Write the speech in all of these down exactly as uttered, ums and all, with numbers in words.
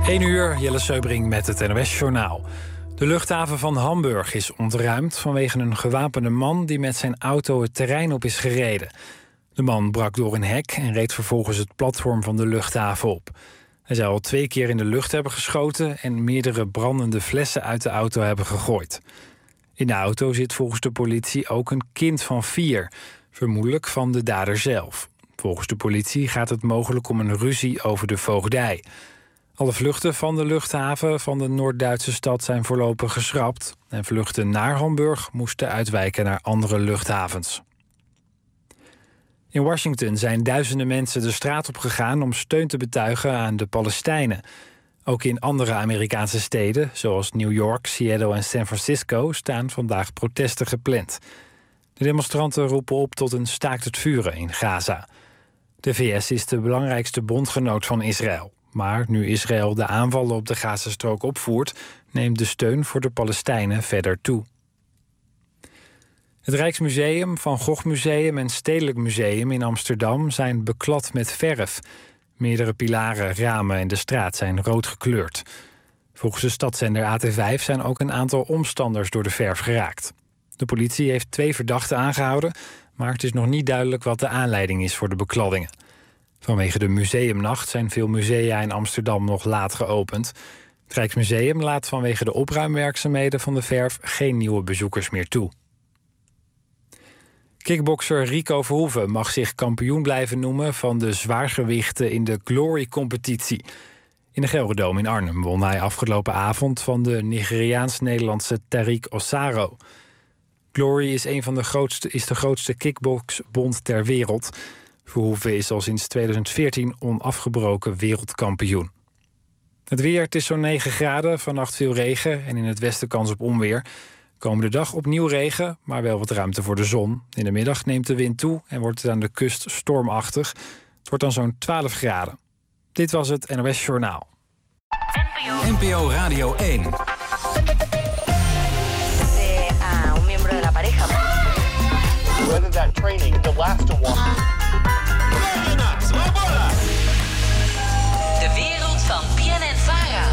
één uur, Jelle Seubring met het N O S-journaal. De luchthaven van Hamburg is ontruimd vanwege een gewapende man die met zijn auto het terrein op is gereden. De man brak door een hek en reed vervolgens het platform van de luchthaven op. Hij zou al twee keer in de lucht hebben geschoten en meerdere brandende flessen uit de auto hebben gegooid. In de auto zit volgens de politie ook een kind van vier, vermoedelijk van de dader zelf. Volgens de politie gaat het mogelijk om een ruzie over de voogdij. Alle vluchten van de luchthaven van de Noord-Duitse stad zijn voorlopig geschrapt en vluchten naar Hamburg moesten uitwijken naar andere luchthavens. In Washington zijn duizenden mensen de straat op gegaan om steun te betuigen aan de Palestijnen. Ook in andere Amerikaanse steden, zoals New York, Seattle en San Francisco, staan vandaag protesten gepland. De demonstranten roepen op tot een staakt het vuren in Gaza. De V S is de belangrijkste bondgenoot van Israël. Maar nu Israël de aanvallen op de Gazastrook opvoert, neemt de steun voor de Palestijnen verder toe. Het Rijksmuseum, Van Gogh Museum en Stedelijk Museum in Amsterdam zijn beklad met verf. Meerdere pilaren, ramen en de straat zijn rood gekleurd. Volgens de stadszender A T vijf zijn ook een aantal omstanders door de verf geraakt. De politie heeft twee verdachten aangehouden, maar het is nog niet duidelijk wat de aanleiding is voor de bekladdingen. Vanwege de museumnacht zijn veel musea in Amsterdam nog laat geopend. Het Rijksmuseum laat vanwege de opruimwerkzaamheden van de verf geen nieuwe bezoekers meer toe. Kickbokser Rico Verhoeven mag zich kampioen blijven noemen van de zwaargewichten in de Glory-competitie. In de Gelredome in Arnhem won hij afgelopen avond van de Nigeriaans-Nederlandse Tariq Osaro. Glory is, een van de grootste, is de grootste kickboxbond ter wereld. Verhoeven is al sinds tweeduizend veertien onafgebroken wereldkampioen. Het weer, het is zo'n negen graden, vannacht veel regen en in het westen kans op onweer. Komende dag opnieuw regen, maar wel wat ruimte voor de zon. In de middag neemt de wind toe en wordt het aan de kust stormachtig. Het wordt dan zo'n twaalf graden. Dit was het N O S Journaal. N P O Radio één. Whether that training, the last one. De wereld van B N N Vara.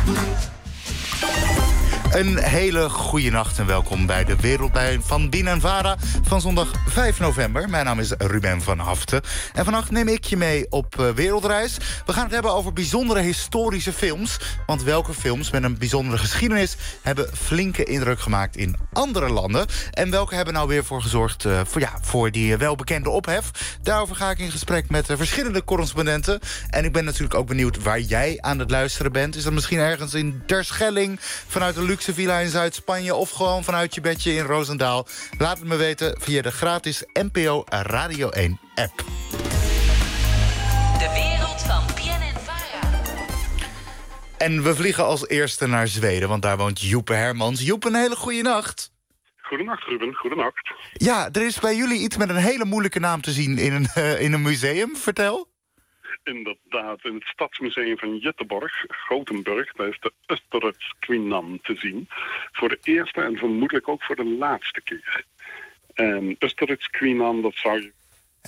Een hele goede nacht en welkom bij de Wereld bij van B N N Vara van zondag vijf november. Mijn naam is Ruben van Haften en vannacht neem ik je mee op uh, wereldreis. We gaan het hebben over bijzondere historische films. Want welke films met een bijzondere geschiedenis hebben flinke indruk gemaakt in andere landen? En welke hebben nou weer voor gezorgd uh, voor, ja, voor die uh, welbekende ophef? Daarover ga ik in gesprek met uh, verschillende correspondenten. En ik ben natuurlijk ook benieuwd waar jij aan het luisteren bent. Is dat misschien ergens in Terschelling vanuit de luxe villa in Zuid-Spanje of gewoon vanuit je bedje in Roosendaal? Laat het me weten via de gratis N P O Radio één app. De wereld van B N N Vara. En we vliegen als eerste naar Zweden, want daar woont Joepe Hermans. Joep, een hele goede nacht. Goedenacht, Ruben. Goedenacht. Ja, er is bij jullie iets met een hele moeilijke naam te zien in een, uh, in een museum. Vertel. Inderdaad, in het Stadsmuseum van Göteborg, Gothenburg, daar is de Österrikskvinnan te zien. Voor de eerste en vermoedelijk ook voor de laatste keer. En Österrikskvinnan, dat zou je...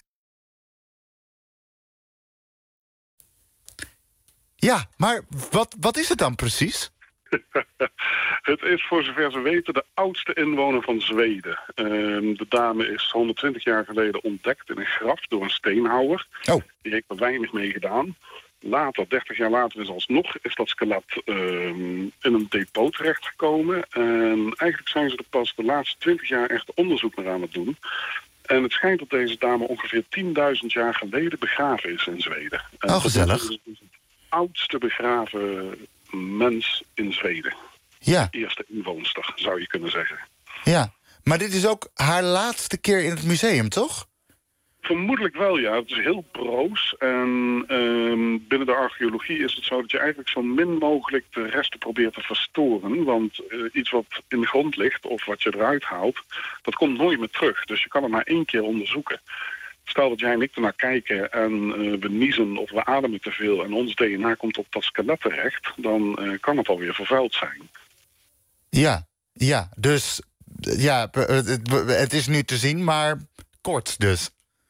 Ja, maar wat, wat is het dan precies? Het is voor zover ze weten de oudste inwoner van Zweden. Uh, de dame is honderdtwintig jaar geleden ontdekt in een graf door een steenhouwer. Oh. Die heeft er weinig mee gedaan. Later, dertig jaar later, is alsnog is dat skelet uh, in een depot terechtgekomen. En eigenlijk zijn ze er pas de laatste twintig jaar echt onderzoek naar aan het doen. En het schijnt dat deze dame ongeveer tienduizend jaar geleden begraven is in Zweden. Oh, gezellig. Het is het oudste begraven mens in Zweden. Ja. Eerste inwoonster, zou je kunnen zeggen. Ja, maar dit is ook haar laatste keer in het museum, toch? Vermoedelijk wel, ja. Het is heel broos. En uh, binnen de archeologie is het zo dat je eigenlijk zo min mogelijk de resten probeert te verstoren. Want uh, iets wat in de grond ligt of wat je eruit haalt, dat komt nooit meer terug. Dus je kan het maar één keer onderzoeken. Stel dat jij en ik ernaar kijken en uh, we niezen of we ademen te veel en ons D N A komt op dat skelet terecht, dan uh, kan het alweer vervuild zijn. Ja, ja, dus ja, het, het is nu te zien, maar kort dus.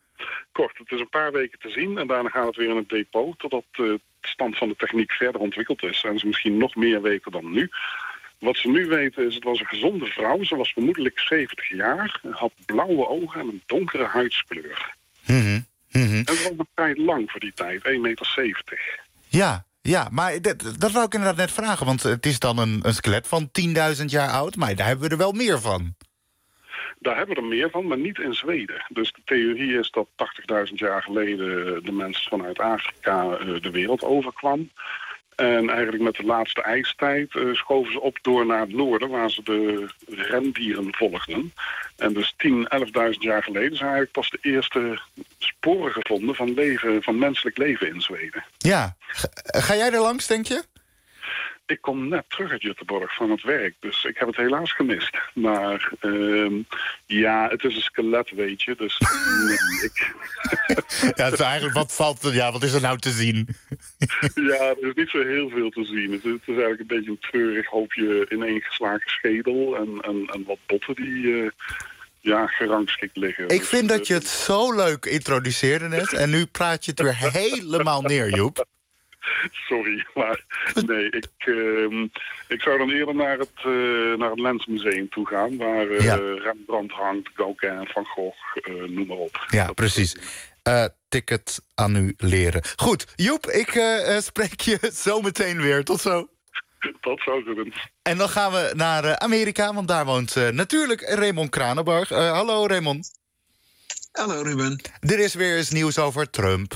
kort. Het is een paar weken te zien en daarna gaat het weer in het depot totdat de stand van de techniek verder ontwikkeld is. En ze misschien nog meer weten dan nu. Wat ze nu weten is, het was een gezonde vrouw. Ze was vermoedelijk zeventig jaar, had blauwe ogen en een donkere huidskleur. Mm-hmm. Mm-hmm. En dat was nog vrij lang voor die tijd, één meter zeventig. Ja, ja, maar dat, dat wou ik inderdaad net vragen. Want het is dan een, een skelet van tienduizend jaar oud, maar daar hebben we er wel meer van. Daar hebben we er meer van, maar niet in Zweden. Dus de theorie is dat tachtigduizend jaar geleden de mens vanuit Afrika uh, de wereld overkwam. En eigenlijk met de laatste ijstijd uh, schoven ze op door naar het noorden, waar ze de rendieren volgden. En dus tien, elfduizend jaar geleden zijn eigenlijk pas de eerste sporen gevonden van, leven, van menselijk leven in Zweden. Ja, ga, ga jij er langs, denk je? Ik kom net terug uit Göteborg van het werk, dus ik heb het helaas gemist. Maar uh, ja, het is een skelet, weet je, dus nee, ik... Ja, het is eigenlijk, wat valt er, ja, wat is er nou te zien? Ja, er is niet zo heel veel te zien. Het is, het is eigenlijk een beetje een treurig hoopje ineengeslagen schedel en, en, en wat botten die... Uh, ja, gerangschikt liggen. Ik vind dat je het zo leuk introduceerde net en nu praat je het weer helemaal neer, Joep. Sorry, maar nee, ik, uh, ik zou dan eerder naar het, uh, naar het Lensmuseum toe gaan, waar uh, ja. Rembrandt hangt, Gauguin, Van Gogh, uh, noem maar op. Ja, dat precies. Uh, ticket annuleren. Goed, Joep, ik uh, spreek je zo meteen weer. Tot zo. Dat zou kunnen. En dan gaan we naar uh, Amerika, want daar woont uh, natuurlijk Raymond Kranenburg. Uh, hallo Raymond. Hallo Ruben. Er is weer eens nieuws over Trump.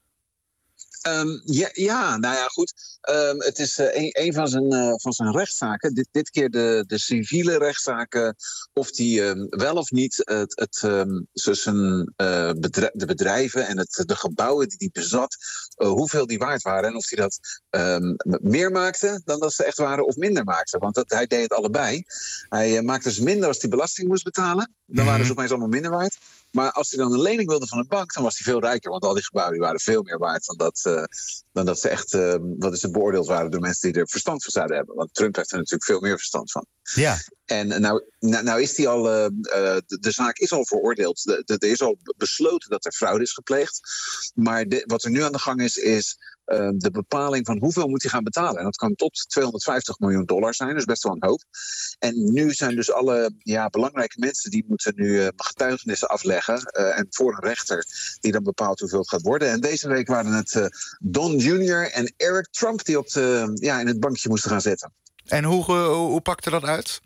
Um, ja, ja, nou ja, goed. Um, het is uh, een, een van zijn, uh, van zijn rechtszaken. Dit, dit keer de, de civiele rechtszaken. Of die um, wel of niet het, het, um, zijn, uh, bedrijf, de bedrijven en het, de gebouwen die hij bezat, uh, hoeveel die waard waren. En of hij dat um, meer maakte dan dat ze echt waren of minder maakte. Want dat, hij deed het allebei. Hij uh, maakte dus minder als hij belasting moest betalen. Dan waren ze opeens allemaal minder waard. Maar als hij dan een lening wilde van een bank, dan was hij veel rijker. Want al die gebouwen die waren veel meer waard dan dat, uh, dan dat ze echt uh, wat is het, beoordeeld waren door mensen die er verstand van zouden hebben. Want Trump heeft er natuurlijk veel meer verstand van. Ja. En nou, nou, nou is die al, uh, uh, de, de zaak is al veroordeeld. De, de, er is al besloten dat er fraude is gepleegd. Maar de, wat er nu aan de gang is, is uh, de bepaling van hoeveel moet hij gaan betalen. En dat kan tot tweehonderdvijftig miljoen dollar zijn, dus best wel een hoop. En nu zijn dus alle ja, belangrijke mensen die moeten nu uh, getuigenissen afleggen. Uh, en voor een rechter die dan bepaalt hoeveel het gaat worden. En deze week waren het uh, Don junior en Eric Trump die op de, ja, in het bankje moesten gaan zitten. En hoe, hoe, hoe pakte dat uit?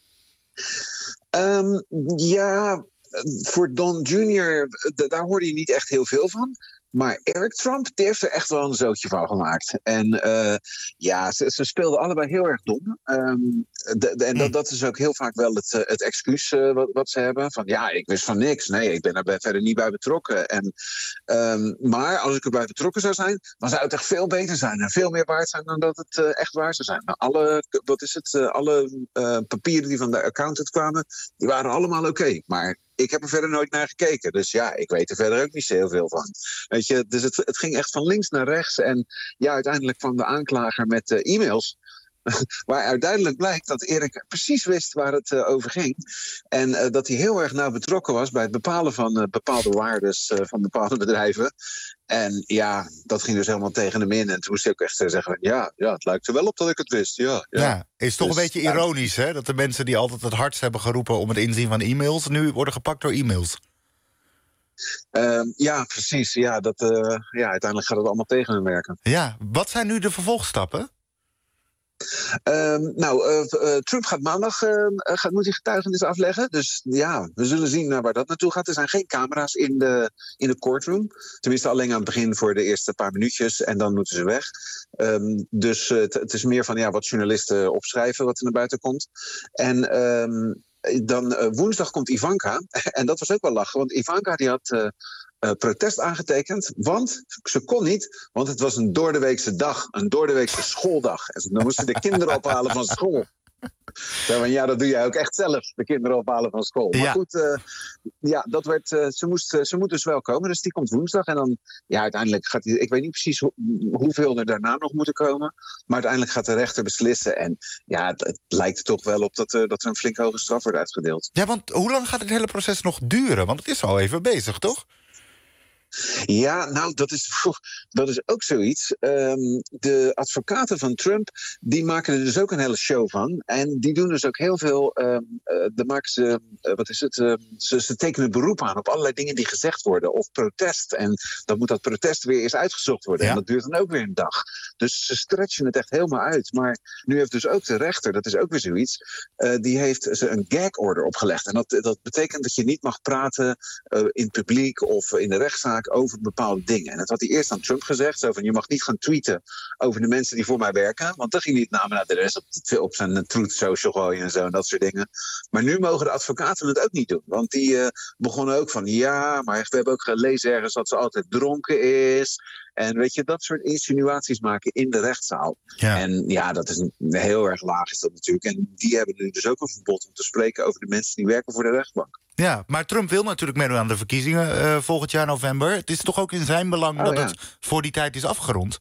Um, ja, voor Don junior, d- daar hoorde je niet echt heel veel van. Maar Eric Trump, die heeft er echt wel een zootje van gemaakt. En uh, ja, ze, ze speelden allebei heel erg dom. Um, de, de, en dat, dat is ook heel vaak wel het, het excuus uh, wat, wat ze hebben. Van ja, ik wist van niks. Nee, ik ben er verder niet bij betrokken. En, um, maar als ik erbij betrokken zou zijn, dan zou het echt veel beter zijn. En veel meer waard zijn dan dat het uh, echt waar zou zijn. Nou, alle, wat is het, uh, alle uh, papieren die van de accountant kwamen, die waren allemaal oké. Okay, maar ik heb er verder nooit naar gekeken. Dus ja, ik weet er verder ook niet zo heel veel van. Weet je, dus het, het ging echt van links naar rechts. En ja, uiteindelijk kwam de aanklager met uh, e-mails. Waaruit duidelijk blijkt dat Erik precies wist waar het uh, over ging. En uh, dat hij heel erg nauw betrokken was bij het bepalen van uh, bepaalde waardes uh, van bepaalde bedrijven. En ja, dat ging dus helemaal tegen hem in. En toen moest hij ook echt zeggen, ja, ja, het lijkt er wel op dat ik het wist. Ja, ja. ja is toch dus, een beetje ironisch, hè? Dat de mensen die altijd het hardst hebben geroepen om het inzien van e-mails nu worden gepakt door e-mails. Uh, ja, precies. Ja, dat, uh, ja, uiteindelijk gaat het allemaal tegen hem werken. Ja, wat zijn nu de vervolgstappen? Um, nou, uh, uh, Trump gaat maandag uh, gaat, moet hij getuigenis afleggen. Dus ja, we zullen zien naar waar dat naartoe gaat. Er zijn geen camera's in de, in de courtroom. Tenminste alleen aan het begin voor de eerste paar minuutjes. En dan moeten ze weg. Um, dus uh, het is meer van ja, wat journalisten opschrijven wat er naar buiten komt. En um, dan uh, woensdag komt Ivanka. En dat was ook wel lachen. Want Ivanka die had Uh, Uh, protest aangetekend, want ze kon niet, want het was een doordeweekse dag, een doordeweekse schooldag. En dan moesten de kinderen ophalen van school. Ja, ja, dat doe jij ook echt zelf, de kinderen ophalen van school. Maar ja. goed, uh, ja, dat werd, uh, ze, moest, uh, ze moet dus wel komen, dus die komt woensdag. En dan, ja, uiteindelijk gaat die, ik weet niet precies hoe, hoeveel er daarna nog moeten komen, maar uiteindelijk gaat de rechter beslissen. En ja, het, het lijkt er toch wel op dat, uh, dat er een flink hoge straf wordt uitgedeeld. Ja, want hoe lang gaat het hele proces nog duren? Want het is al even bezig, toch? Ja, nou, dat is, dat is ook zoiets. Um, de advocaten van Trump, die maken er dus ook een hele show van. En die doen dus ook heel veel... Um, uh, dan maken ze, uh, wat is het? Uh, ze, ze tekenen beroep aan op allerlei dingen die gezegd worden. Of protest. En dan moet dat protest weer eens uitgezocht worden. Ja. En dat duurt dan ook weer een dag. Dus ze stretchen het echt helemaal uit. Maar nu heeft dus ook de rechter, dat is ook weer zoiets... Uh, die heeft ze een gag order opgelegd. En dat, dat betekent dat je niet mag praten uh, in het publiek of in de rechtszaak over bepaalde dingen. En dat had hij eerst aan Trump gezegd. Zo van, je mag niet gaan tweeten over de mensen die voor mij werken. Want dan ging hij het namen naar de rest op, op zijn Truth Social gooien en zo. En dat soort dingen. Maar nu mogen de advocaten het ook niet doen. Want die uh, begonnen ook van, ja, maar we hebben ook gelezen ergens dat ze altijd dronken is. En weet je, dat soort insinuaties maken in de rechtszaal. Ja. En ja, dat is een, heel erg laag is dat natuurlijk. En die hebben nu dus ook een verbod om te spreken over de mensen die werken voor de rechtbank. Ja, maar Trump wil natuurlijk meedoen aan de verkiezingen uh, volgend jaar november. Het is toch ook in zijn belang oh, dat ja. het voor die tijd is afgerond?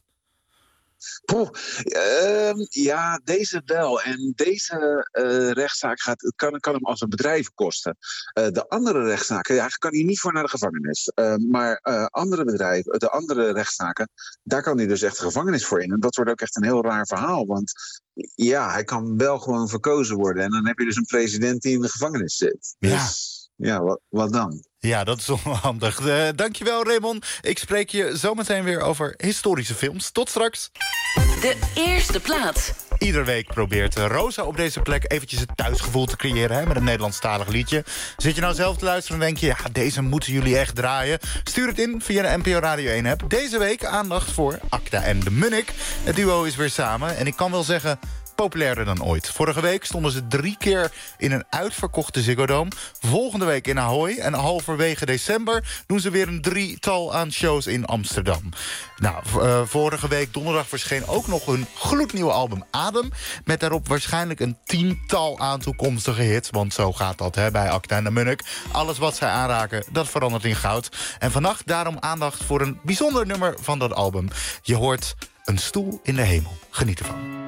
Poeh, uh, ja, deze wel. En deze uh, rechtszaak gaat, kan, kan hem als een bedrijf kosten. Uh, de andere rechtszaken, ja, kan hij niet voor naar de gevangenis. Uh, maar uh, andere bedrijven, de andere rechtszaken, daar kan hij dus echt de gevangenis voor in. En dat wordt ook echt een heel raar verhaal. Want ja, hij kan wel gewoon verkozen worden. En dan heb je dus een president die in de gevangenis zit. Dus ja, ja wat, wat dan? Ja, dat is onhandig. Uh, dankjewel, Raymond. Ik spreek je zometeen weer over historische films. Tot straks. De eerste plaats. Iedere week probeert Rosa op deze plek eventjes het thuisgevoel te creëren, hè, met een Nederlandstalig liedje. Zit je nou zelf te luisteren en denk je, ja, deze moeten jullie echt draaien? Stuur het in via de N P O Radio één app. Deze week aandacht voor Acta en de Munnik. Het duo is weer samen en ik kan wel zeggen, populairder dan ooit. Vorige week stonden ze drie keer in een uitverkochte Ziggo Dome. Volgende week in Ahoy. En halverwege december doen ze weer een drietal aan shows in Amsterdam. Nou, uh, vorige week donderdag verscheen ook nog hun gloednieuwe album Adem. Met daarop waarschijnlijk een tiental aan toekomstige hits. Want zo gaat dat, hè, bij Acta en de Munnik. Alles wat zij aanraken, dat verandert in goud. En vannacht daarom aandacht voor een bijzonder nummer van dat album. Je hoort Een stoel in de hemel. Geniet ervan.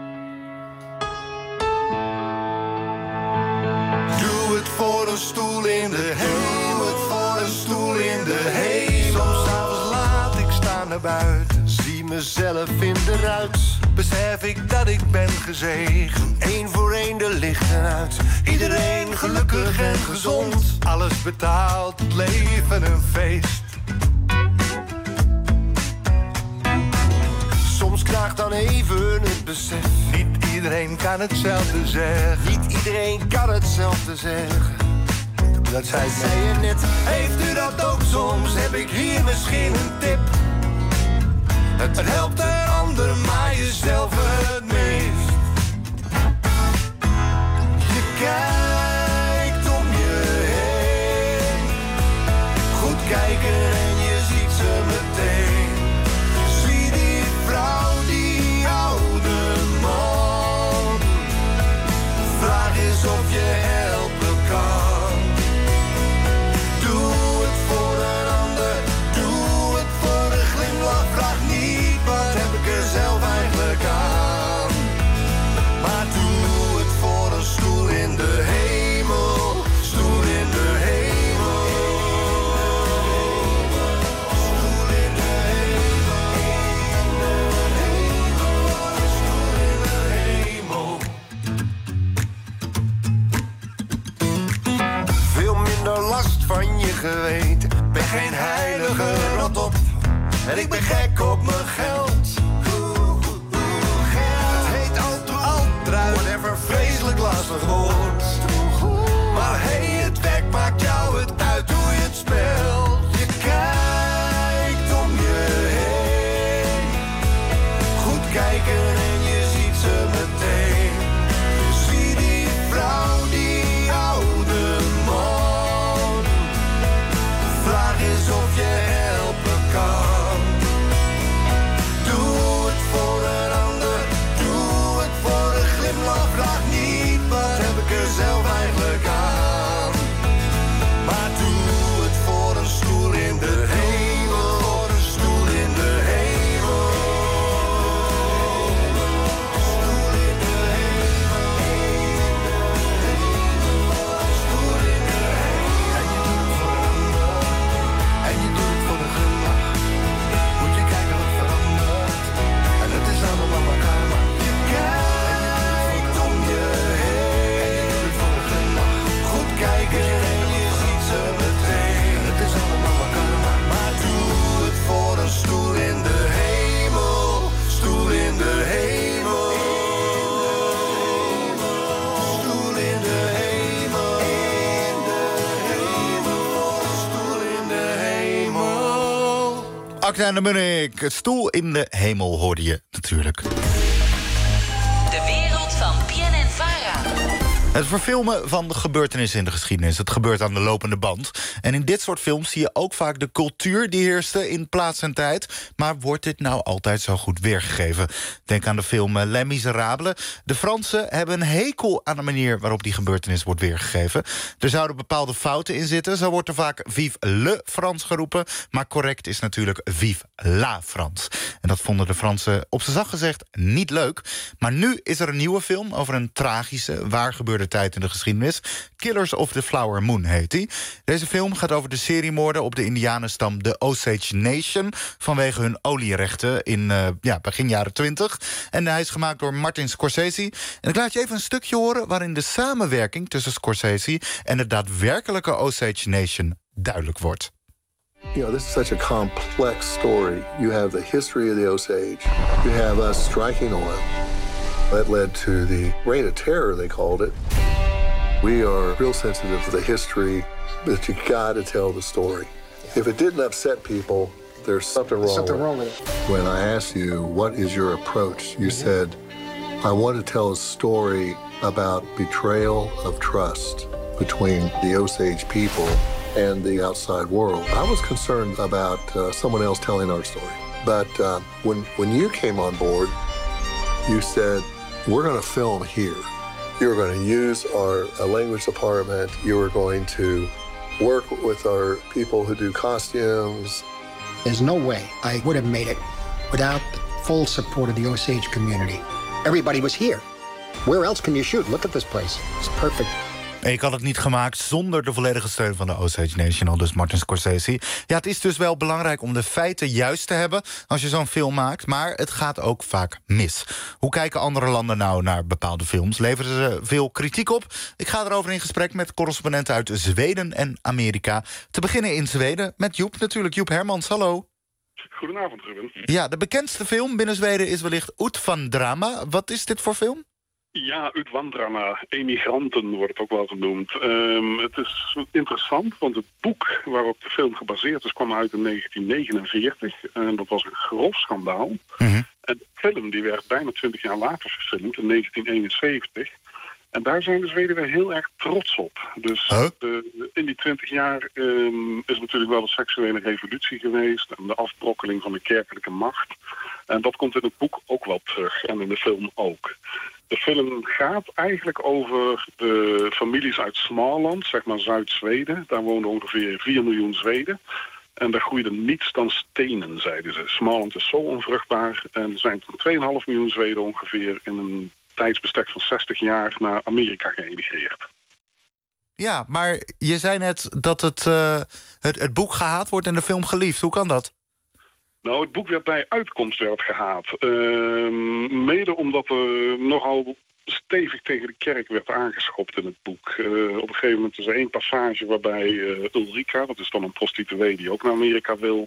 Voor een stoel in de hemel, voor een stoel in de hemel. Soms s'avonds laat ik sta naar buiten, zie mezelf in de ruit. Besef ik dat ik ben gezegend, één voor één de lichten uit. Iedereen gelukkig en gezond, alles betaald, het leven een feest. Soms knaagt dan even het besef, niet iedereen kan hetzelfde zeggen. Niet iedereen kan hetzelfde zeggen. Dat zei zij je net, heeft u dat ook soms? Heb ik hier misschien een tip? Het helpt een ander, maar jezelf het meest. Je kijkt om je heen, goed kijken en je ziet ze meteen. Zie die vrouw, die oude man. Vraag eens of je helpen kan. Doe het voor een ander, doe het voor een glimlach. Vraag niet, wat heb ik er zelf eigenlijk aan? Maar doe het voor een stoel in de hemel, stoel in de hemel. Stoel in de hemel, stoel in de hemel. Veel minder last van je geweten. Ben geen heilige rot op. En ik ben gek op mijn geld. Het heet alt, altruis. Whatever vreselijk lastig wordt. Maar hey, het werk maakt jou het uit hoe je het speelt. Je kijkt om je heen. Goed kijken en je ziet ze meteen. Zie die vrouw, die oude man. Vraag eens of je helpen kan. Doe het voor een ander, doe het voor een glimlach. Vraag niet, wat heb ik er zelf eigenlijk aan? Maar doe het voor een stoel in de hemel, voor een stoel in de hemel. Akda en de Munnik, het stoel in de hemel hoorde je natuurlijk. De wereld van B N N Vara. Het verfilmen van de gebeurtenissen in de geschiedenis. Het gebeurt aan de lopende band. En in dit soort films zie je ook vaak de cultuur die heerste in plaats en tijd. Maar wordt dit nou altijd zo goed weergegeven? Denk aan de film Les Miserables. De Fransen hebben een hekel aan de manier waarop die gebeurtenis wordt weergegeven. Er zouden bepaalde fouten in zitten. Zo wordt er vaak Vive le France geroepen. Maar correct is natuurlijk Vive la France. En dat vonden de Fransen op z'n zacht gezegd niet leuk. Maar nu is er een nieuwe film over een tragische, waar gebeurde tijd in de geschiedenis. Killers of the Flower Moon heet die. Deze film gaat over de seriemoorden op de indianenstam de Osage Nation vanwege hun olierechten in uh, ja, begin jaren twintig. En hij is gemaakt door Martin Scorsese. En ik laat je even een stukje horen waarin de samenwerking tussen Scorsese en de daadwerkelijke Osage Nation duidelijk wordt. You know, this is such a complex story. You have the history of the Osage. You have us striking oil. That led to the Reign of Terror, they called it. We are real sensitive to the history, but you gotta tell the story. If it didn't upset people, there's something wrong, something wrong with it. When I asked you, what is your approach? You said, I want to tell a story about betrayal of trust between the Osage people and the outside world. I was concerned about uh, someone else telling our story. But uh, when, when you came on board, you said, we're going to film here. You're going to use our uh, language department. You are going to work with our people who do costumes. There's no way I would have made it without the full support of the Osage community. Everybody was here. Where else can you shoot? Look at this place. It's perfect. En je kan het niet gemaakt zonder de volledige steun van de Osage Nation, al dus Martin Scorsese. Ja, het is dus wel belangrijk om de feiten juist te hebben als je zo'n film maakt, maar het gaat ook vaak mis. Hoe kijken andere landen nou naar bepaalde films? Leveren ze veel kritiek op? Ik ga erover in gesprek met correspondenten uit Zweden en Amerika. Te beginnen in Zweden met Joep natuurlijk. Joep Hermans, hallo. Goedenavond, Ruben. Ja, de bekendste film binnen Zweden is wellicht Utvandrama. Wat is dit voor film? Ja, Utvandrama, emigranten wordt het ook wel genoemd. Um, het is interessant, want het boek waarop de film gebaseerd is kwam uit in negentien negenenveertig. En dat was een grof schandaal. Mm-hmm. En de film die werd bijna twintig jaar later verfilmd, in negentien eenenzeventig. En daar zijn de Zweden weer heel erg trots op. Dus huh? de, in die twintig jaar um, is natuurlijk wel een seksuele revolutie geweest en de afbrokkeling van de kerkelijke macht. En dat komt in het boek ook wel terug en in de film ook. De film gaat eigenlijk over de families uit Småland, zeg maar Zuid-Zweden. Daar woonden ongeveer vier miljoen Zweden. En daar groeide niets dan stenen, zeiden ze. Småland is zo onvruchtbaar. En er zijn twee komma vijf miljoen Zweden ongeveer in een tijdsbestek van zestig jaar naar Amerika geëmigreerd. Ja, maar je zei net dat het, uh, het, het boek gehaat wordt en de film geliefd. Hoe kan dat? Nou, het boek werd bij uitkomst werd gehaat. Uh, mede omdat er nogal stevig tegen de kerk werd aangeschopt in het boek. Uh, op een gegeven moment is er één passage waarbij uh, Ulrika, dat is dan een prostituee die ook naar Amerika wil,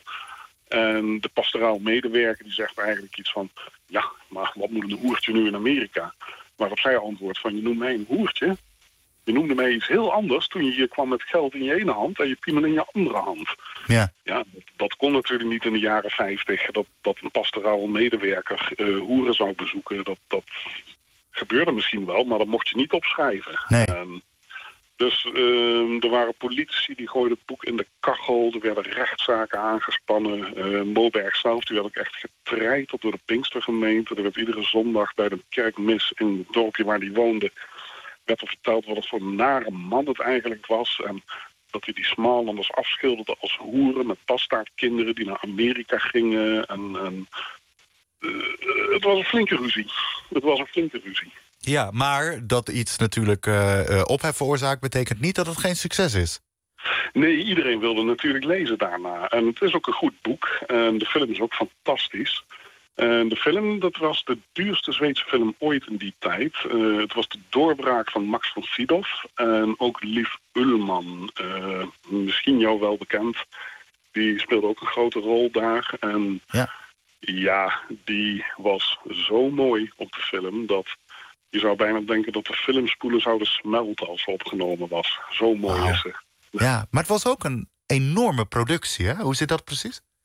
en de pastoraal medewerker die zegt eigenlijk iets van, ja, maar wat moet een hoertje nu in Amerika? Waarop zij antwoordt van, je noemt mij een hoertje? Je noemde mij iets heel anders toen je hier kwam met geld in je ene hand en je piemel in je andere hand. Ja, ja dat, dat kon natuurlijk niet in de jaren vijftig. Dat, dat een pastoraal medewerker uh, hoeren zou bezoeken. Dat, dat gebeurde misschien wel, maar dat mocht je niet opschrijven. Nee. Um, dus uh, er waren politici die gooiden het boek in de kachel. Er werden rechtszaken aangespannen. Uh, Moberg zelf die werd ook echt getreid door de Pinkstergemeente. Er werd iedere zondag bij de kerkmis in het dorpje waar hij woonde werd er verteld wat het voor een nare man het eigenlijk was. En dat hij die Smålanders afschilderde als hoeren met pastaardkinderen die naar Amerika gingen. En, en uh, het was een flinke ruzie. Het was een flinke ruzie. Ja, maar dat iets natuurlijk uh, uh, ophef veroorzaakt betekent niet dat het geen succes is. Nee, iedereen wilde natuurlijk lezen daarna. En het is ook een goed boek. En de film is ook fantastisch. En de film, dat was de duurste Zweedse film ooit in die tijd. Uh, het was de doorbraak van Max von Sydow en ook Liv Ullmann. Uh, misschien jou wel bekend. Die speelde ook een grote rol daar. En ja. ja, die was zo mooi op de film dat je zou bijna denken dat de filmspoelen zouden smelten als ze opgenomen was. Zo mooi wow. is ze. Ja, maar het was ook een enorme productie, hè? Hoe zit dat precies?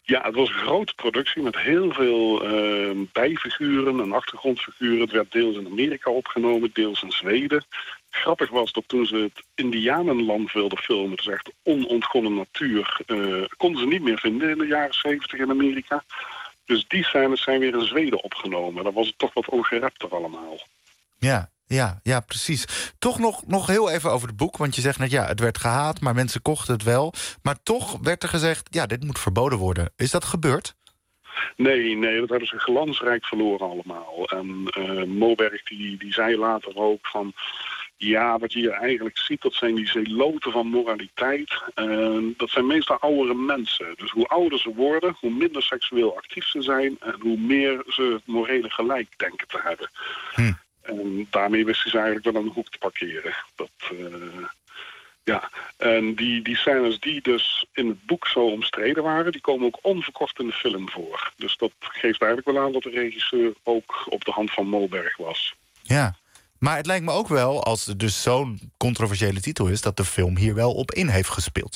Ja, het was een grote productie met heel veel uh, bijfiguren en achtergrondfiguren. Het werd deels in Amerika opgenomen, deels in Zweden. Grappig was dat toen ze het Indianenland wilden filmen, dat is echt onontgonnen natuur, uh, konden ze niet meer vinden in de jaren zeventig in Amerika. Dus die scènes zijn weer in Zweden opgenomen. Dan was het toch wat ongerepter allemaal. Ja, ja, ja, precies. Toch nog, nog heel even over het boek. Want je zegt net, ja, het werd gehaat, maar mensen kochten het wel. Maar toch werd er gezegd, ja, dit moet verboden worden. Is dat gebeurd? Nee, nee, dat hebben ze glansrijk verloren allemaal. En uh, Moberg die, die zei later ook van... Ja, wat je hier eigenlijk ziet, dat zijn die zeloten van moraliteit. Uh, dat zijn meestal oudere mensen. Dus hoe ouder ze worden, hoe minder seksueel actief ze zijn... en hoe meer ze het morele gelijk denken te hebben. Hm. En daarmee wist hij ze eigenlijk wel aan de hoek te parkeren. Dat, uh, ja. En die, die scènes die dus in het boek zo omstreden waren... die komen ook onverkocht in de film voor. Dus dat geeft eigenlijk wel aan dat de regisseur ook op de hand van Moberg was. Ja. Maar het lijkt me ook wel, als het dus zo'n controversiële titel is... dat de film hier wel op in heeft gespeeld.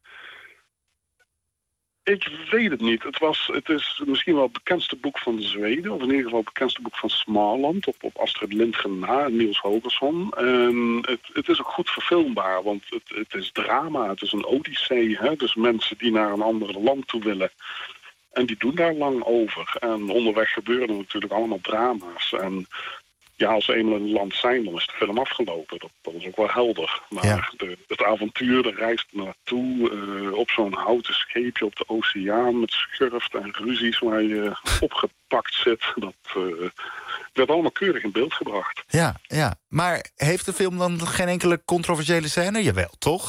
Ik weet het niet. Het, was, het is misschien wel het bekendste boek van Zweden... of in ieder geval het bekendste boek van Småland... op, op Astrid Lindgren na en Niels Holgersson. En het, het is ook goed verfilmbaar, want het, het is drama. Het is een odyssee, hè? Dus mensen die naar een ander land toe willen... en die doen daar lang over. En onderweg gebeuren er natuurlijk allemaal drama's... En ja, als ze eenmaal in het land zijn, dan is de film afgelopen. Dat, dat is ook wel helder. Maar ja. de, het avontuur, de reis naartoe... Uh, op zo'n houten scheepje op de oceaan... met schurft en ruzies waar je opgepakt zit... dat uh, werd allemaal keurig in beeld gebracht. Ja, ja, maar heeft de film dan geen enkele controversiële scène? Jawel, toch?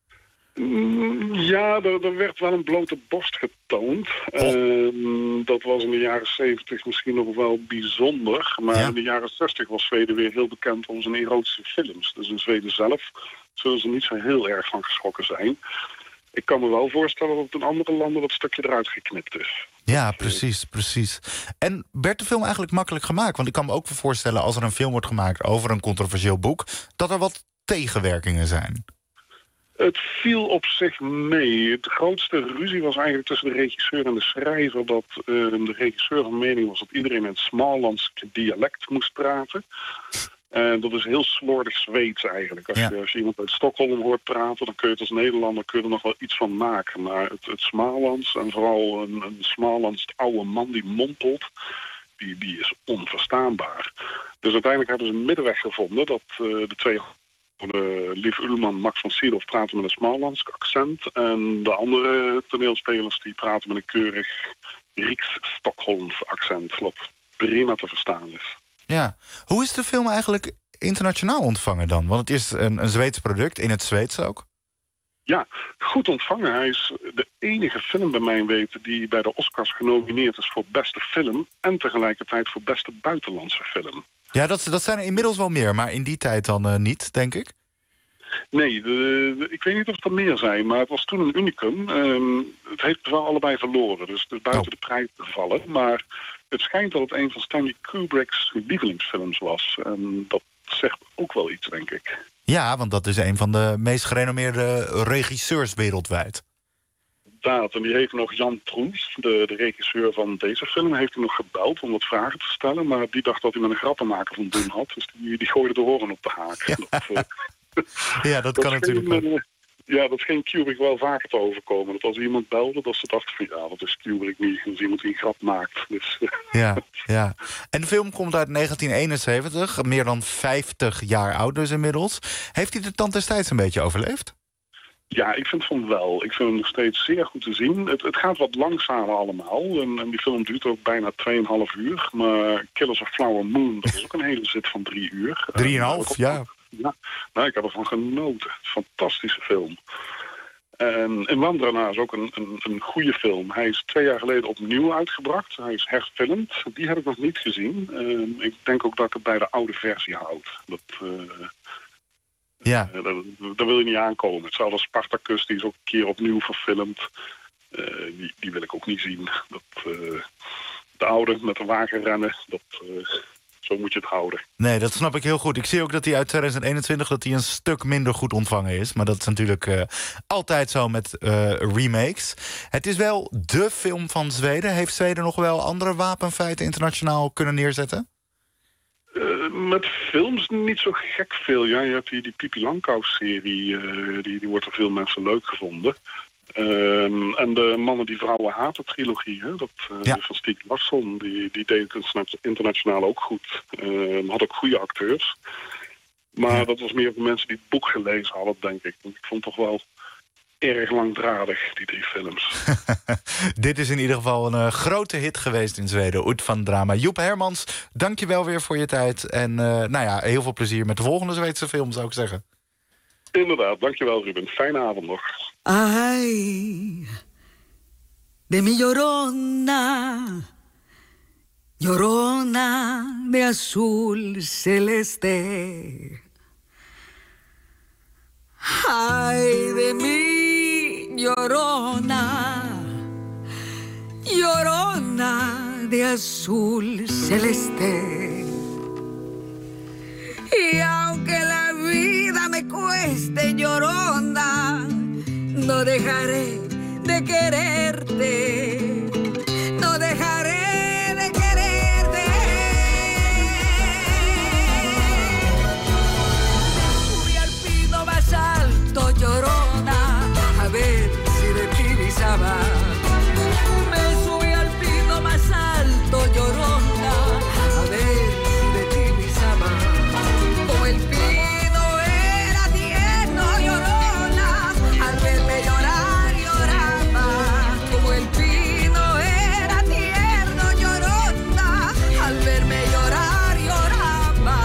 Ja, er, er werd wel een blote borst getoond. Oh. Uh, dat was in de jaren zeventig misschien nog wel bijzonder. Maar ja. in de jaren zestig was Zweden weer heel bekend om zijn erotische films. Dus in Zweden zelf zullen ze niet zo heel erg van geschrokken zijn. Ik kan me wel voorstellen dat in andere landen dat stukje eruit geknipt is. Ja, precies, precies. En werd de film eigenlijk makkelijk gemaakt? Want ik kan me ook voorstellen, als er een film wordt gemaakt over een controversieel boek, dat er wat tegenwerkingen zijn. Het viel op zich mee. De grootste ruzie was eigenlijk tussen de regisseur en de schrijver... dat uh, de regisseur van mening was dat iedereen in het Smålands dialect moest praten. En dat is heel slordig Zweeds eigenlijk. Als, ja. je, als je iemand uit Stockholm hoort praten... dan kun je het als Nederlander kun je er nog wel iets van maken. Maar het, het Smålands, en vooral een, een Smålands oude man die mompelt... Die, die is onverstaanbaar. Dus uiteindelijk hebben ze een middenweg gevonden... dat uh, de twee... De Liv Ullmann, Max von Sydow praten met een Smålands accent. En de andere toneelspelers die praten met een keurig Riks-Stockholms accent. Wat prima te verstaan is. Ja. Hoe is de film eigenlijk internationaal ontvangen dan? Want het is een, een Zweeds product, in het Zweeds ook. Ja, goed ontvangen. Hij is de enige film bij mijn weten die bij de Oscars genomineerd is voor beste film... en tegelijkertijd voor beste buitenlandse film. Ja, dat, dat zijn er inmiddels wel meer, maar in die tijd dan uh, niet, denk ik? Nee, de, de, ik weet niet of het er meer zijn, maar het was toen een unicum. Um, het heeft wel allebei verloren, dus het is buiten oh. de prijs gevallen. Maar het schijnt dat het een van Stanley Kubrick's lievelingsfilms was. En dat zegt ook wel iets, denk ik. Ja, want dat is een van de meest gerenommeerde regisseurs wereldwijd. En die heeft nog Jan Troels, de, de regisseur van deze film, heeft hij nog gebeld om wat vragen te stellen. Maar die dacht dat hij met een grappenmaker van doen had. Dus die, die gooide de horen op de haak. Ja, dat, uh, ja, dat, dat kan natuurlijk wel. Uh, ja, dat scheen Kubrick wel vaker te overkomen. Dat als iemand belde, dat ze dachten van ja, dat is Kubrick niet. Dat is iemand die een grap maakt. Dus, uh. ja, ja. En de film komt uit negentien eenenzeventig, meer dan vijftig jaar oud dus inmiddels. Heeft hij de tand destijds een beetje overleefd? Ja, ik vind van wel. Ik vind hem nog steeds zeer goed te zien. Het, het gaat wat langzamer allemaal. En, en die film duurt ook bijna tweeënhalf uur. Maar Killers of Flower Moon, dat is ook een hele zit van drie uur. Drieënhalf, ja. Ja, nou, ik heb ervan genoten. Fantastische film. En, en Wandrana is ook een, een, een goede film. Hij is twee jaar geleden opnieuw uitgebracht. Hij is herfilmd. Die heb ik nog niet gezien. Uh, ik denk ook dat ik het bij de oude versie houd. Dat... Uh, Ja. Uh, daar, daar wil je niet aankomen. Hetzelfde als Spartacus, die is ook een keer opnieuw verfilmd. Uh, die, die wil ik ook niet zien. Dat, uh, de oude met de wagen rennen, dat, uh, zo zo moet je het houden. Nee, dat snap ik heel goed. Ik zie ook dat hij uit twintig eenentwintig dat hij een stuk minder goed ontvangen is. Maar dat is natuurlijk uh, altijd zo met uh, remakes. Het is wel dé film van Zweden. Heeft Zweden nog wel andere wapenfeiten internationaal kunnen neerzetten? Uh, met films niet zo gek veel. Ja, je hebt hier die Pippi Langkous-serie. Uh, die, die wordt door veel mensen leuk gevonden. Um, en de Mannen die Vrouwen haten trilogie, hè? Dat, uh, ja. van Stieg Larsson, die, die deed het internationaal ook goed. Uh, had ook goede acteurs. Maar ja. dat was meer voor mensen die het boek gelezen hadden, denk ik. Ik vond het toch wel erg langdradig, die drie films. Dit is in ieder geval een uh, grote hit geweest in Zweden. Oet van Drama. Joep Hermans, dank je wel weer voor je tijd. En uh, nou ja, heel veel plezier met de volgende Zweedse film, zou ik zeggen. Inderdaad, dankjewel Ruben. Fijne avond nog. Ay, de mi Llorona, Llorona de azul celeste. Ay, de mi Llorona, Llorona de azul celeste. Y aunque la vida me cueste, Llorona, no dejaré de quererte, no dejaré de quererte. Subí al pino más alto, Llorona, a ver si de ti visaba. Me subí al pino más alto, Llorona, a ver si de ti visaba. Como el pino era tierno, Llorona, al verme llorar lloraba. Como el pino era tierno, Llorona, al verme llorar lloraba.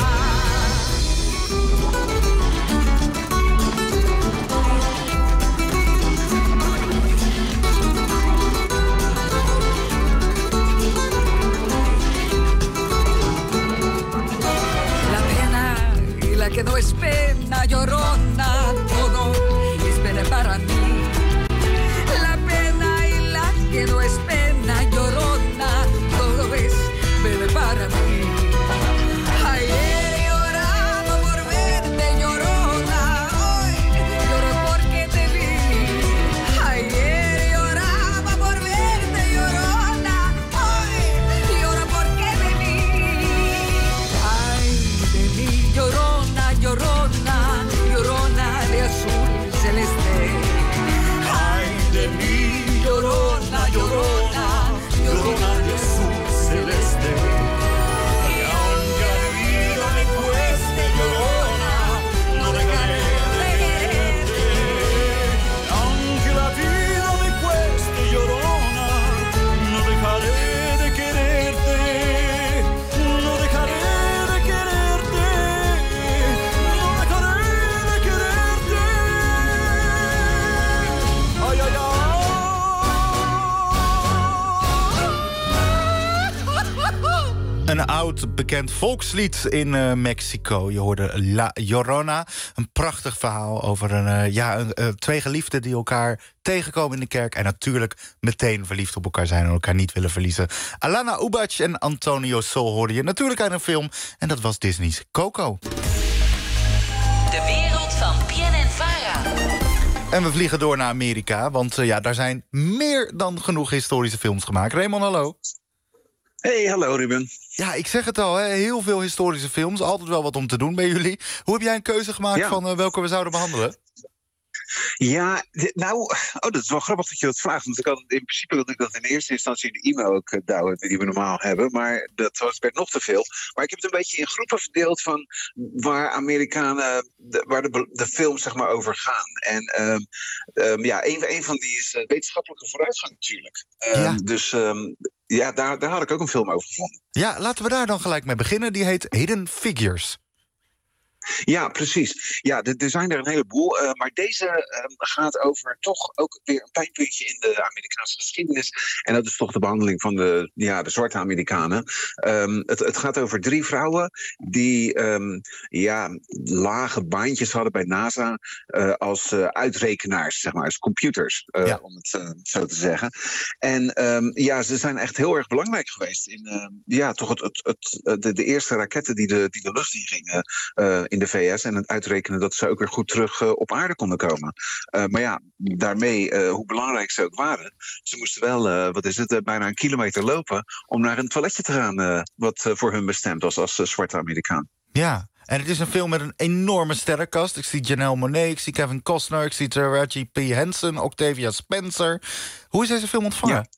La pena y la que no es pena, Llorona, todo es pena para mí. La pena y la que no es pena, Llorona, todo es pena para mí. Ayer lloraba por verte, Llorona, hoy lloro porque te vi. Ayer lloraba por verte, Llorona, hoy lloro porque te vi. Ay, de mí, Llorona, Llorona, Llorona de azul celeste. Ay, de mí, Llorona, Llorona, Llorona de azul celeste. Y aunque la vida me cueste, Llorona, no dejaré de quererte. Aunque la vida me cueste, Llorona, no dejaré de quererte. No dejaré de quererte. No dejaré de quererte. Ay, ay, ay. Een oud bekend volkslied in uh, Mexico. Je hoorde La Llorona. Een prachtig verhaal over een, uh, ja, een, uh, twee geliefden die elkaar tegenkomen in de kerk. En natuurlijk meteen verliefd op elkaar zijn en elkaar niet willen verliezen. Alana Ubach en Antonio Sol hoorde je natuurlijk uit een film. En dat was Disney's Coco. De wereld van P N N Vara. En we vliegen door naar Amerika, want uh, ja, daar zijn meer dan genoeg historische films gemaakt. Raymond, hallo. Hey, hallo Ruben. Ja, ik zeg het al, hè, heel veel historische films. Altijd wel wat om te doen bij jullie. Hoe heb jij een keuze gemaakt Ja. van uh, welke we zouden behandelen? Ja, dit- nou, oh, dat is wel grappig dat je dat vraagt. Want ik had, in principe wilde ik dat in eerste instantie in de e-mail ook uh, douwen die we normaal hebben. Maar dat was werd nog te veel. Maar ik heb het een beetje in groepen verdeeld van waar Amerikanen, de, waar de, be- de films zeg maar over gaan. En ehm, ehm, ja, een, een van die is uh, wetenschappelijke vooruitgang natuurlijk. Ehm, Ja. Dus ehm, ja, daar, daar had ik ook een film over gevonden. Ja, laten we daar dan gelijk mee beginnen. Die heet Hidden Figures. Ja, precies. Ja, er, er zijn er een heleboel. Uh, maar deze uh, gaat over toch ook weer een pijnpuntje in de Amerikaanse geschiedenis. En dat is toch de behandeling van de, ja, de zwarte Amerikanen. Um, het, het gaat over drie vrouwen die um, ja, lage baantjes hadden bij NASA uh, als uh, uitrekenaars, zeg maar, als computers, uh, ja. om het uh, zo te zeggen. En um, ja, ze zijn echt heel erg belangrijk geweest in uh, ja, toch het, het, het, de, de eerste raketten die de, die de lucht in gingen uh, in de V S en het uitrekenen dat ze ook weer goed terug uh, op aarde konden komen. Uh, maar ja, daarmee, uh, hoe belangrijk ze ook waren, ze moesten wel, uh, wat is het, uh, bijna een kilometer lopen om naar een toiletje te gaan, uh, wat uh, voor hun bestemd was als uh, zwarte Amerikaan. Ja, en het is een film met een enorme sterrenkast. Ik zie Janelle Monáe, ik zie Kevin Costner, ik zie Taraji P. Henson, Octavia Spencer. Hoe is deze film ontvangen? Ja.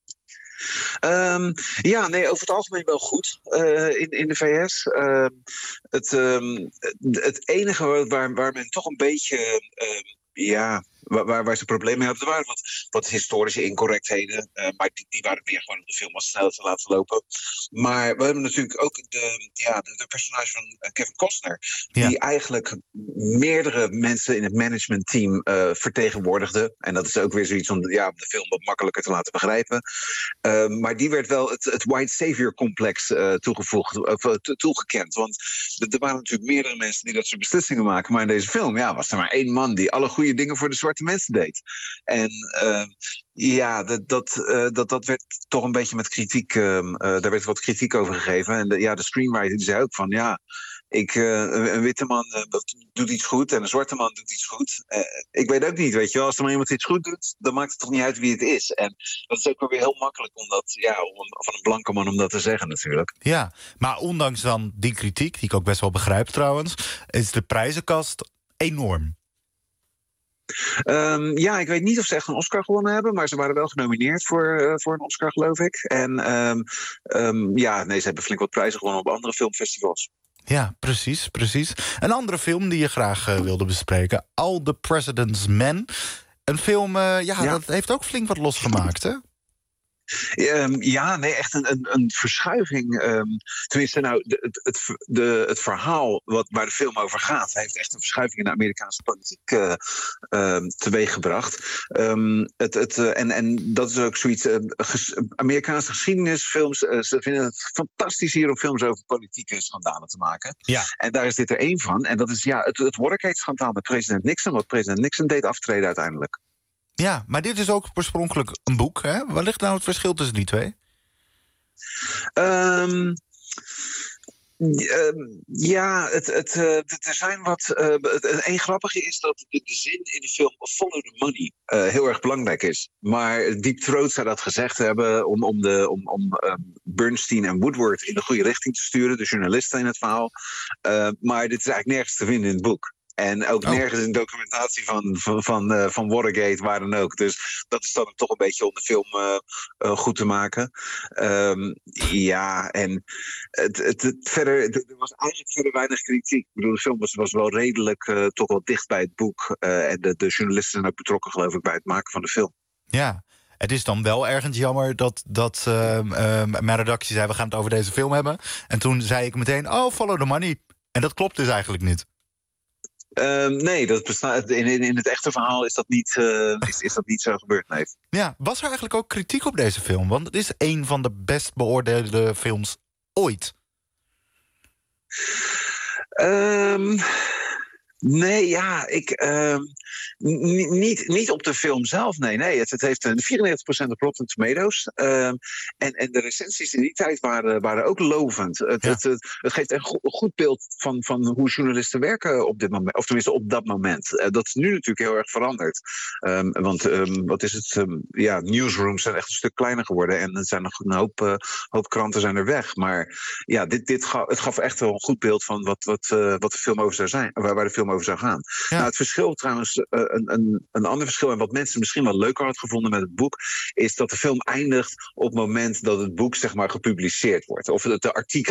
Um, ja, nee, over het algemeen wel goed uh, in, in de V S. Uh, het, um, het enige waar, waar men toch een beetje... Uh, ja, waar, waar ze problemen mee hebben, er waren wat, wat historische incorrectheden. Uh, maar die, die waren meer gewoon om de film als snel te laten lopen. Maar we hebben natuurlijk ook de, ja, de, de personage van uh, Kevin Costner, ja. die eigenlijk meerdere mensen in het managementteam uh, vertegenwoordigde. En dat is ook weer zoiets om de, ja, om de film wat makkelijker te laten begrijpen. Uh, maar die werd wel het, het white savior complex uh, toegevoegd, uh, to, toegekend. Want er waren natuurlijk meerdere mensen die dat soort beslissingen maken. Maar in deze film ja, was er maar één man die alle goede dingen voor de zwarte mensen deed. En uh, ja, dat, dat, uh, dat, dat werd toch een beetje met kritiek, uh, uh, daar werd wat kritiek over gegeven. En de, ja, de screenwriter die zei ook van ja, ik, uh, een witte man uh, doet iets goed en een zwarte man doet iets goed. Uh, ik weet ook niet, weet je wel, als er maar iemand iets goed doet, dan maakt het toch niet uit wie het is. En dat is ook wel weer heel makkelijk om dat, ja, om, van een blanke man om dat te zeggen natuurlijk. Ja, maar ondanks dan die kritiek, die ik ook best wel begrijp trouwens, is de prijzenkast enorm. Um, ja, ik weet niet of ze echt een Oscar gewonnen hebben, maar ze waren wel genomineerd voor, uh, voor een Oscar, geloof ik. En um, um, ja, nee, ze hebben flink wat prijzen gewonnen op andere filmfestivals. Ja, precies, precies. Een andere film die je graag uh, wilde bespreken, All the President's Men. Een film, uh, ja, ja, dat heeft ook flink wat losgemaakt, hè? Um, ja, nee, echt een, een, een verschuiving. Um, tenminste, nou, de, het, het, de, het verhaal wat, waar de film over gaat, heeft echt een verschuiving in de Amerikaanse politiek uh, um, teweeggebracht. Um, het, het, uh, en, en dat is ook zoiets. Uh, ges, Amerikaanse geschiedenisfilms, uh, ze vinden het fantastisch hier om films over politieke schandalen te maken. Ja. En daar is dit er één van. En dat is ja, het, het Watergate-schandaal met president Nixon, wat president Nixon deed aftreden uiteindelijk. Ja, maar dit is ook oorspronkelijk een boek, hè? Waar ligt nou het verschil tussen die twee? Um, uh, ja, het, het, uh, er zijn wat... Uh, het een grappige is dat de, de zin in de film Follow the Money uh, heel erg belangrijk is. Maar Deep Throat zou dat gezegd hebben om, om, de, om, om uh, Bernstein en Woodward in de goede richting te sturen, de journalisten in het verhaal. Uh, maar dit is eigenlijk nergens te vinden in het boek. En ook oh. nergens in documentatie van, van, van, uh, van Watergate, waar dan ook. Dus dat is dan toch een beetje om de film uh, uh, goed te maken. Um, ja, en het, het, het, verder, er was eigenlijk verder weinig kritiek. Ik bedoel, de film was, was wel redelijk uh, toch wel dicht bij het boek. Uh, en de, de journalisten zijn ook betrokken, geloof ik, bij het maken van de film. Ja, het is dan wel ergens jammer dat, dat uh, uh, mijn redactie zei, we gaan het over deze film hebben. En toen zei ik meteen, oh, follow the money. En dat klopt dus eigenlijk niet. Um, nee, dat bestaat, in, in het echte verhaal is dat niet, uh, is, is dat niet zo gebeurd. Nee. Ja, was er eigenlijk ook kritiek op deze film? Want het is een van de best beoordeelde films ooit. Um, nee, ja, ik... Um, n- niet, niet op de film zelf, nee. nee. Het, het heeft een vierennegentig procent op Rotten Tomatoes. Um, en, en de recensies in die tijd waren, waren ook lovend. Het, ja. het, het, het geeft een go- goed beeld van, van hoe journalisten werken op dit moment. Of tenminste op dat moment. Uh, dat is nu natuurlijk heel erg veranderd. Um, want, um, wat is het? Um, ja, newsrooms zijn echt een stuk kleiner geworden. En er zijn nog een hoop, uh, hoop kranten zijn er weg. Maar ja, dit, dit ga, het gaf echt wel een goed beeld van wat, wat, uh, wat de film over zou zijn. Waar, waar de film over zou gaan. Ja. Nou, het verschil trouwens, uh, een, een, een ander verschil, en wat mensen misschien wel leuker hadden gevonden met het boek, is dat de film eindigt op het moment dat het boek zeg maar gepubliceerd wordt. Of de, de artikelen.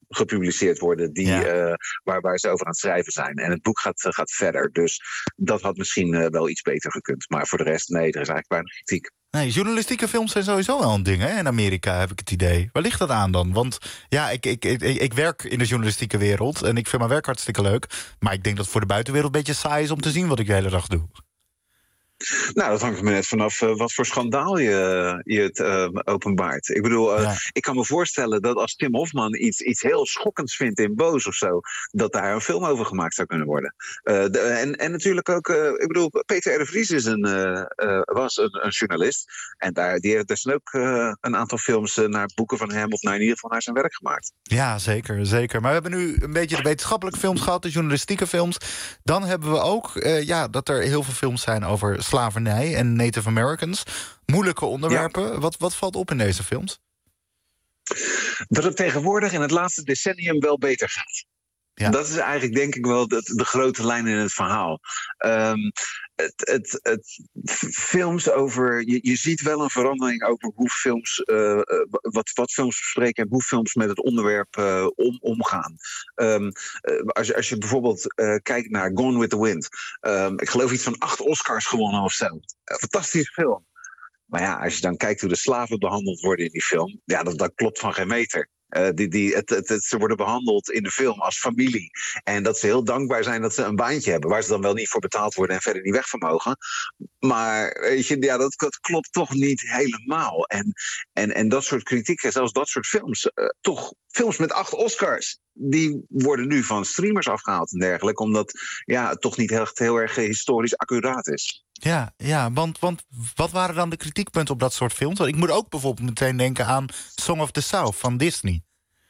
gepubliceerd worden die, Ja. uh, waar, waar ze over aan het schrijven zijn. En het boek gaat, uh, gaat verder. Dus dat had misschien uh, wel iets beter gekund. Maar voor de rest, nee, er is eigenlijk weinig kritiek. Nee, journalistieke films zijn sowieso wel een ding, hè? In Amerika heb ik het idee. Waar ligt dat aan dan? Want ja, ik, ik, ik, ik werk in de journalistieke wereld en ik vind mijn werk hartstikke leuk. Maar ik denk dat het voor de buitenwereld een beetje saai is om te zien wat ik de hele dag doe. Nou, dat hangt er maar net vanaf uh, wat voor schandaal je, je het uh, openbaart. Ik bedoel, uh, ja. ik kan me voorstellen dat als Tim Hofman iets, iets heel schokkends vindt in Boos of zo, dat daar een film over gemaakt zou kunnen worden. Uh, de, en, en natuurlijk ook, uh, ik bedoel, Peter R. de Vries is een, uh, uh, was een, een journalist. En daar, die heeft dus ook uh, een aantal films uh, naar boeken van hem of naar in ieder geval naar zijn werk gemaakt. Ja, zeker, zeker. Maar we hebben nu een beetje de wetenschappelijke films gehad, de journalistieke films. Dan hebben we ook uh, ja, dat er heel veel films zijn over slavernij en Native Americans. Moeilijke onderwerpen. Ja. Wat, wat valt op in deze films? Dat het tegenwoordig in het laatste decennium wel beter gaat. Ja. Dat is eigenlijk denk ik wel de, de grote lijn in het verhaal. Um, het, het, het, films over... Je, je ziet wel een verandering over hoe films... Uh, wat, wat films bespreken en hoe films met het onderwerp uh, om, omgaan. Um, uh, als, je, als je bijvoorbeeld uh, kijkt naar Gone with the Wind. Um, ik geloof iets van acht Oscars gewonnen of zo. Een fantastische film. Maar ja, als je dan kijkt hoe de slaven behandeld worden in die film... Ja, dat, dat klopt van geen meter. Uh, die, die, het, het, het, ze worden behandeld in de film als familie. En dat ze heel dankbaar zijn dat ze een baantje hebben... waar ze dan wel niet voor betaald worden en verder niet weg van mogen. Maar weet je, ja, dat, dat klopt toch niet helemaal. En, en, en dat soort kritiek, zelfs dat soort films... Uh, toch films met acht Oscars... die worden nu van streamers afgehaald en dergelijke... omdat ja, het toch niet echt heel erg historisch accuraat is. Ja, ja want, want wat waren dan de kritiekpunten op dat soort films? Want ik moet ook bijvoorbeeld meteen denken aan Song of the South van Disney.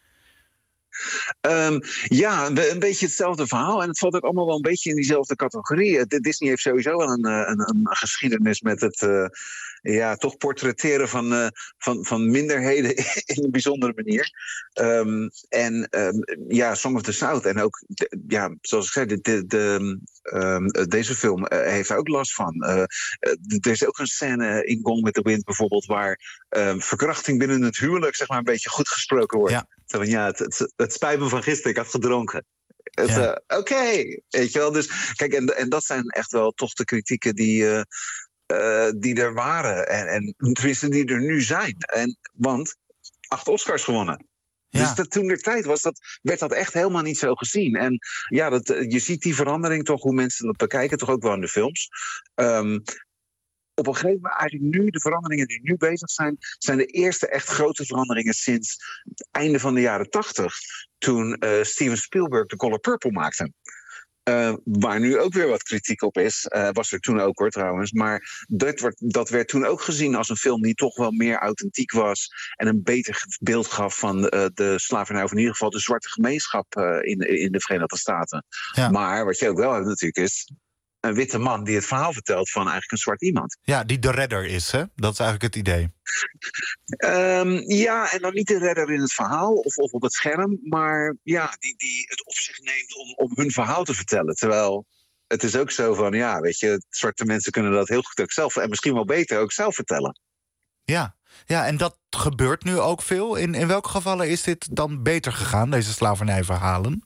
Um, ja, een beetje hetzelfde verhaal. En het valt ook allemaal wel een beetje in diezelfde categorie. Disney heeft sowieso wel een, een, een geschiedenis met het... Uh, ja, toch portretteren van, uh, van, van minderheden in een bijzondere manier. Um, en um, ja, Song of the South. En ook, de, ja, zoals ik zei, de, de, de, um, deze film uh, heeft daar ook last van. Uh, uh, er is ook een scène in Gone with the Wind bijvoorbeeld... waar um, verkrachting binnen het huwelijk zeg maar een beetje goed gesproken wordt. Ja, Zo van, ja het, het, het spijt me van gisteren, ik had gedronken. Ja. Uh, Oké, okay, weet je wel. Dus kijk, en, en dat zijn echt wel toch de kritieken die... Uh, Uh, die er waren. En, en tenminste die er nu zijn. En, want acht Oscars gewonnen. Ja. Dus dat, toen der tijd was dat, werd dat echt helemaal niet zo gezien. En ja, dat, je ziet die verandering toch, hoe mensen dat bekijken, toch ook wel in de films. Um, op een gegeven moment, eigenlijk nu, de veranderingen die nu bezig zijn, zijn de eerste echt grote veranderingen sinds het einde van de jaren tachtig. Toen uh, Steven Spielberg The Color Purple maakte. Uh, waar nu ook weer wat kritiek op is. Uh, was er toen ook hoor trouwens. Maar dat werd, dat werd toen ook gezien als een film die toch wel meer authentiek was. En een beter beeld gaf van uh, de slavernij. Of in ieder geval de zwarte gemeenschap uh, in, in de Verenigde Staten. Ja. Maar wat je ook wel hebt natuurlijk is... een witte man die het verhaal vertelt van eigenlijk een zwart iemand. Ja, die de redder is, hè? Dat is eigenlijk het idee. Um, ja, en dan niet de redder in het verhaal of, of op het scherm... maar ja, die, die het op zich neemt om, om hun verhaal te vertellen. Terwijl het is ook zo van, ja, weet je... zwarte mensen kunnen dat heel goed ook zelf... en misschien wel beter ook zelf vertellen. Ja, ja en dat gebeurt nu ook veel. In, in welke gevallen is dit dan beter gegaan, deze slavernijverhalen?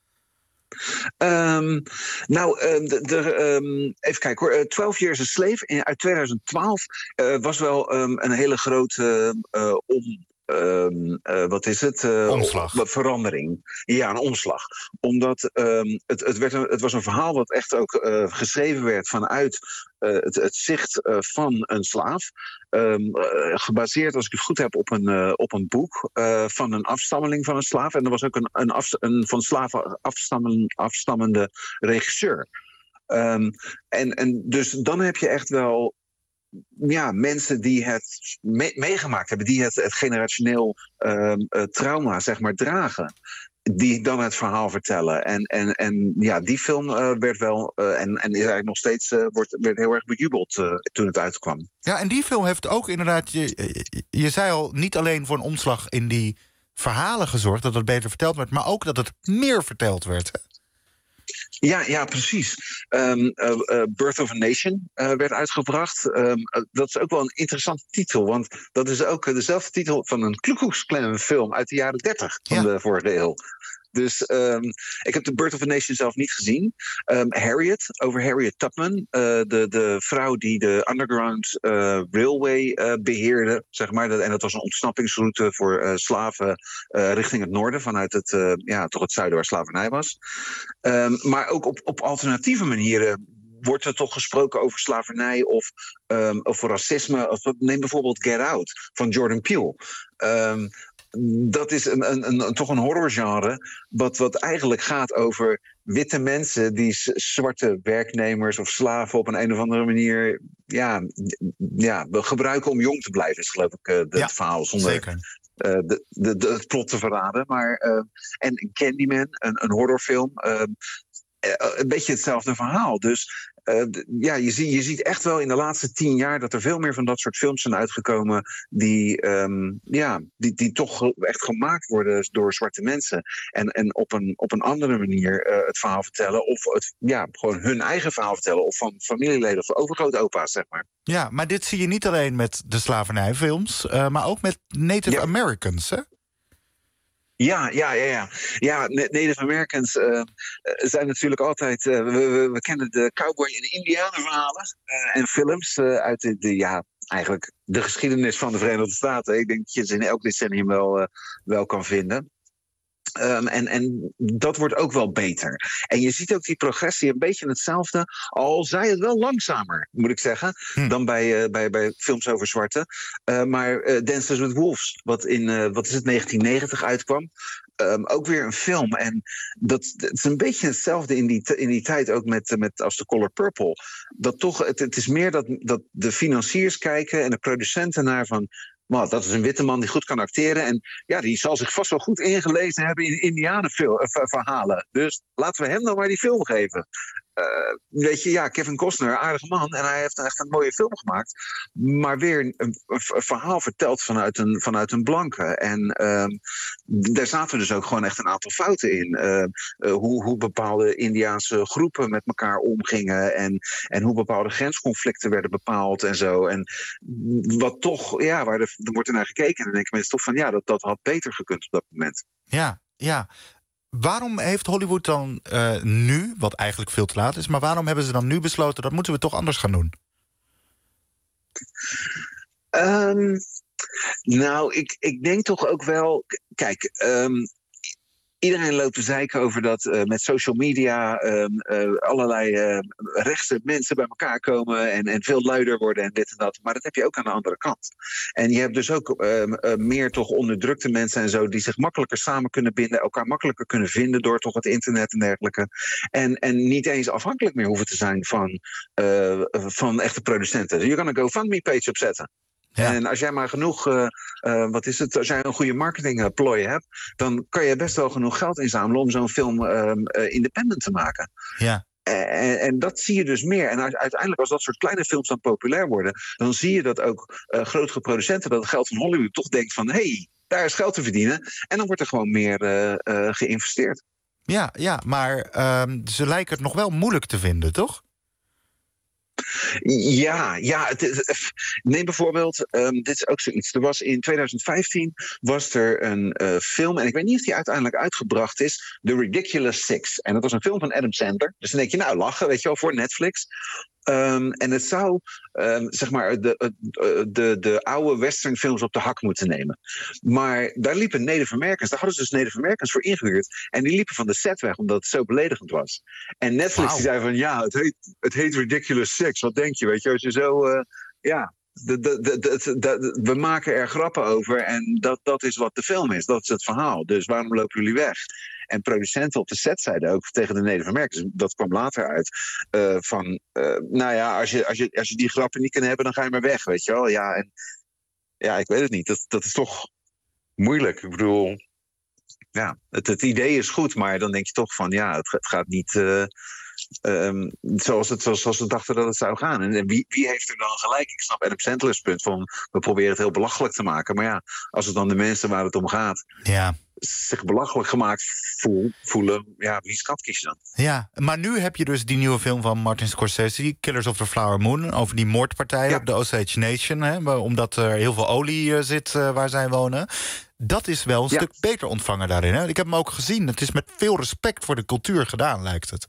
Um, nou, uh, de, de, um, even kijken hoor. Uh, twaalf Years a Slave in, uit tweeduizend twaalf uh, was wel um, een hele grote uh, om... Um, uh, wat is het? Uh, omslag. Verandering. Ja, een omslag. Omdat um, het, het, werd een, het was een verhaal wat echt ook uh, geschreven werd vanuit uh, het, het zicht uh, van een slaaf. Um, uh, gebaseerd, als ik het goed heb, op een, uh, op een boek uh, van een afstammeling van een slaaf. En er was ook een, een, af, een van slaven afstammen, afstammende regisseur. Um, en, en dus dan heb je echt wel... ja, mensen die het me- meegemaakt hebben, die het, het generationeel uh, uh, trauma, zeg maar, dragen, die dan het verhaal vertellen. En, en, en ja, die film uh, werd wel, uh, en, en is eigenlijk nog steeds, uh, wordt, werd heel erg bejubeld uh, toen het uitkwam. Ja, en die film heeft ook inderdaad, je, je zei al, niet alleen voor een omslag in die verhalen gezorgd, dat het beter verteld werd, maar ook dat het meer verteld werd. Ja, ja, precies. Um, uh, uh, Birth of a Nation uh, werd uitgebracht. Um, uh, dat is ook wel een interessante titel, want dat is ook uh, dezelfde titel van een Ku Klux Klan film uit de jaren dertig van ja. de vorige eeuw. Dus um, ik heb de Birth of a Nation zelf niet gezien. Um, Harriet, over Harriet Tubman, uh, de, de vrouw die de Underground uh, Railway uh, beheerde, zeg maar. En dat was een ontsnappingsroute voor uh, slaven uh, richting het noorden, vanuit het, uh, ja, toch het zuiden waar slavernij was. Um, maar ook op, op alternatieve manieren wordt er toch gesproken over slavernij of um, over racisme. Of, neem bijvoorbeeld Get Out van Jordan Peele. Um, Dat is een, een, een, toch een horrorgenre wat, wat eigenlijk gaat over witte mensen die s- zwarte werknemers of slaven op een, een of andere manier ja, ja, gebruiken om jong te blijven, is geloof ik uh, de, ja, het verhaal, zonder uh, de, de, de, het plot te verraden. Maar, uh, en Candyman, een, een horrorfilm, uh, een beetje hetzelfde verhaal. Dus Uh, d- ja, je, zie, je ziet echt wel in de laatste tien jaar dat er veel meer van dat soort films zijn uitgekomen die, um, ja, die, die toch echt gemaakt worden door zwarte mensen. En, en op, een, op een andere manier uh, het verhaal vertellen. Of het, ja, gewoon hun eigen verhaal vertellen. Of van familieleden of overgrootopa's, zeg maar. Ja, maar dit zie je niet alleen met de slavernijfilms, uh, maar ook met Native ja. Americans, hè? Ja, ja, ja, ja. Ja, Native Americans uh, zijn natuurlijk altijd... Uh, we, we, we kennen de cowboy- en indianenverhalen uh, en films uh, uit de, de, ja, eigenlijk de geschiedenis van de Verenigde Staten. Ik denk dat je ze in elk decennium wel, uh, wel kan vinden. Um, en, en dat wordt ook wel beter. En je ziet ook die progressie een beetje hetzelfde, al zij het wel langzamer, moet ik zeggen, hm. dan bij, uh, bij, bij films over zwarte. Uh, maar uh, Dances with Wolves, wat in uh, wat is het, negentien negentig uitkwam. Um, ook weer een film. En dat, dat is een beetje hetzelfde in die, in die tijd ook met, met als The Color Purple. Dat toch, het, het is meer dat, dat de financiers kijken en de producenten naar van... Maar dat is een witte man die goed kan acteren. En ja, die zal zich vast wel goed ingelezen hebben in indianenverhalen. Dus laten we hem dan maar die film geven. Uh, weet je, ja, Kevin Costner, aardige man. En hij heeft echt een mooie film gemaakt. Maar weer een, een, een verhaal verteld vanuit een, vanuit een blanke. En uh, daar zaten dus ook gewoon echt een aantal fouten in. Uh, uh, hoe, hoe bepaalde Indiaanse groepen met elkaar omgingen. En, en hoe bepaalde grensconflicten werden bepaald en zo. En wat toch, ja, waar er, er wordt er naar gekeken. En dan denken mensen toch van, ja, dat, dat had beter gekund op dat moment. Ja, ja. Waarom heeft Hollywood dan uh, nu, wat eigenlijk veel te laat is... maar waarom hebben ze dan nu besloten, dat moeten we toch anders gaan doen? Um, nou, ik, ik denk toch ook wel... Kijk, um, iedereen loopt te zeiken over dat uh, met social media... Um, uh, allerlei uh, rechtse mensen bij elkaar komen... En, en veel luider worden en dit en dat. Maar dat heb je ook aan de andere kant. En je hebt dus ook um, uh, meer toch onderdrukte mensen en zo... die zich makkelijker samen kunnen binden... elkaar makkelijker kunnen vinden door toch het internet en dergelijke. En, en niet eens afhankelijk meer hoeven te zijn van, uh, van echte producenten. Je kan een GoFundMe-page opzetten. Ja. En als jij maar genoeg, uh, uh, wat is het, als jij een goede marketingplooi hebt, dan kan je best wel genoeg geld inzamelen om zo'n film uh, uh, independent te maken. Ja. En, en dat zie je dus meer. En uiteindelijk, als dat soort kleine films dan populair worden, dan zie je dat ook uh, grotere producenten, dat het geld van Hollywood toch denkt van, hé, hey, daar is geld te verdienen. En dan wordt er gewoon meer uh, uh, geïnvesteerd. Ja, ja, maar uh, ze lijken het nog wel moeilijk te vinden, toch? Ja, ja het, het, neem bijvoorbeeld, um, dit is ook zoiets. Er was in twintig vijftien was er een uh, film, en ik weet niet of die uiteindelijk uitgebracht is, The Ridiculous Six. En dat was een film van Adam Sandler. Dus dan denk je, nou, lachen, weet je wel, voor Netflix. Um, en het zou, um, zeg maar, de, de, de, de oude westernfilms op de hak moeten nemen. Maar daar liepen Native Americans, daar hadden ze dus Native Americans voor ingehuurd. En die liepen van de set weg, omdat het zo beledigend was. En Netflix wow. die zei van, ja, het heet, het heet Ridiculous Six. Wat denk je, weet je, als je zo, uh, ja... De, de, de, de, de, we maken er grappen over en dat, dat is wat de film is. Dat is het verhaal. Dus waarom lopen jullie weg? En producenten op de set zeiden ook tegen de Native Americans, dat kwam later uit, uh, van, uh, nou ja, als je, als, je, als je die grappen niet kan hebben, dan ga je maar weg, weet je wel. Ja, en, ja ik weet het niet. Dat, dat is toch moeilijk. Ik bedoel, ja, het, het idee is goed, maar dan denk je toch van, ja, het, het gaat niet... Uh, um, zoals, het, zoals ze dachten dat het zou gaan. En wie, wie heeft er dan gelijk? Ik snap Adam Sandler's punt van, we proberen het heel belachelijk te maken. Maar ja, als het dan de mensen waar het om gaat... Ja. zich belachelijk gemaakt voel, voelen, ja, wie schat kies je dan? Ja, maar nu heb je dus die nieuwe film van Martin Scorsese, Killers of the Flower Moon, over die moordpartij ja. op de Osage Nation, hè, omdat er heel veel olie uh, zit uh, waar zij wonen. Dat is wel een ja. stuk beter ontvangen daarin. Hè? Ik heb hem ook gezien. Het is met veel respect voor de cultuur gedaan, lijkt het.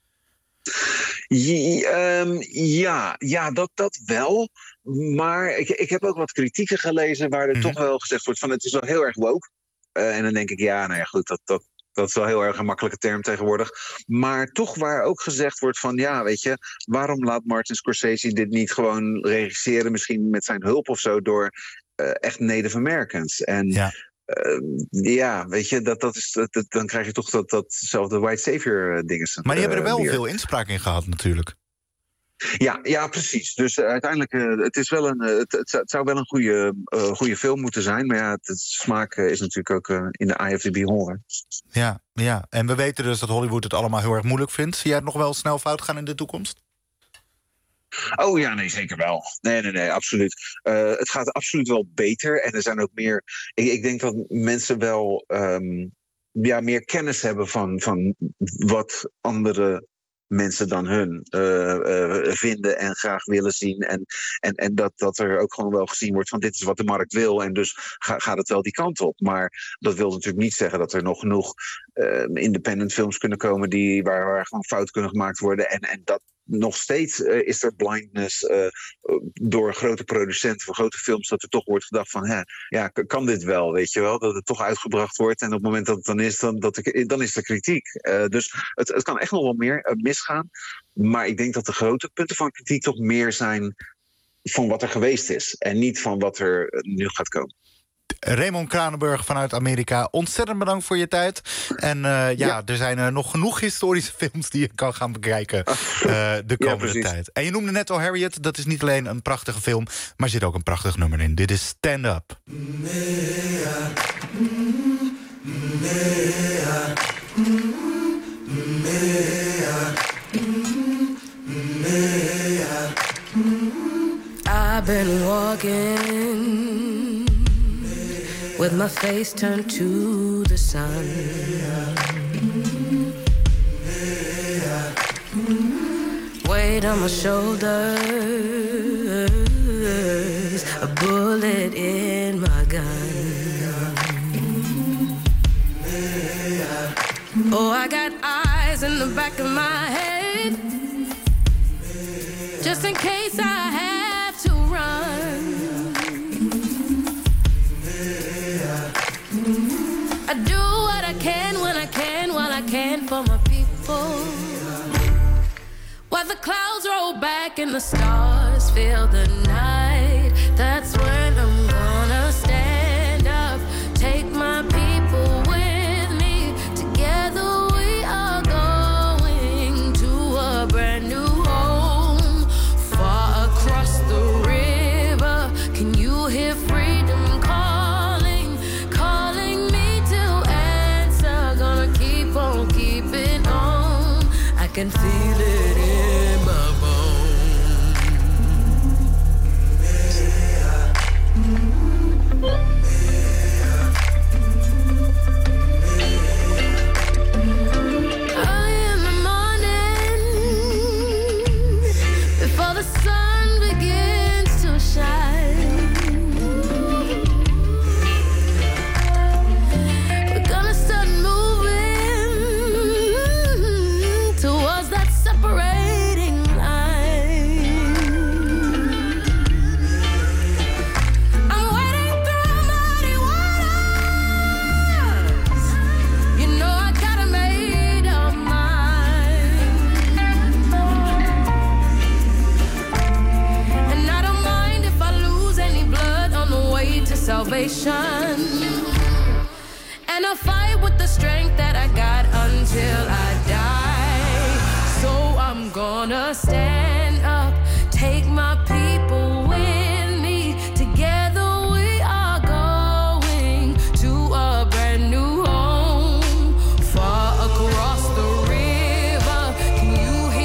Ja, um, ja, ja dat, dat wel. Maar ik, ik heb ook wat kritieken gelezen waar er mm-hmm. toch wel gezegd wordt van het is wel heel erg woke. Uh, en dan denk ik, ja, nou ja, goed, dat, dat, dat is wel heel erg een makkelijke term tegenwoordig. Maar toch waar ook gezegd wordt van, ja, weet je, waarom laat Martin Scorsese dit niet gewoon regisseren, misschien met zijn hulp of zo, door uh, echt Native Americans. En ja, uh, ja weet je, dat, dat is, dat, dat, dan krijg je toch dat, datzelfde white savior dingen. Maar die uh, hebben er wel weer. veel inspraak in gehad natuurlijk. Ja, ja, precies. Dus uh, uiteindelijk, uh, het, is wel een, uh, het, het, het zou wel een goede, uh, goede film moeten zijn. Maar ja, het, het smaak uh, is natuurlijk ook uh, in de eye of the beholder. Ja, ja, en we weten dus dat Hollywood het allemaal heel erg moeilijk vindt. Zie jij het nog wel snel fout gaan in de toekomst? Oh ja, nee, zeker wel. Nee, nee, nee, absoluut. Uh, het gaat absoluut wel beter. En er zijn ook meer... Ik, ik denk dat mensen wel um, ja, meer kennis hebben van, van wat andere mensen dan hun uh, uh, vinden en graag willen zien. En, en, en dat, dat er ook gewoon wel gezien wordt van dit is wat de markt wil. En dus ga, gaat het wel die kant op. Maar dat wil natuurlijk niet zeggen dat er nog genoeg uh, independent films kunnen komen die, waar, waar gewoon fouten kunnen gemaakt worden. En, en dat nog steeds uh, is er blindness uh, door grote producenten van grote films, dat er toch wordt gedacht van, hè, ja, kan dit wel, weet je wel? Dat het toch uitgebracht wordt en op het moment dat het dan is, dan, dat ik, dan is er kritiek. Uh, dus het, het kan echt nog wel meer uh, misgaan. Maar ik denk dat de grote punten van kritiek toch meer zijn van wat er geweest is en niet van wat er nu gaat komen. Raymond Kranenburg vanuit Amerika, ontzettend bedankt voor je tijd. En uh, ja, ja, er zijn uh, nog genoeg historische films die je kan gaan bekijken uh, de komende ja, tijd. En je noemde net al Harriet, dat is niet alleen een prachtige film, maar er zit ook een prachtig nummer in. Dit is Stand Up. I've been walking with my face turned to the sun. Weight on my shoulders, a bullet in my gun. Oh, I got eyes in the back of my head, just in case I have to run. I do what I can when I can, while I can for my people. While the clouds roll back and the stars fill the night, that's when I'm gonna stand up, take my people with me. Together we are going to a brand new home, far across the river. Can you hear freedom calling, calling me to answer? Gonna keep on keeping on, I can feel it in my bones. Early in the morning, before the sun begins to shine, we're gonna start moving towards that separating line. I'm wading through muddy waters. You know I gotta make up mine. And I don't mind if I lose any blood on the way to salvation. And I'll fight with the strength that I got until I die. So I'm gonna stand up, take my people with me. Together we are going to a brand new home, far across the river. Can you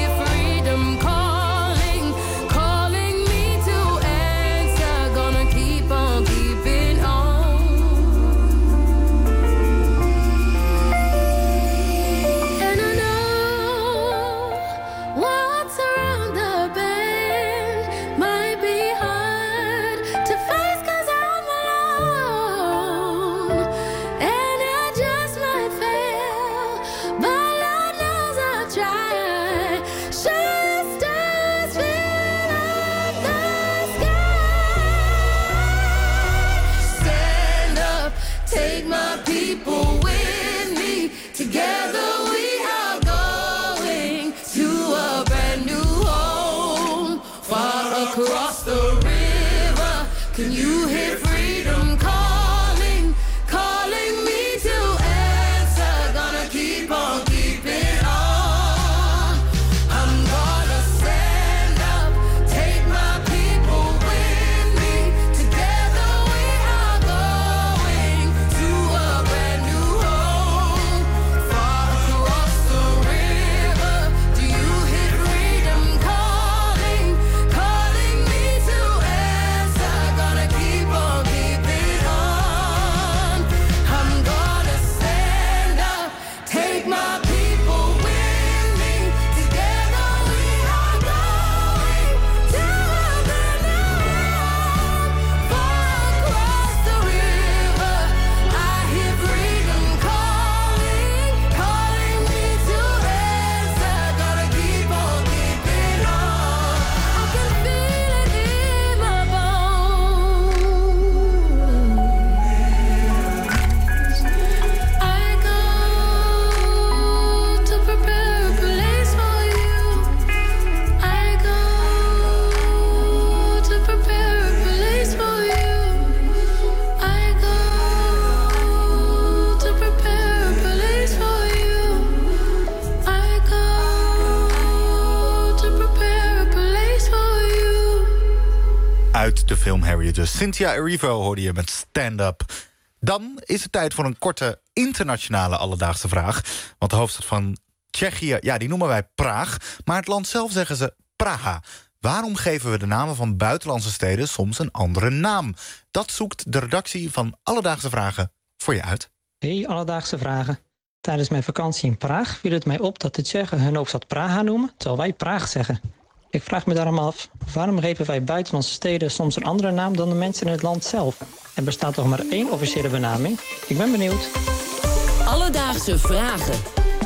Can you hear freedom calling, calling me to answer? Gonna keep on keeping on. I'm gonna stand up, take my people with me. Together we are going to a brand new home, far across the river. Do you hear freedom calling, calling me to answer? Gonna keep on keeping on. I'm gonna stand up, take my people with me. Together we are going to a brand new home, far across the river. I hear freedom calling, calling me to answer. Gonna keep on keeping on. I can feel it in my bones. I go to prepare a place for you. I go to prepare a place for you. I go to prepare a place for you. I go to prepare a place for you. Uit de film Harriet dus. Cynthia Erivo hoorde je met Stand Up. Dan is het tijd voor een korte internationale alledaagse vraag. Want de hoofdstad van Tsjechië, ja, die noemen wij Praag. Maar het land zelf zeggen ze Praha. Waarom geven we de namen van buitenlandse steden soms een andere naam? Dat zoekt de redactie van Alledaagse Vragen voor je uit. Hey, Alledaagse Vragen. Tijdens mijn vakantie in Praag viel het mij op dat de Tsjechen hun hoofdstad Praha noemen, terwijl wij Praag zeggen. Ik vraag me daarom af, waarom geven wij buitenlandse steden soms een andere naam dan de mensen in het land zelf? Er bestaat toch maar één officiële benaming? Ik ben benieuwd. Alledaagse Vragen.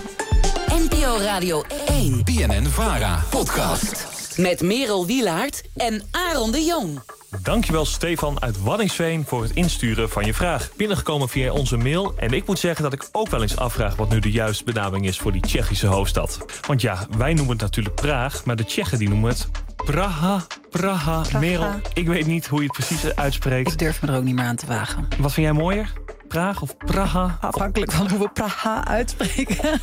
N P O Radio één. B N N-Vara podcast. Met Merel Wielaert en Aaron de Jong. Dankjewel Stefan uit Waddinxveen voor het insturen van je vraag. Binnengekomen via onze mail. En ik moet zeggen dat ik ook wel eens afvraag wat nu de juiste benaming is voor die Tsjechische hoofdstad. Want ja, wij noemen het natuurlijk Praag, maar de Tsjechen die noemen het Praha, Praha. Praha. Merel, ik weet niet hoe je het precies uitspreekt. Ik durf me er ook niet meer aan te wagen. Wat vind jij mooier? Praag of Praha? Afhankelijk van hoe we Praha uitspreken.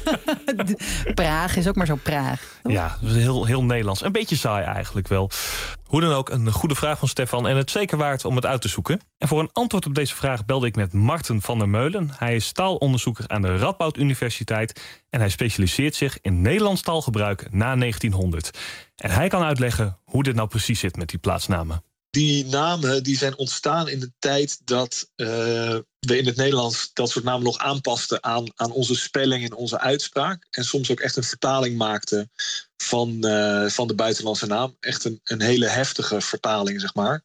Praag is ook maar zo Praag. Ja, dat is heel, heel Nederlands. Een beetje saai eigenlijk wel. Hoe dan ook, een goede vraag van Stefan en het zeker waard om het uit te zoeken. En voor een antwoord op deze vraag belde ik met Marten van der Meulen. Hij is taalonderzoeker aan de Radboud Universiteit en hij specialiseert zich in Nederlands taalgebruik na negentienhonderd. En hij kan uitleggen hoe dit nou precies zit met die plaatsnamen. Die namen die zijn ontstaan in de tijd dat uh, we in het Nederlands dat soort namen nog aanpasten aan, aan onze spelling en onze uitspraak. En soms ook echt een vertaling maakten van, uh, van de buitenlandse naam. Echt een, een hele heftige vertaling, zeg maar.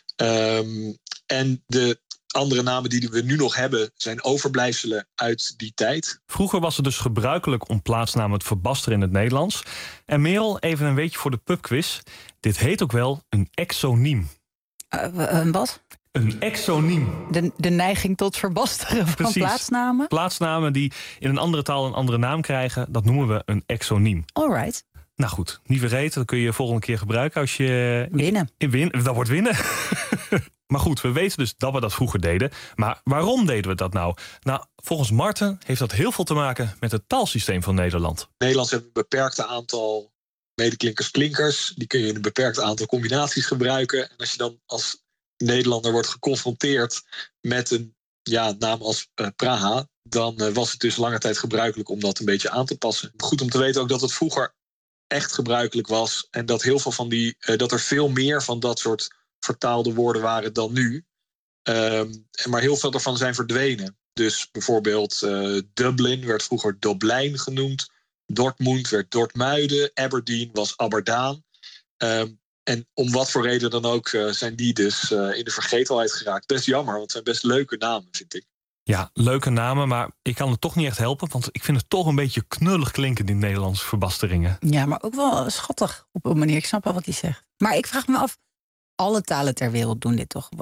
Um, en de andere namen die we nu nog hebben zijn overblijfselen uit die tijd. Vroeger was het dus gebruikelijk om plaatsnamen te verbasteren in het Nederlands. En Merel, even een weetje voor de pubquiz. Dit heet ook wel een exoniem. Uh, een wat? Een exoniem. De, de neiging tot verbasteren van Precies. plaatsnamen? Plaatsnamen die in een andere taal een andere naam krijgen, dat noemen we een exoniem. Alright. Nou goed, niet vergeten, dat kun je volgende keer gebruiken als je... Winnen. Win, dat wordt winnen. Maar goed, we weten dus dat we dat vroeger deden. Maar waarom deden we dat nou? Nou, volgens Marten heeft dat heel veel te maken met het taalsysteem van Nederland. Nederlands hebben een beperkt aantal medeklinkers, klinkers. Die kun je in een beperkt aantal combinaties gebruiken. En als je dan als Nederlander wordt geconfronteerd met een ja, naam als uh, Praha, dan uh, was het dus lange tijd gebruikelijk om dat een beetje aan te passen. Goed om te weten ook dat het vroeger echt gebruikelijk was. En dat heel veel van die, uh, dat er veel meer van dat soort vertaalde woorden waren dan nu. Um, maar heel veel daarvan zijn verdwenen. Dus bijvoorbeeld uh, Dublin werd vroeger Dublijn genoemd. Dortmund werd Dortmuiden. Aberdeen was Aberdaan. Um, en om wat voor reden dan ook uh, zijn die dus uh, in de vergetelheid geraakt. Best jammer, want het zijn best leuke namen, vind ik. Ja, leuke namen, maar ik kan het toch niet echt helpen. Want ik vind het toch een beetje knullig klinken, die Nederlandse verbasteringen. Ja, maar ook wel schattig op een manier. Ik snap wel wat hij zegt. Maar ik vraag me af, alle talen ter wereld doen dit toch gewoon?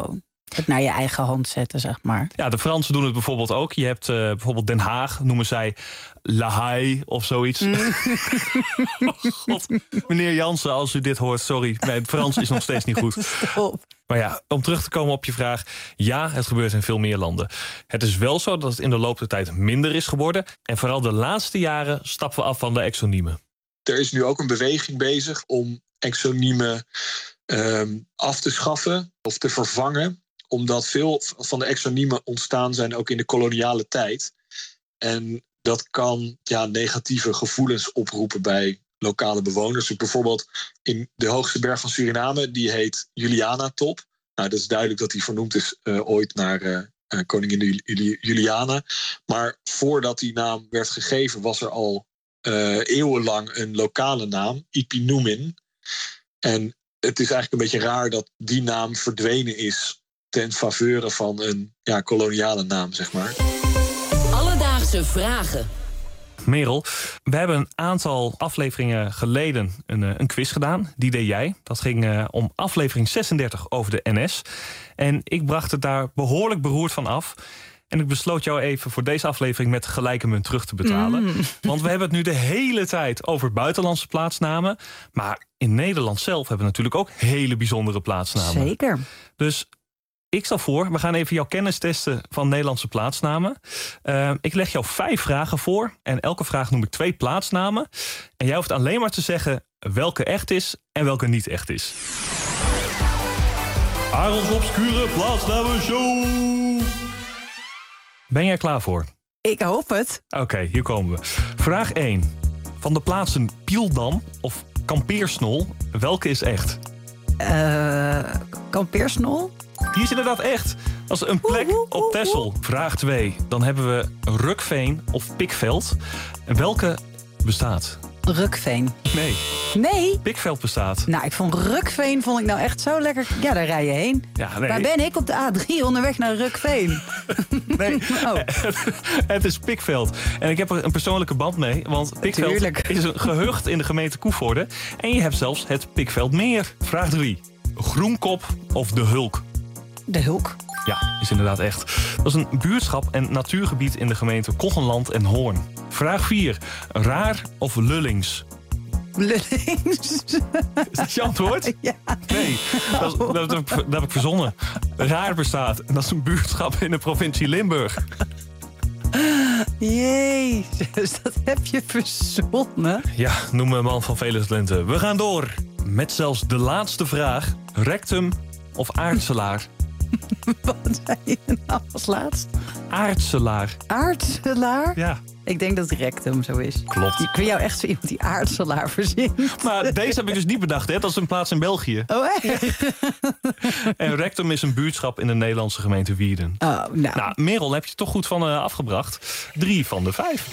Het naar je eigen hand zetten, zeg maar. Ja, de Fransen doen het bijvoorbeeld ook. Je hebt uh, bijvoorbeeld Den Haag, noemen zij La Haye of zoiets. Mm. Oh God, meneer Jansen, als u dit hoort, sorry. Mijn Frans is nog steeds niet goed. Stop. Maar ja, om terug te komen op je vraag. Ja, het gebeurt in veel meer landen. Het is wel zo dat het in de loop der tijd minder is geworden. En vooral de laatste jaren stappen we af van de exoniemen. Er is nu ook een beweging bezig om exoniemen um, af te schaffen of te vervangen. Omdat veel van de exoniemen ontstaan zijn ook in de koloniale tijd. En dat kan ja, negatieve gevoelens oproepen bij lokale bewoners. Dus bijvoorbeeld in de hoogste berg van Suriname, die heet Juliana-top. Nou, dat is duidelijk dat die vernoemd is uh, ooit naar uh, uh, koningin Juliana. Maar voordat die naam werd gegeven, was er al uh, eeuwenlang een lokale naam, Ipinumin. En het is eigenlijk een beetje raar dat die naam verdwenen is ten faveur van een ja, koloniale naam, zeg maar. Alledaagse vragen. Merel, we hebben een aantal afleveringen geleden een, een quiz gedaan. Die deed jij. Dat ging uh, om aflevering zesendertig over de N S. En ik bracht het daar behoorlijk beroerd van af. En ik besloot jou even voor deze aflevering met gelijke munt terug te betalen. Mm. Want we hebben het nu de hele tijd over buitenlandse plaatsnamen. Maar in Nederland zelf hebben we natuurlijk ook hele bijzondere plaatsnamen. Zeker. Dus ik stel voor, we gaan even jouw kennis testen van Nederlandse plaatsnamen. Uh, ik leg jou vijf vragen voor. En elke vraag noem ik twee plaatsnamen. En jij hoeft alleen maar te zeggen welke echt is en welke niet echt is. Arons Obscure Plaatsnamen Show. Ben jij klaar voor? Ik hoop het. Oké, okay, hier komen we. Vraag één. Van de plaatsen Pielsdam of Kampeersnol, welke is echt? Uh, Kampeersnol? Die is inderdaad echt. Dat is een plek op Texel. Vraag twee. Dan hebben we Rukveen of Pikveld. En welke bestaat? Rukveen. Nee. Nee? Pikveld bestaat. Nou, ik vond Rukveen vond ik nou echt zo lekker. Ja, daar rij je heen. Ja, nee. Waar ben ik? Op de A drie onderweg naar Rukveen. Nee, oh. Het is Pikveld. En ik heb er een persoonlijke band mee. Want Pikveld Tuurlijk. is een gehucht in de gemeente Koevoorde. En je hebt zelfs het Pikveldmeer. Vraag drie. Groenkop of de Hulk? De Hulk. Ja, is inderdaad echt. Dat is een buurtschap en natuurgebied in de gemeente Koggenland en Hoorn. Vraag vier. Raar of Lullings? Lullings. Is dat je antwoord? Ja. Nee, dat, is, dat, heb ik, dat heb ik verzonnen. Raar bestaat. Dat is een buurtschap in de provincie Limburg. Jezus, dat heb je verzonnen. Ja, noem me een man van vele talenten. We gaan door met zelfs de laatste vraag. Rectum of aardselaar? Wat zei je nou als laatst? Aardselaar. Aardselaar? Ja. Ik denk dat het rectum zo is. Klopt. Ik ben jou echt zo iemand die aardselaar verzint. Maar deze heb ik dus niet bedacht, hè? Dat is een plaats in België. Oh, echt? En Rectum is een buurtschap in de Nederlandse gemeente Wierden. Oh, nou. Nou, Merel, heb je toch goed van uh, afgebracht. Drie van de vijf.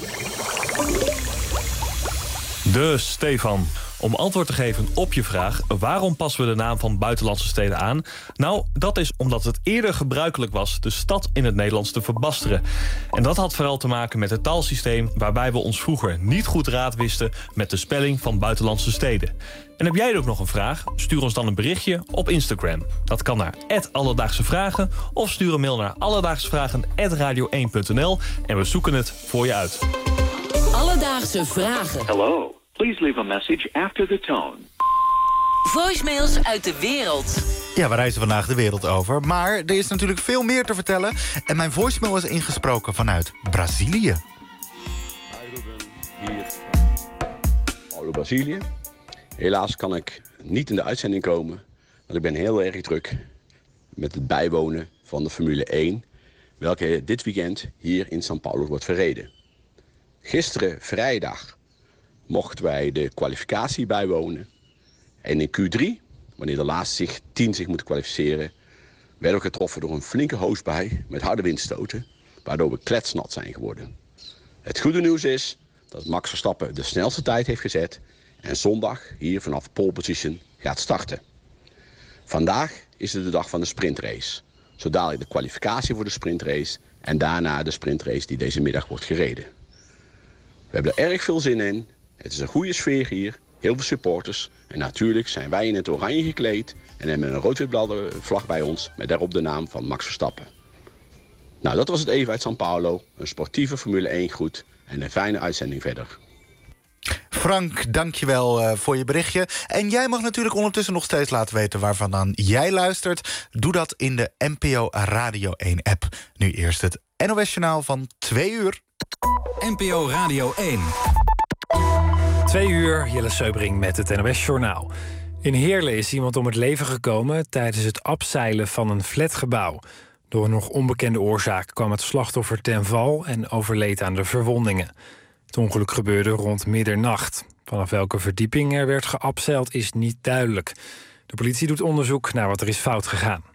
Dus, Stefan, om antwoord te geven op je vraag, waarom passen we de naam van buitenlandse steden aan? Nou, dat is omdat het eerder gebruikelijk was de stad in het Nederlands te verbasteren. En dat had vooral te maken met het taalsysteem waarbij we ons vroeger niet goed raad wisten met de spelling van buitenlandse steden. En heb jij ook nog een vraag? Stuur ons dan een berichtje op Instagram. Dat kan naar at Alledaagse Vragen of stuur een mail naar alledaagsvragen at radio één punt n l en we zoeken het voor je uit. Alledaagse Vragen. Hello. Please leave a message after the tone. Voicemails uit de wereld. Ja, we reizen vandaag de wereld over. Maar er is natuurlijk veel meer te vertellen. En mijn voicemail is ingesproken vanuit Brazilië. Hi Ruben, hier. Paulo, Brazilië. Helaas kan ik niet in de uitzending komen. Want ik ben heel erg druk met het bijwonen van de Formule één. Welke dit weekend hier in São Paulo wordt verreden. Gisteren vrijdag mochten wij de kwalificatie bijwonen. En in Q drie, wanneer de laatste zich, tien zich moeten kwalificeren, werden we getroffen door een flinke hoosbui met harde windstoten, waardoor we kletsnat zijn geworden. Het goede nieuws is dat Max Verstappen de snelste tijd heeft gezet en zondag hier vanaf pole position gaat starten. Vandaag is het de dag van de sprintrace. Zo dadelijk de kwalificatie voor de sprintrace en daarna de sprintrace die deze middag wordt gereden. We hebben er erg veel zin in. Het is een goede sfeer hier. heel veel supporters. En natuurlijk zijn wij in het oranje gekleed en hebben een rood-wit-blauwe vlag bij ons met daarop de naam van Max Verstappen. Nou, dat was het even uit São Paulo. Een sportieve Formule één groet en een fijne uitzending verder. Frank, dankjewel uh, voor je berichtje. En jij mag natuurlijk ondertussen nog steeds laten weten waar vandaan jij luistert. Doe dat in de N P O Radio één app. Nu eerst het N O S-journaal van twee uur. N P O Radio één. Twee uur, Jelle Seubring met het N O S-journaal. In Heerlen is iemand om het leven gekomen tijdens het abseilen van een flatgebouw. Door een nog onbekende oorzaak kwam het slachtoffer ten val en overleed aan de verwondingen. Het ongeluk gebeurde rond middernacht. Vanaf welke verdieping er werd geabseild is niet duidelijk. De politie doet onderzoek naar wat er is fout gegaan.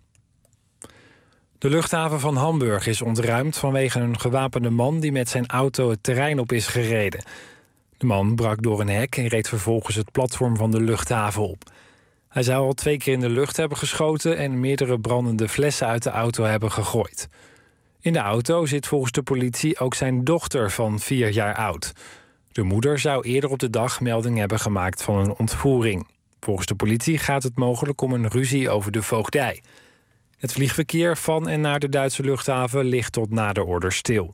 De luchthaven van Hamburg is ontruimd vanwege een gewapende man die met zijn auto het terrein op is gereden. De man brak door een hek en reed vervolgens het platform van de luchthaven op. Hij zou al twee keer in de lucht hebben geschoten en meerdere brandende flessen uit de auto hebben gegooid. In de auto zit volgens de politie ook zijn dochter van vier jaar oud. De moeder zou eerder op de dag melding hebben gemaakt van een ontvoering. Volgens de politie gaat het mogelijk om een ruzie over de voogdij. Het vliegverkeer van en naar de Duitse luchthaven ligt tot nader order stil.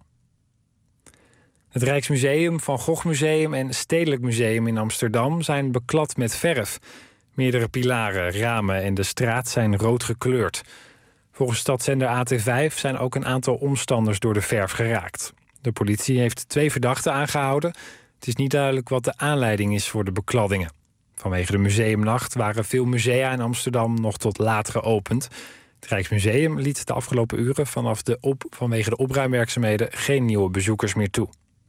Het Rijksmuseum, Van Gogh Museum en Stedelijk Museum in Amsterdam zijn beklad met verf. Meerdere pilaren, ramen en de straat zijn rood gekleurd. Volgens stadszender A T vijf zijn ook een aantal omstanders door de verf geraakt. De politie heeft twee verdachten aangehouden. Het is niet duidelijk wat de aanleiding is voor de bekladdingen. Vanwege de museumnacht waren veel musea in Amsterdam nog tot laat geopend. Het Rijksmuseum liet de afgelopen uren vanaf de op, vanwege de opruimwerkzaamheden geen nieuwe bezoekers meer toe.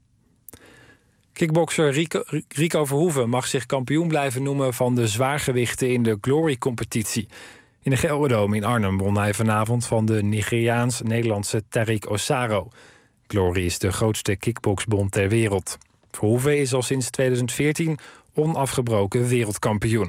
Kickbokser Rico, Rico Verhoeven mag zich kampioen blijven noemen van de zwaargewichten in de Glory-competitie. In de Gelredome in Arnhem won hij vanavond van de Nigeriaans-Nederlandse Tariq Osaro. Glory is de grootste kickboxbond ter wereld. Verhoeven is al sinds tweeduizend veertien onafgebroken wereldkampioen.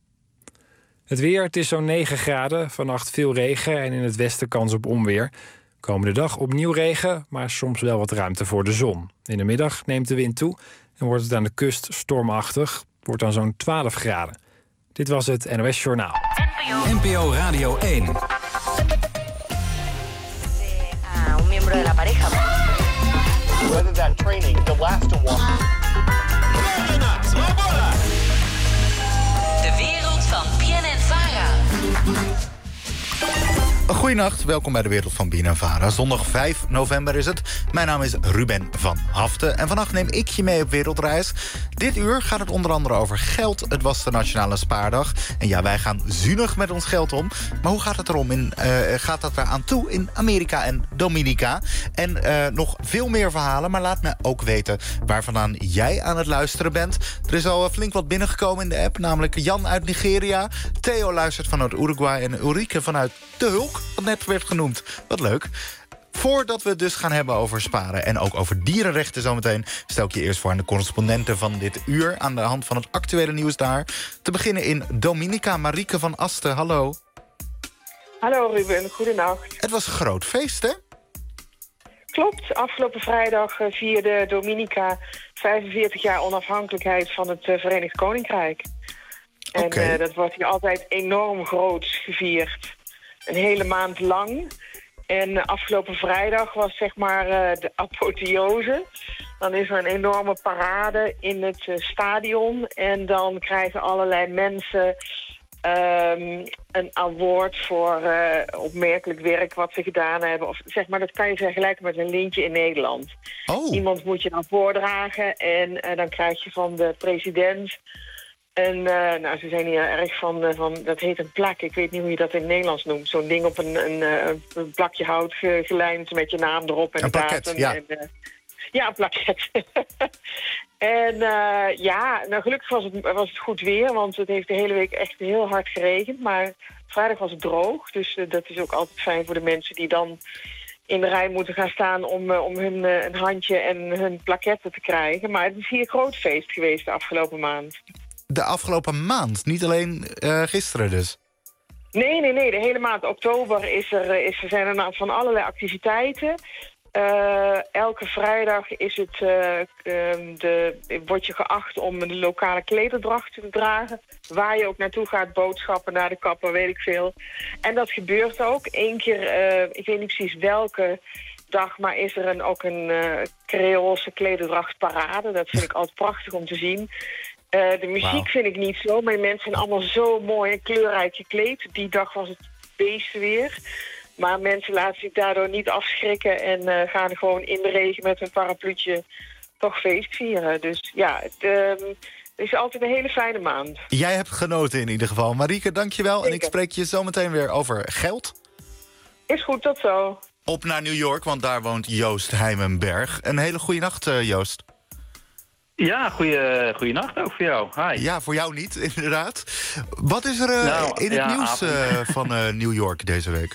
Het weer, het is zo'n negen graden, vannacht veel regen en in het westen kans op onweer. Komende dag opnieuw regen, maar soms wel wat ruimte voor de zon. In de middag neemt de wind toe en wordt het aan de kust stormachtig. Het wordt dan zo'n twaalf graden. Dit was het N O S Journaal. N P O Radio één. A un miembro de la pareja. Whether that training, the last one. De wereld van B N N Vara. Goedenacht, welkom bij de wereld van B N N Vara. Zondag vijf november is het. Mijn naam is Ruben van Haften en vannacht neem ik je mee op wereldreis. Dit uur gaat het onder andere over geld. Het was de Nationale Spaardag. En ja, wij gaan zuinig met ons geld om. Maar hoe gaat het erom? In, uh, gaat dat eraan toe in Amerika en Dominica? En uh, nog veel meer verhalen, maar laat me ook weten waar vandaan jij aan het luisteren bent. Er is al flink wat binnengekomen in de app, namelijk Jan uit Nigeria. Theo luistert vanuit Uruguay en Ulrike vanuit De Hulk, wat net werd genoemd. Wat leuk. Voordat we het dus gaan hebben over sparen en ook over dierenrechten zometeen, stel ik je eerst voor aan de correspondenten van dit uur aan de hand van het actuele nieuws daar. Te beginnen in Dominica, Marieke van Asten, hallo. Hallo Ruben, goedenacht. Het was een groot feest, hè? Klopt, afgelopen vrijdag vierde Dominica vijfenveertig jaar onafhankelijkheid van het uh, Verenigd Koninkrijk. En okay. uh, dat wordt hier altijd enorm groot gevierd. Een hele maand lang. En afgelopen vrijdag was zeg maar uh, de apotheose. Dan is er een enorme parade in het uh, stadion. En dan krijgen allerlei mensen um, een award voor uh, opmerkelijk werk wat ze gedaan hebben. Of zeg maar, dat kan je vergelijken met een lintje in Nederland. Oh. Iemand moet je dan voordragen en uh, dan krijg je van de president. En uh, nou, ze zijn hier erg van, uh, van, dat heet een plak. Ik weet niet hoe je dat in het Nederlands noemt. Zo'n ding op een, een, een plakje hout ge, gelijmd met je naam erop. En een plakket, ja. En, uh, ja, een plakket. en uh, ja, nou gelukkig was het, was het goed weer, want het heeft de hele week echt heel hard geregend. Maar vrijdag was het droog, dus uh, dat is ook altijd fijn voor de mensen die dan in de rij moeten gaan staan om, uh, om hun uh, een handje en hun plakketten te krijgen. Maar het is hier een groot feest geweest de afgelopen maand. De afgelopen maand, niet alleen uh, gisteren dus? Nee, nee, nee. De hele maand oktober is er, is er zijn er van allerlei activiteiten. Uh, elke vrijdag is het, uh, um, de, word je geacht om een lokale klederdracht te dragen. Waar je ook naartoe gaat, boodschappen, naar de kapper, weet ik veel. En dat gebeurt ook. Eén keer, uh, ik weet niet precies welke dag, maar is er een, ook een uh, Creoolse klederdrachtparade. Dat vind ik altijd prachtig om te zien. Uh, de muziek wow. vind ik niet zo, maar de mensen zijn allemaal zo mooi en kleurrijk gekleed. Die dag was het beestenweer. Maar mensen laten zich daardoor niet afschrikken en uh, gaan gewoon in de regen met hun parapluutje toch feest vieren. Dus ja, het, uh, het is altijd een hele fijne maand. Jij hebt genoten in ieder geval. Marieke, dankjewel. Zeker. En ik spreek je zo meteen weer over geld. Is goed, tot zo. Op naar New York, want daar woont Joost Heimenberg. Een hele goede nacht, uh, Joost. Ja, goeie, goeie nacht ook voor jou. Hi. Ja, voor jou niet, inderdaad. Wat is er uh, nou, in het ja, nieuws uh, van uh, New York deze week?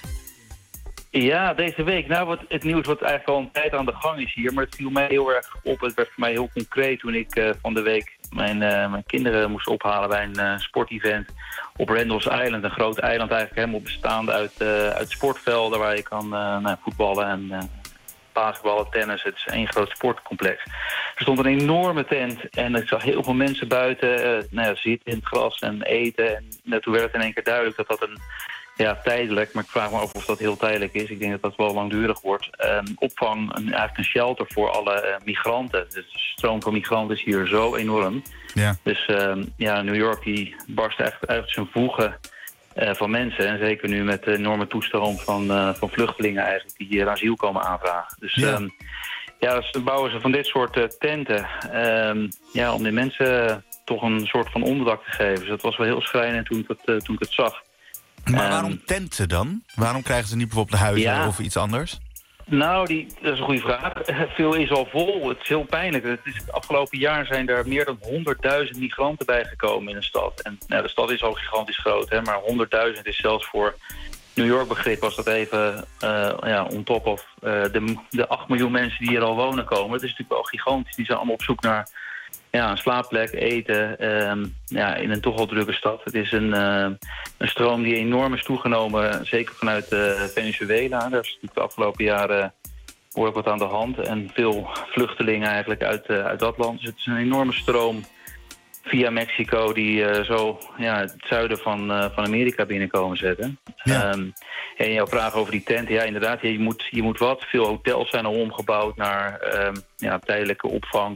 Ja, deze week. Nou, wat, het nieuws wat eigenlijk al een tijd aan de gang is hier. Maar het viel mij heel erg op. Het werd voor mij heel concreet toen ik uh, van de week mijn, uh, mijn kinderen moest ophalen bij een uh, sportevent op Randall's Island. Een groot eiland eigenlijk helemaal bestaande uit, uh, uit sportvelden waar je kan uh, nou, voetballen en uh, basketballen, tennis. Het is één groot sportcomplex. Er stond een enorme tent en ik zag heel veel mensen buiten uh, nou ja, zitten in het gras en eten. En uh, toen werd het in één keer duidelijk dat dat een Ja, tijdelijk, maar ik vraag me af of dat heel tijdelijk is. Ik denk dat dat wel langdurig wordt. Um, opvang, een, eigenlijk een shelter voor alle uh, migranten. Dus de stroom van migranten is hier zo enorm. Ja. Dus um, ja, New York die barst echt uit zijn voegen uh, van mensen. En zeker nu met de enorme toestroom van, uh, van vluchtelingen eigenlijk die hier asiel komen aanvragen. Dus ja, um, ja dus dan bouwen ze van dit soort uh, tenten um, ja, om de mensen uh, toch een soort van onderdak te geven. Dus dat was wel heel schrijnend toen ik het, uh, toen ik het zag. Maar waarom tenten dan? Waarom krijgen ze niet bijvoorbeeld huizen ja. of iets anders? Nou, die, dat is een goede vraag. Veel is al vol. Het is heel pijnlijk. Het is, het afgelopen jaar zijn er meer dan honderdduizend migranten bijgekomen in een stad. En nou, de stad is al gigantisch groot, hè, maar honderdduizend is zelfs voor New York begrip was dat even uh, ja, on top of uh, de, de acht miljoen mensen die hier al wonen komen. Het is natuurlijk wel gigantisch. Die zijn allemaal op zoek naar ja, een slaapplek, eten, um, ja, in een toch wel drukke stad. Het is een, uh, een stroom die enorm is toegenomen, zeker vanuit uh, Venezuela. Daar is natuurlijk de afgelopen jaren behoorlijk wat aan de hand. En veel vluchtelingen eigenlijk uit, uh, uit dat land. Dus het is een enorme stroom via Mexico die uh, zo ja, het zuiden van, uh, van Amerika binnenkomen zetten. Ja. Um, en jouw vraag over die tenten, ja inderdaad, je moet, je moet wat. Veel hotels zijn al omgebouwd naar um, ja, tijdelijke opvang.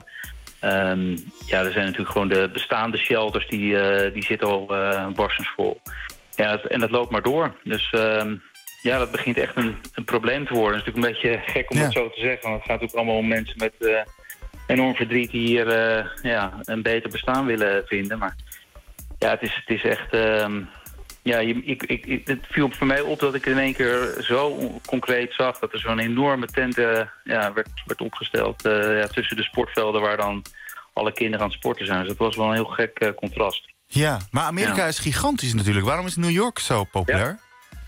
Um, ja, er zijn natuurlijk gewoon de bestaande shelters, die, uh, die zitten al uh, barstensvol. Ja, het, en dat loopt maar door. Dus um, ja, dat begint echt een, een probleem te worden. Het is natuurlijk een beetje gek om ja. dat zo te zeggen. Want het gaat natuurlijk allemaal om mensen met uh, enorm verdriet die hier uh, ja, een beter bestaan willen vinden. Maar ja, het is, het is echt... Um, ja, je, ik, ik, ik, het viel voor mij op dat ik in één keer zo concreet zag dat er zo'n enorme tent uh, ja, werd, werd opgesteld uh, ja, tussen de sportvelden waar dan alle kinderen aan het sporten zijn. Dus dat was wel een heel gek uh, contrast. Ja, maar Amerika ja. is gigantisch natuurlijk. Waarom is New York zo populair?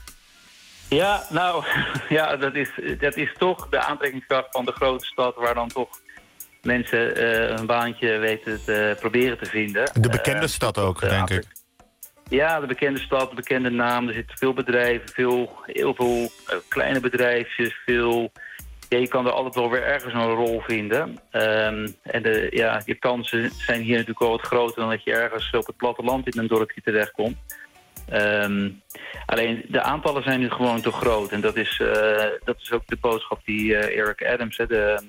Ja, ja nou, ja, dat is, dat is toch de aantrekkingskracht van de grote stad waar dan toch mensen uh, een baantje weten te proberen te vinden. De bekende uh, stad ook, uh, denk ik. Ja, de bekende stad, de bekende naam. Er zitten veel bedrijven, veel, heel veel uh, kleine bedrijfjes, veel... Ja, je kan er altijd wel weer ergens een rol vinden. Um, en de, ja, je kansen zijn hier natuurlijk wel wat groter dan dat je ergens op het platteland in een dorpje terechtkomt. Um, alleen de aantallen zijn nu gewoon te groot. En dat is, uh, dat is ook de boodschap die uh, Eric Adams, hè, de,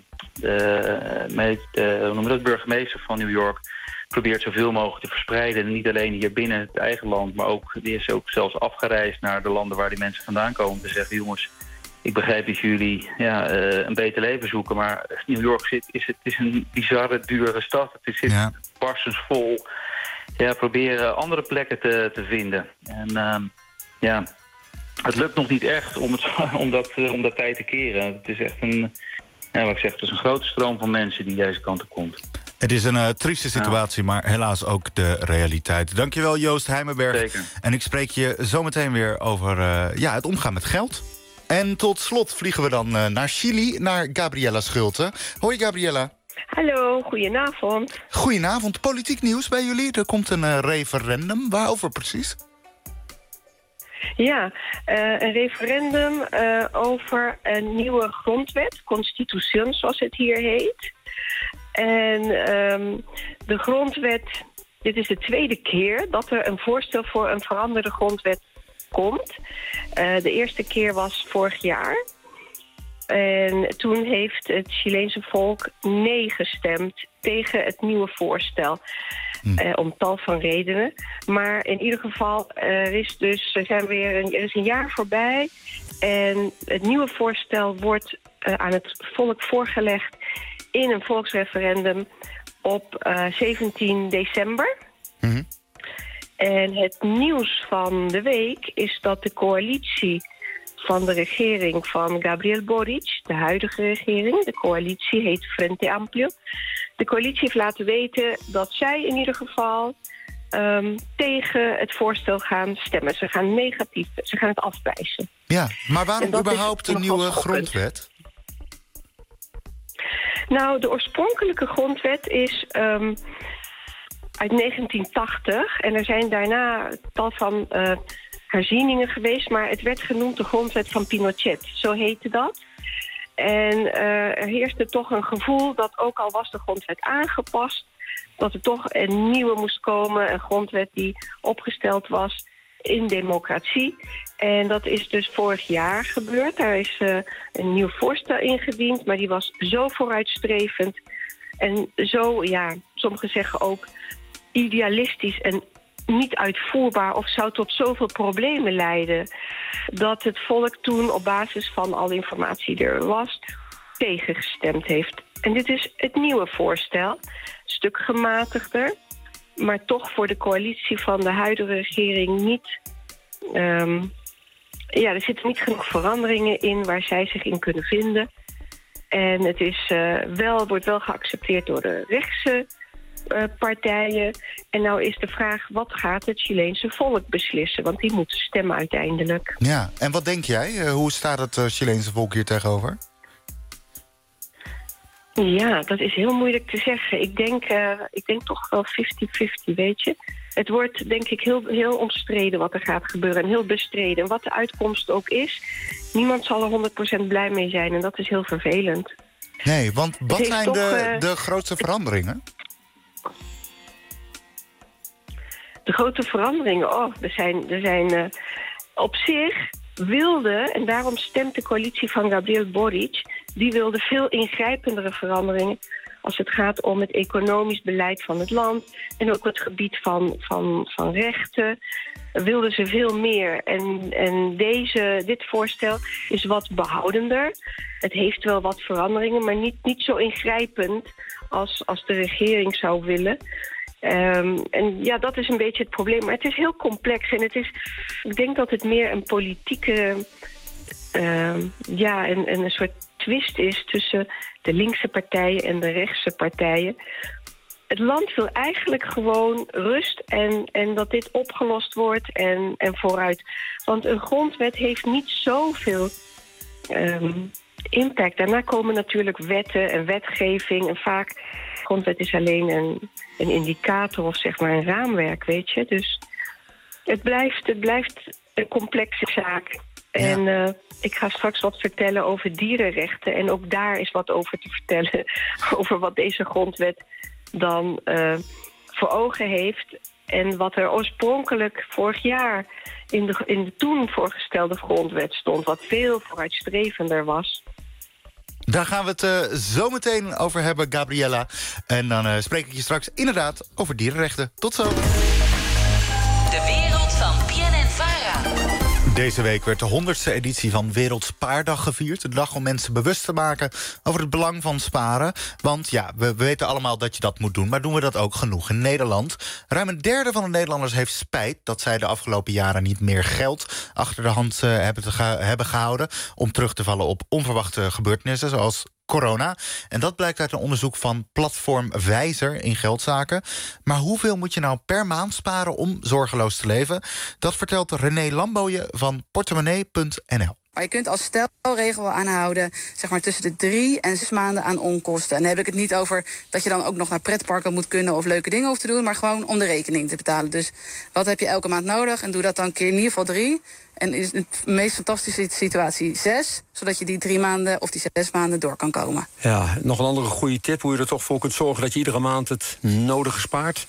de, de, de, hoe noem je dat, burgemeester van New York, probeert zoveel mogelijk te verspreiden. En niet alleen hier binnen het eigen land, maar ook, die is ook zelfs afgereisd naar de landen waar die mensen vandaan komen. Te zeggen, jongens, ik begrijp dat jullie ja, uh, een beter leven zoeken, maar New York zit, is, het is een bizarre, dure stad. Het zit ja. barstensvol. Ja, proberen andere plekken te, te vinden. En uh, ja, het lukt nog niet echt om, het, om, dat, om dat tijd te keren. Het is echt een, ja, wat ik zeg, het is een grote stroom van mensen die deze kant op komt. Het is een uh, trieste situatie, ja. maar helaas ook de realiteit. Dankjewel Joost Heimenberg. Zeker. En ik spreek je zometeen weer over uh, ja, het omgaan met geld. En tot slot vliegen we dan uh, naar Chili, naar Gabriella Schulte. Hoi Gabriella. Hallo, goedenavond. Goedenavond. Politiek nieuws bij jullie. Er komt een uh, referendum. Waarover precies? Ja, uh, een referendum uh, over een nieuwe grondwet, constitution zoals het hier heet. En um, de grondwet, dit is de tweede keer dat er een voorstel voor een veranderde grondwet komt. Uh, de eerste keer was vorig jaar. En toen heeft het Chileense volk nee gestemd tegen het nieuwe voorstel. Hm. Uh, om tal van redenen. Maar in ieder geval, er is dus er zijn weer een, er is een jaar voorbij. En het nieuwe voorstel wordt uh, aan het volk voorgelegd in een volksreferendum op uh, zeventien december. Hm. En het nieuws van de week is dat de coalitie van de regering van Gabriel Boric, de huidige regering, de coalitie heet Frente Amplio. De coalitie heeft laten weten dat zij in ieder geval um, tegen het voorstel gaan stemmen. Ze gaan negatief, ze gaan het afwijzen. Ja, maar waarom überhaupt een nieuwe grondwet? Nou, de oorspronkelijke grondwet is um, uit negentien tachtig en er zijn daarna tal van uh, herzieningen geweest, maar het werd genoemd de grondwet van Pinochet. Zo heette dat. En uh, er heerste toch een gevoel dat ook al was de grondwet aangepast, dat er toch een nieuwe moest komen, een grondwet die opgesteld was in democratie. En dat is dus vorig jaar gebeurd. Daar is uh, een nieuw voorstel ingediend, maar die was zo vooruitstrevend en zo, ja, sommigen zeggen ook idealistisch en niet uitvoerbaar of zou tot zoveel problemen leiden, dat het volk toen op basis van alle informatie die er was tegengestemd heeft. En dit is het nieuwe voorstel, een stuk gematigder, maar toch voor de coalitie van de huidige regering niet. Um, ja, er zitten niet genoeg veranderingen in waar zij zich in kunnen vinden. En het is, uh, wel, wordt wel geaccepteerd door de rechtse Uh, partijen. En nou is de vraag, wat gaat het Chileense volk beslissen? Want die moeten stemmen uiteindelijk. Ja, en wat denk jij? Uh, hoe staat het uh, Chileense volk hier tegenover? Ja, dat is heel moeilijk te zeggen. Ik denk, uh, ik denk toch wel vijftig vijftig, weet je. Het wordt denk ik heel, heel omstreden wat er gaat gebeuren. En heel bestreden. En wat de uitkomst ook is, niemand zal er honderd procent blij mee zijn. En dat is heel vervelend. Nee, want wat zijn toch, de, uh, de grootste veranderingen? De grote veranderingen, oh, er zijn, er zijn uh, op zich wilde, en daarom stemt de coalitie van Gabriel Boric, die wilde veel ingrijpendere veranderingen als het gaat om het economisch beleid van het land en ook het gebied van, van, van rechten. Wilden ze veel meer. En, en deze, dit voorstel is wat behoudender. Het heeft wel wat veranderingen, maar niet, niet zo ingrijpend als, als de regering zou willen. Um, en ja, dat is een beetje het probleem. Maar het is heel complex en het is, ik denk dat het meer een politieke, uh, ja, een, een soort twist is tussen de linkse partijen en de rechtse partijen. Het land wil eigenlijk gewoon rust en, en dat dit opgelost wordt en, en vooruit. Want een grondwet heeft niet zoveel um, impact. Daarna komen natuurlijk wetten en wetgeving en vaak, de grondwet is alleen een, een indicator of zeg maar een raamwerk, weet je. Dus het blijft, het blijft een complexe zaak. Ja. En uh, ik ga straks wat vertellen over dierenrechten en ook daar is wat over te vertellen, over wat deze grondwet dan uh, voor ogen heeft en wat er oorspronkelijk vorig jaar in de, in de toen voorgestelde grondwet stond, wat veel vooruitstrevender was. Daar gaan we het uh, zo meteen over hebben, Gabriella. En dan uh, spreek ik je straks inderdaad over dierenrechten. Tot zo. De wereld van B N N-Vara. Deze week werd de honderdste editie van Wereldspaardag gevierd. De dag om mensen bewust te maken over het belang van sparen. Want ja, we weten allemaal dat je dat moet doen, maar doen we dat ook genoeg in Nederland? Ruim een derde van de Nederlanders heeft spijt dat zij de afgelopen jaren niet meer geld achter de hand uh, hebben, te ge- hebben gehouden om terug te vallen op onverwachte gebeurtenissen zoals corona. En dat blijkt uit een onderzoek van platform Wijzer in geldzaken. Maar hoeveel moet je nou per maand sparen om zorgeloos te leven? Dat vertelt René Lambooyen van portemonnee punt n l. Maar je kunt als stelregel aanhouden, zeg maar tussen de drie en zes maanden aan onkosten. En dan heb ik het niet over dat je dan ook nog naar pretparken moet kunnen of leuke dingen hoeft te doen, maar gewoon om de rekening te betalen. Dus wat heb je elke maand nodig? En doe dat dan keer in ieder geval drie. En is het meest fantastische situatie zes, zodat je die drie maanden of die zes maanden door kan komen. Ja, nog een andere goede tip hoe je er toch voor kunt zorgen dat je iedere maand het nodige spaart.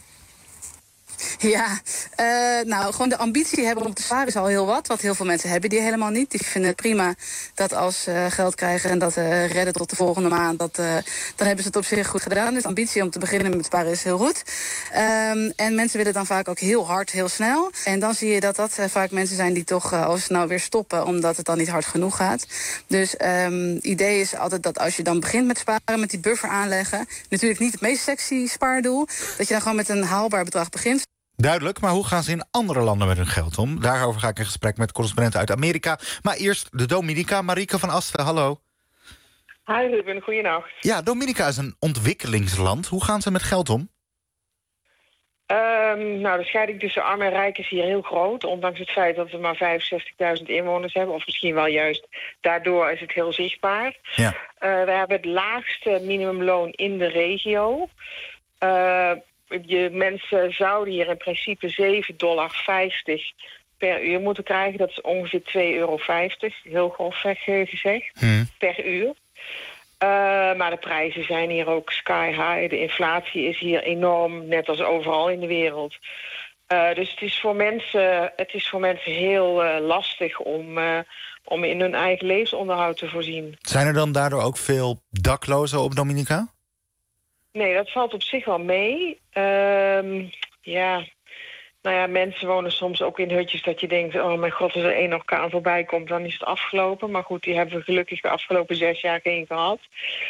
Ja, uh, nou, gewoon de ambitie hebben om te sparen is al heel wat. Wat heel veel mensen hebben die helemaal niet. Die vinden het prima dat als ze uh, geld krijgen en dat uh, redden tot de volgende maand, dat, uh, dan hebben ze het op zich goed gedaan. Dus de ambitie om te beginnen met sparen is heel goed. Um, en mensen willen dan vaak ook heel hard, heel snel. En dan zie je dat dat uh, vaak mensen zijn die toch uh, al snel weer stoppen, omdat het dan niet hard genoeg gaat. Dus um, het idee is altijd dat als je dan begint met sparen, met die buffer aanleggen, natuurlijk niet het meest sexy spaardoel, dat je dan gewoon met een haalbaar bedrag begint. Duidelijk, maar hoe gaan ze in andere landen met hun geld om? Daarover ga ik in gesprek met correspondenten uit Amerika. Maar eerst de Dominica. Marieke van Asten, hallo. Hi Ruben, goeienacht. Ja, Dominica is een ontwikkelingsland. Hoe gaan ze met geld om? Um, nou, de scheiding tussen arm en rijk is hier heel groot. Ondanks het feit dat we maar vijfenzestigduizend inwoners hebben. Of misschien wel juist daardoor is het heel zichtbaar. Ja. Uh, we hebben het laagste minimumloon in de regio. Uh, Je mensen zouden hier in principe zeven dollar vijftig per uur moeten krijgen. Dat is ongeveer twee euro vijftig, heel grofweg gezegd, hmm. per uur. Uh, maar de prijzen zijn hier ook sky high. De inflatie is hier enorm, net als overal in de wereld. Uh, dus het is voor mensen, het is voor mensen heel uh, lastig om, uh, om in hun eigen levensonderhoud te voorzien. Zijn er dan daardoor ook veel daklozen op Dominica? Nee, dat valt op zich wel mee. Um, ja, nou ja, mensen wonen soms ook in hutjes dat je denkt, oh mijn god, als er één orkaan voorbij komt, dan is het afgelopen. Maar goed, die hebben we gelukkig de afgelopen zes jaar geen gehad.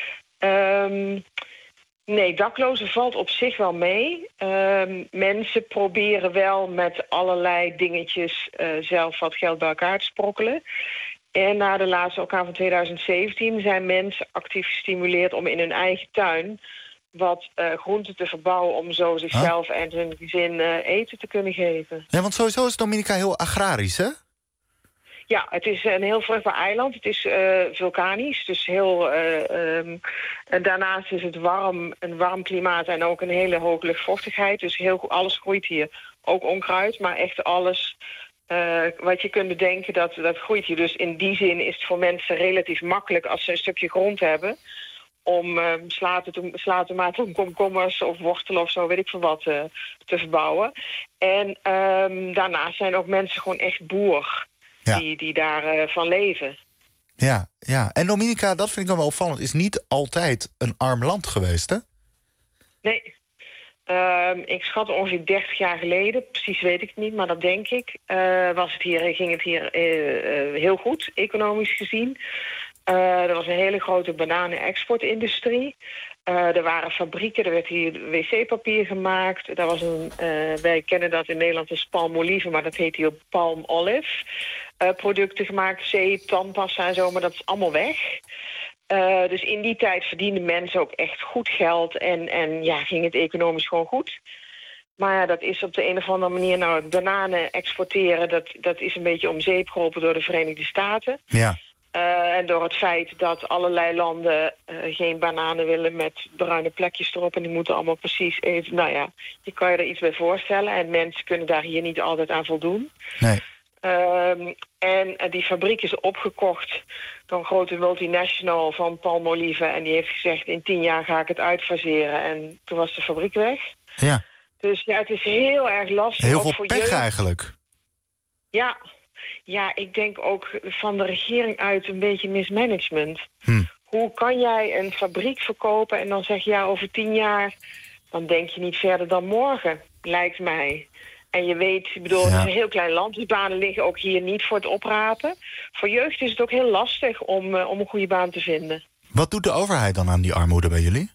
Um, nee, daklozen valt op zich wel mee. Um, mensen proberen wel met allerlei dingetjes uh, zelf wat geld bij elkaar te sprokkelen. En na de laatste orkaan van tweeduizend zeventien zijn mensen actief gestimuleerd om in hun eigen tuin wat uh, groenten te verbouwen om zo zichzelf huh? en hun gezin uh, eten te kunnen geven. Ja, want sowieso is Dominica heel agrarisch, hè? Ja, het is een heel vruchtbaar eiland. Het is uh, vulkanisch, dus heel... Uh, um, en daarnaast is het warm, een warm klimaat en ook een hele hoge luchtvochtigheid. Dus heel, alles groeit hier. Ook onkruid, maar echt alles uh, wat je kunt bedenken, dat, dat groeit hier. Dus in die zin is het voor mensen relatief makkelijk als ze een stukje grond hebben om uh, slatomaten, komkommers of wortelen of zo, weet ik veel wat, uh, te verbouwen. En um, daarnaast zijn ook mensen gewoon echt boer ja. die, die daarvan uh, van leven. Ja, ja, en Dominica, dat vind ik dan wel opvallend, is niet altijd een arm land geweest, hè? Nee. Um, ik schat ongeveer dertig jaar geleden, precies weet ik het niet, maar dat denk ik, uh, was het hier, ging het hier uh, uh, heel goed, economisch gezien. Uh, er was een hele grote bananenexportindustrie. Uh, er waren fabrieken, er werd hier wc-papier gemaakt. Er was een, uh, wij kennen dat in Nederland als palmolive, maar dat heet hier palm olive. Uh, producten gemaakt, zeep, tandpasta en zo, maar dat is allemaal weg. Uh, dus in die tijd verdienden mensen ook echt goed geld en, en ja, ging het economisch gewoon goed. Maar ja, dat is op de een of andere manier, nou, het bananen exporteren, dat, dat is een beetje om zeep geholpen door de Verenigde Staten. Ja. Uh, en door het feit dat allerlei landen uh, geen bananen willen met bruine plekjes erop. En die moeten allemaal precies even, nou ja, je kan je er iets bij voorstellen. En mensen kunnen daar hier niet altijd aan voldoen. Nee. Um, en uh, die fabriek is opgekocht door een grote multinational van palmolive. En die heeft gezegd, in tien jaar ga ik het uitfaseren. En toen was de fabriek weg. Ja. Dus ja, het is heel erg lastig. Heel ook veel voor pech jeugd. eigenlijk. Ja. Ja, ik denk ook van de regering uit een beetje mismanagement. Hm. Hoe kan jij een fabriek verkopen en dan zeg je ja, over tien jaar, dan denk je niet verder dan morgen, lijkt mij. En je weet, ik bedoel, ja. Het is een heel klein land, die banen liggen ook hier niet voor het oprapen. Voor jeugd is het ook heel lastig om, uh, om een goede baan te vinden. Wat doet de overheid dan aan die armoede bij jullie?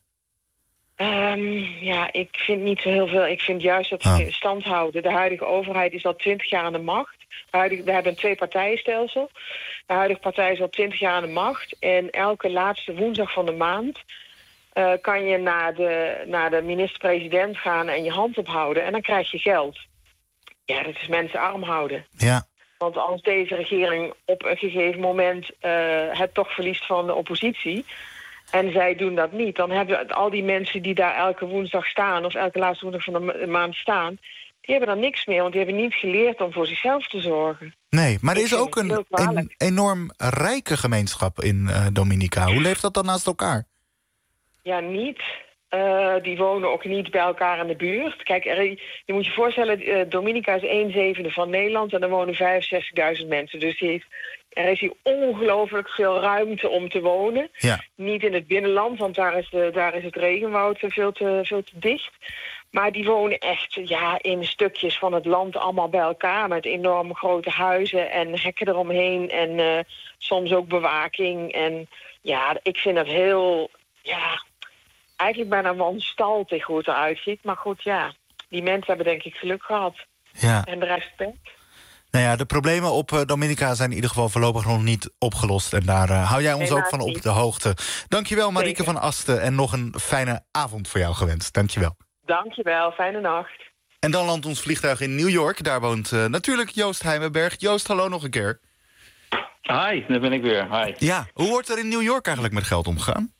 Um, ja, ik vind niet zo heel veel. Ik vind juist dat ze ah. in stand houden. De huidige overheid is al twintig jaar aan de macht. Huidige, we hebben een twee-partijenstelsel. De huidige partij is al twintig jaar aan de macht. En elke laatste woensdag van de maand uh, kan je naar de, naar de minister-president gaan en je hand ophouden. En dan krijg je geld. Ja, dat is mensen arm houden. Ja. Want als deze regering op een gegeven moment uh, het toch verliest van de oppositie, en zij doen dat niet, dan hebben al die mensen die daar elke woensdag staan, of elke laatste woensdag van de maand staan, die hebben dan niks meer, want die hebben niet geleerd om voor zichzelf te zorgen. Nee, maar er is ook een, een enorm rijke gemeenschap in uh, Dominica. Hoe leeft dat dan naast elkaar? Ja, niet. Uh, die wonen ook niet bij elkaar in de buurt. Kijk, er, je moet je voorstellen, uh, Dominica is een zevende van Nederland en er wonen vijfenzestigduizend mensen. Dus die heeft, er is hier ongelooflijk veel ruimte om te wonen. Ja. Niet in het binnenland, want daar is, de, daar is het regenwoud veel te, veel te dicht. Maar die wonen echt ja, in stukjes van het land allemaal bij elkaar, met enorm grote huizen en hekken eromheen en uh, soms ook bewaking. En ja, ik vind dat heel, ja, eigenlijk bijna wanstaltig hoe het eruit ziet. Maar goed, ja, die mensen hebben denk ik geluk gehad. Ja. En de respect. Nou ja, de problemen op uh, Dominica zijn in ieder geval voorlopig nog niet opgelost. En daar uh, hou jij ons Helaas ook van op niet. de hoogte. Dankjewel, Marieke Zeker. van Asten. En nog een fijne avond voor jou gewenst. Dankjewel. Dankjewel, fijne nacht. En dan landt ons vliegtuig in New York. Daar woont uh, natuurlijk Joost Heimenberg. Joost, hallo nog een keer. Hi, daar ben ik weer. Hi. Ja, hoe wordt er in New York eigenlijk met geld omgegaan?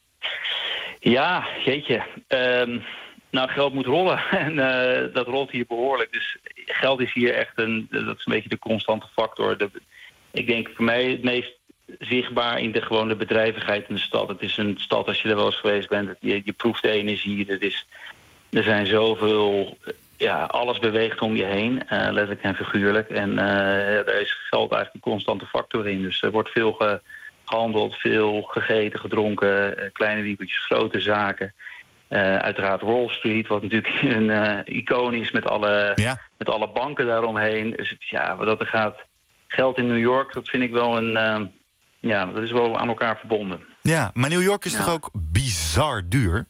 Ja, jeetje. Um, nou, geld moet rollen. En uh, dat rolt hier behoorlijk. Dus geld is hier echt een, dat is een beetje de constante factor. De, ik denk voor mij het meest zichtbaar in de gewone bedrijvigheid in de stad. Het is een stad, als je er wel eens geweest bent, je, je proeft de energie. Er, is, er zijn zoveel, ja, alles beweegt om je heen, uh, letterlijk en figuurlijk. En uh, daar is geld eigenlijk een constante factor in. Dus er wordt veel ge, gehandeld, veel gegeten, gedronken, uh, kleine winkeltjes, grote zaken. Uh, uiteraard Wall Street, wat natuurlijk een uh, icoon is met alle, ja. met alle banken daaromheen. Dus ja, wat dat er gaat, geld in New York, dat vind ik wel een, uh, ja, dat is wel aan elkaar verbonden. Ja, maar New York is ja. toch ook bizar duur?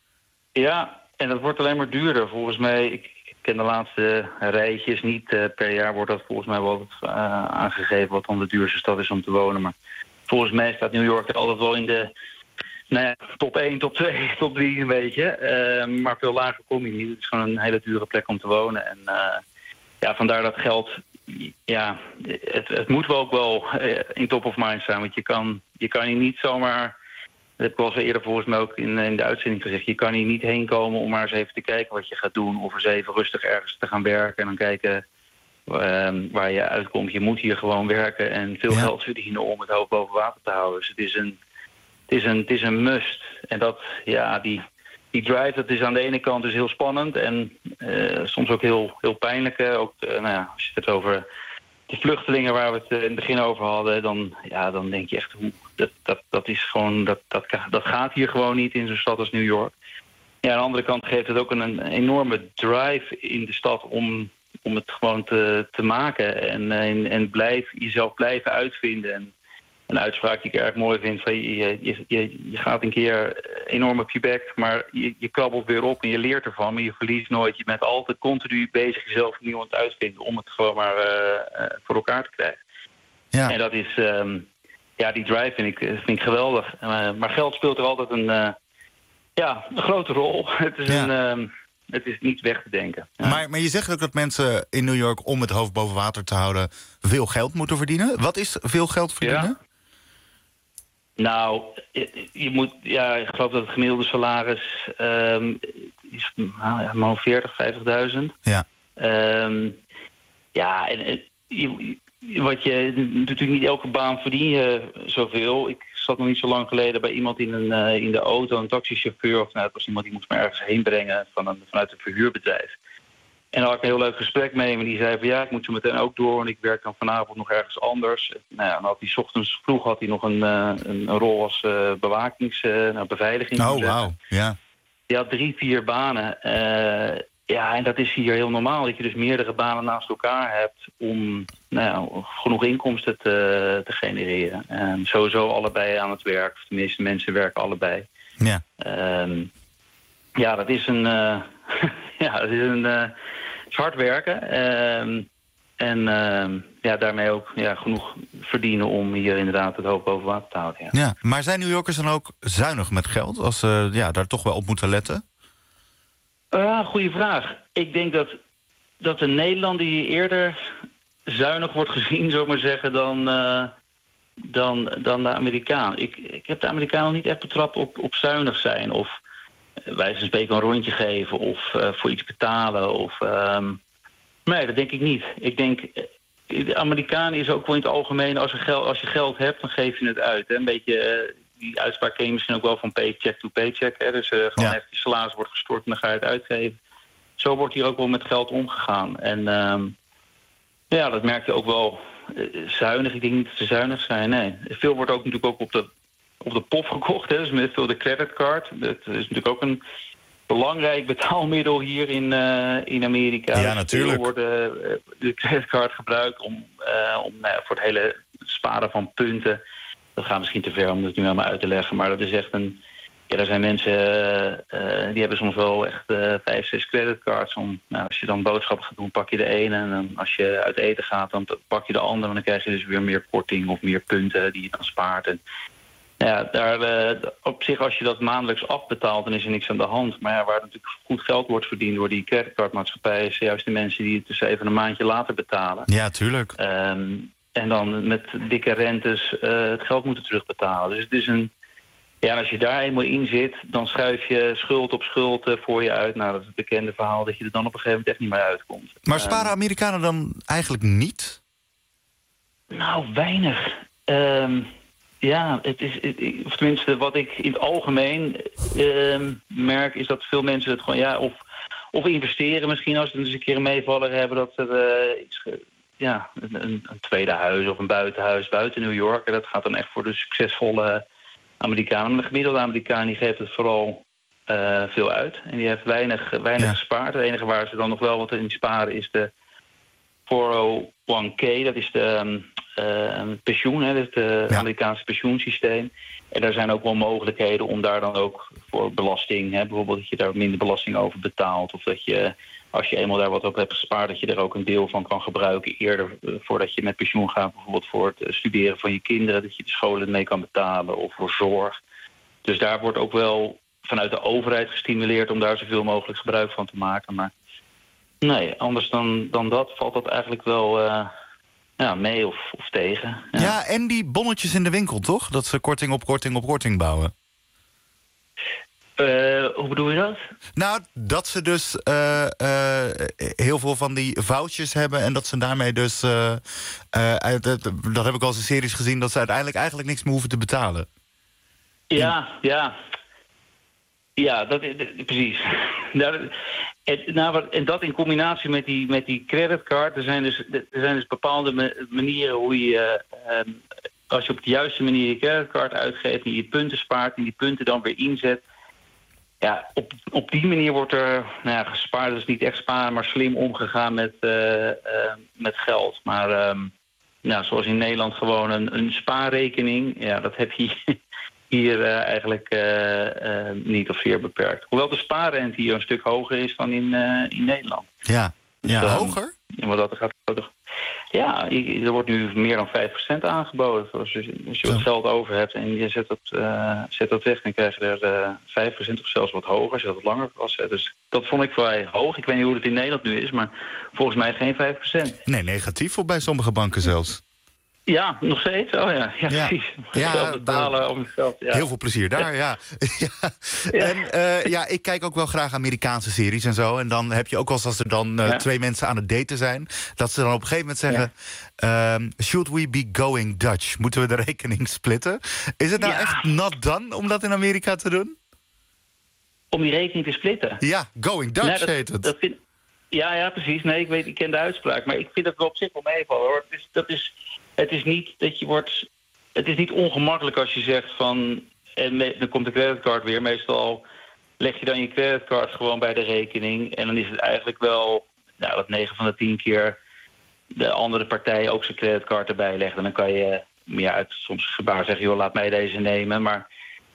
Ja, en dat wordt alleen maar duurder. Volgens mij, ik, ik ken de laatste rijtjes niet. Uh, per jaar wordt dat volgens mij wel uh, aangegeven wat dan de duurste stad is om te wonen. Maar volgens mij staat New York altijd wel in de, nou ja, top één, top twee, top drie een beetje. Uh, maar veel lager kom je niet. Het is gewoon een hele dure plek om te wonen. En uh, ja, vandaar dat geld, ja, het, het moet wel ook wel uh, in top of mind zijn. Want je kan, je kan hier niet zomaar, dat heb ik al eens eerder volgens mij ook in, in de uitzending gezegd, je kan hier niet heen komen om maar eens even te kijken wat je gaat doen. Of eens even rustig ergens te gaan werken en dan kijken uh, waar je uitkomt. Je moet hier gewoon werken en veel ja. geld verdienen om het hoofd boven water te houden. Dus het is een, het is een, het is een must. En dat, ja, die, die drive, dat is aan de ene kant dus heel spannend en uh, soms ook heel, heel pijnlijk. Uh, ook, uh, nou ja, als je het over die vluchtelingen waar we het uh, in het begin over hadden, dan, ja, dan denk je echt, hoe, dat, dat, dat is gewoon, dat, dat, dat gaat hier gewoon niet in zo'n stad als New York. Ja, aan de andere kant geeft het ook een, een enorme drive in de stad om, om het gewoon te, te maken en, en, en blijf, jezelf blijven uitvinden. En een uitspraak die ik erg mooi vind, van je, je, je, je gaat een keer enorm op je bek, maar je, je krabbelt weer op en je leert ervan, maar je verliest nooit. Je bent altijd continu bezig jezelf opnieuw aan het uitvinden om het gewoon maar uh, uh, voor elkaar te krijgen. Ja. En dat is, um, ja, die drive vind ik, vind ik geweldig. Uh, maar geld speelt er altijd een, uh, ja, een grote rol. Het is, ja. een, um, het is niet weg te denken. Ja. Maar, maar je zegt ook dat mensen in New York, om het hoofd boven water te houden, veel geld moeten verdienen. Wat is veel geld verdienen? Ja. Nou, je, je moet, ja, ik geloof dat het gemiddelde salaris um, is nou, ja, maar veertig, vijftigduizend. Ja. Um, ja, en, en je, wat je natuurlijk niet elke baan verdien je zoveel. Ik zat nog niet zo lang geleden bij iemand in, een, uh, in de auto, een taxichauffeur, of nou, het was iemand die moest me ergens heen brengen van een, vanuit een verhuurbedrijf. En daar had ik een heel leuk gesprek mee. En die zei van ja, ik moet zo meteen ook door. En ik werk dan vanavond nog ergens anders. Nou ja, dan had hij 's ochtends vroeg had hij nog een, uh, een, een rol als uh, bewakings, uh, nou, beveiliging. Oh, wauw. Ja. Die had drie, vier banen. Uh, ja, en dat is hier heel normaal. Dat je dus meerdere banen naast elkaar hebt om nou ja, genoeg inkomsten te, te genereren. En sowieso allebei aan het werk. De meeste mensen werken allebei. Ja. Um, ja, dat is een... Uh, ja, dat is een... Uh, hard werken um, en uh, ja, daarmee ook ja, genoeg verdienen om hier inderdaad het hoofd boven water te houden. Ja. Ja, maar zijn New Yorkers dan ook zuinig met geld, als ze ja, daar toch wel op moeten letten? Uh, goeie vraag. Ik denk dat, dat de Nederlander hier eerder zuinig wordt gezien, zou ik maar zeggen, dan, uh, dan, dan de Amerikaan. Ik, ik heb de Amerikanen niet echt betrapt op, op zuinig zijn. Of uh, wijze van spreken een rondje geven. Of uh, voor iets betalen. Of, um, nee, dat denk ik niet. Ik denk, de Amerikaan is ook wel in het algemeen, als je geld, als je geld hebt, dan geef je het uit. Hè? Een beetje, uh, die uitspraak ken je misschien ook wel van paycheck to paycheck. Hè? Dus uh, gewoon ja. echt je salaris wordt gestort en dan ga je het uitgeven. Zo wordt hier ook wel met geld omgegaan. En um, ja, dat merk je ook wel uh, zuinig. Ik denk niet dat ze zuinig zijn, nee. Veel wordt ook natuurlijk ook op de, op de pop gekocht. Hè? Dus met veel de creditcard. Dat is natuurlijk ook een belangrijk betaalmiddel hier in, uh, in Amerika. Ja, natuurlijk. Veel worden uh, de creditcard gebruikt om, uh, om nou ja, voor het hele sparen van punten. Dat gaat misschien te ver om het nu helemaal uit te leggen. Maar dat is echt een... Ja, er zijn mensen uh, die hebben soms wel echt uh, vijf, zes creditcards. Om, nou, als je dan boodschappen gaat doen, pak je de ene. En dan als je uit eten gaat, dan pak je de andere. En dan krijg je dus weer meer korting of meer punten die je dan spaart. En, ja, daar, uh, op zich, als je dat maandelijks afbetaalt, dan is er niks aan de hand. Maar ja, waar natuurlijk goed geld wordt verdiend door die creditcardmaatschappij, is juist de mensen die het dus even een maandje later betalen. Ja, tuurlijk. Um, en dan met dikke rentes uh, het geld moeten terugbetalen. Dus het is een... Ja, als je daar eenmaal in zit, dan schuif je schuld op schuld uh, voor je uit. Nou, dat is het bekende verhaal dat je er dan op een gegeven moment echt niet meer uitkomt. Maar sparen Amerikanen dan eigenlijk niet? Nou, weinig. Um, ja, het is, het, of tenminste wat ik in het algemeen um, merk, is dat veel mensen het gewoon, ja, of, of investeren misschien als ze eens een keer een meevaller hebben, dat ze uh, iets, ja, een, een tweede huis of een buitenhuis buiten New York. En dat gaat dan echt voor de succesvolle Amerikanen. Maar de gemiddelde Amerikaan die geeft het vooral uh, veel uit. En die heeft weinig, weinig ja. gespaard. Het enige waar ze dan nog wel wat in sparen is de vierhonderdéén k. Dat is de um, uh, pensioen, hè, dat is het ja. Amerikaanse pensioensysteem. En daar zijn ook wel mogelijkheden om daar dan ook voor belasting, hè, bijvoorbeeld dat je daar minder belasting over betaalt. Of dat je, als je eenmaal daar wat op hebt gespaard, dat je er ook een deel van kan gebruiken eerder uh, voordat je met pensioen gaat. Bijvoorbeeld voor het uh, studeren van je kinderen, dat je de scholen mee kan betalen of voor zorg. Dus daar wordt ook wel vanuit de overheid gestimuleerd om daar zoveel mogelijk gebruik van te maken. Maar nee, anders dan, dan dat valt dat eigenlijk wel uh, ja, mee of, of tegen. Ja. ja, en die bonnetjes in de winkel, toch? Dat ze korting op korting op korting bouwen. Uh, hoe bedoel je dat? Nou, dat ze dus uh, uh, heel veel van die vouchers hebben en dat ze daarmee dus... Uh, uh, uit, dat, dat heb ik al eens in series gezien, dat ze uiteindelijk eigenlijk niks meer hoeven te betalen. Ja, ja. Ja, dat, dat, precies. Nou, en, nou, en dat in combinatie met die, met die creditcard, er zijn dus, er zijn dus bepaalde manieren hoe je... Uh, als je op de juiste manier je creditcard uitgeeft en je punten spaart en die punten dan weer inzet... Ja, op, op die manier wordt er nou ja, gespaard. Dus niet echt sparen, maar slim omgegaan met, uh, uh, met geld. Maar um, nou, zoals in Nederland gewoon een, een spaarrekening. Ja, dat heb je hier uh, eigenlijk uh, uh, niet of zeer beperkt. Hoewel de spaarrente hier een stuk hoger is dan in, uh, in Nederland. Ja, ja dus, um, hoger? Ja, maar dat gaat... Ja, er wordt nu meer dan vijf procent aangeboden. Dus als je wat geld over hebt en je zet dat, uh, zet dat weg... dan krijg je er uh, vijf procent of zelfs wat hoger als je dat wat langer vastzet. Dus dat vond ik vrij hoog. Ik weet niet hoe het in Nederland nu is, maar volgens mij geen vijf procent. Nee, negatief of bij sommige banken zelfs. Ja, nog steeds. Oh ja, ja, ja. precies. Ja, geld betalen om het geld. Ja. Heel veel plezier daar, ja. ja. ja. En uh, ja, ik kijk ook wel graag Amerikaanse series en zo. En dan heb je ook wel eens als er dan uh, ja. twee mensen aan het daten zijn... dat ze dan op een gegeven moment zeggen... Ja. Um, should we be going Dutch? Moeten we de rekening splitten? Is het nou ja. echt not done om dat in Amerika te doen? Om die rekening te splitten? Ja, going Dutch nee, dat, heet het. Dat vind... Ja, ja, precies. Nee, ik weet, ik ken de uitspraak. Maar ik vind dat wel op zich wel meevallen, hoor. Het is, dat is... Het is niet dat je wordt. Het is niet ongemakkelijk als je zegt van. En me, dan komt de creditcard weer. Meestal leg je dan je creditcard gewoon bij de rekening. En dan is het eigenlijk wel. Nou, dat negen van de tien keer. De andere partij ook zijn creditcard erbij legt. En dan kan je. Ja, uit soms gebaar zeggen. Joh, laat mij deze nemen. Maar.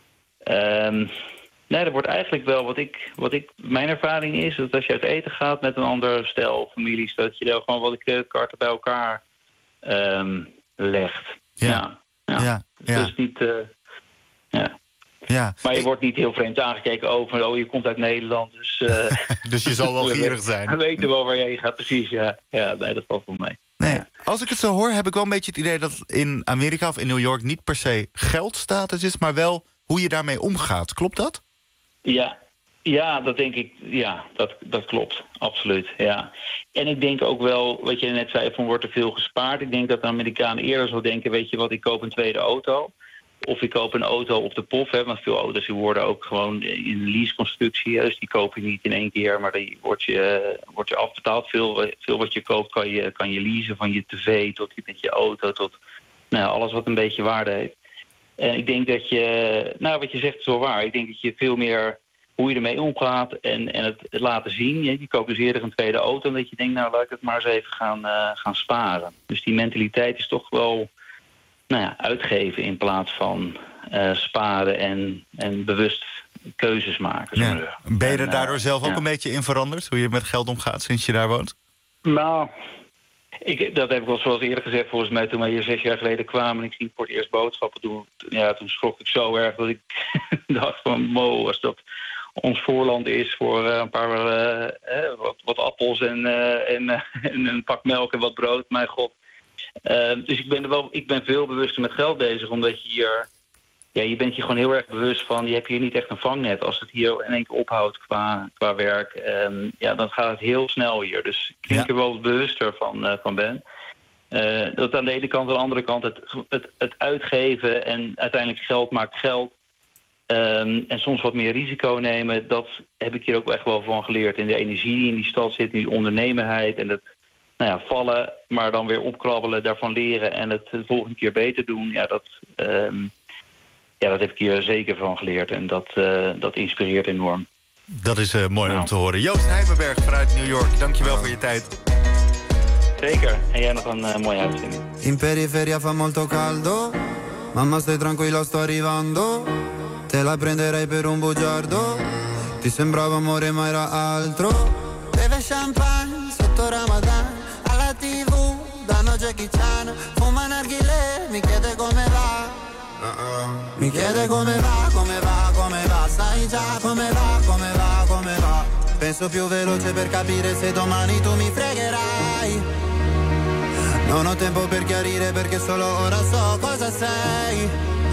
Um, nee, er wordt eigenlijk wel. Wat ik. Wat ik mijn ervaring is. Dat als je uit eten gaat met een ander stel families. Dat je daar gewoon wel de creditcard bij elkaar. Um, legt. Ja. Ja. ja. ja. Dus niet... Uh, ja. ja. Maar je wordt niet heel vreemd aangekeken over... oh, je komt uit Nederland, dus... Uh, dus je zal wel gierig zijn. We weten wel waar je heen gaat, precies, ja. Ja, nee, dat valt wel mee. Nee, als ik het zo hoor, heb ik wel een beetje het idee dat in Amerika of in New York niet per se geldstatus is, maar wel hoe je daarmee omgaat. Klopt dat? Ja, ja dat denk ik. Ja, dat, dat klopt. Absoluut. Ja. En ik denk ook wel, wat je net zei, van wordt er veel gespaard. Ik denk dat de Amerikanen eerder zo denken, weet je wat, ik koop een tweede auto. Of ik koop een auto op de pof, hè, want veel auto's die worden ook gewoon in een leaseconstructie. Dus die koop je niet in één keer, maar die wordt je, uh, wordt je afbetaald. Veel, veel wat je koopt kan je, kan je leasen, van je tv tot je, met je auto, tot nou, alles wat een beetje waarde heeft. En ik denk dat je, nou wat je zegt is wel waar. Ik denk dat je veel meer hoe je ermee omgaat en, en het, het laten zien. Je, je koopt dus eerder een tweede auto en dat je denkt, nou laat ik het maar eens even gaan, uh, gaan sparen. Dus die mentaliteit is toch wel... Nou ja, uitgeven in plaats van uh, sparen en, en bewust keuzes maken. Ja. Ben je er daardoor en, zelf ook ja. een beetje in veranderd? Hoe je met geld omgaat sinds je daar woont? Nou, ik, dat heb ik al zoals eerder gezegd. Volgens mij toen wij hier zes jaar geleden kwamen... en ik ging voor het eerst boodschappen doen. Ja, toen schrok ik zo erg dat ik dacht van... Mo, als dat ons voorland is voor uh, een paar uh, eh, wat, wat appels en, uh, en, uh, en een pak melk en wat brood. Mijn god. Uh, dus ik ben, er wel, ik ben veel bewuster met geld bezig, omdat je hier... Ja, je bent je gewoon heel erg bewust van... je hebt hier niet echt een vangnet. Als het hier in één keer ophoudt qua, qua werk... Um, ja, dan gaat het heel snel hier. Dus ik denk ja. er wel bewuster van, uh, van ben. Uh, dat aan de ene kant, aan de andere kant... het, het, het uitgeven en uiteindelijk geld maakt geld... Um, en soms wat meer risico nemen... dat heb ik hier ook echt wel van geleerd. In de energie die in die stad zit, die ondernemenheid... en het nou ja, vallen, maar dan weer opkrabbelen, daarvan leren... en het de volgende keer beter doen, ja, dat... Um, Ja, dat heb ik hier zeker van geleerd en dat, uh, dat inspireert enorm. Dat is uh, mooi nou. om te horen. Joost Heimerberg vanuit New York, dankjewel voor je tijd. Zeker, en jij nog een uh, mooie uitzending. In periferia fa molto caldo, mamma stai tranquilla sto arrivando, te la prenderei per un bugiardo, ti sembrava amore ma era altro, beve champagne sotto Ramadan, alla tv danno Jackie Chan, fuma narghilè, mi chiede come va. Uh-uh. Mi chiede come va, come va, come va. Sai già come va, come va, come va. Penso più veloce per capire se domani tu mi fregherai. Non ho tempo per chiarire perché solo ora so cosa sei.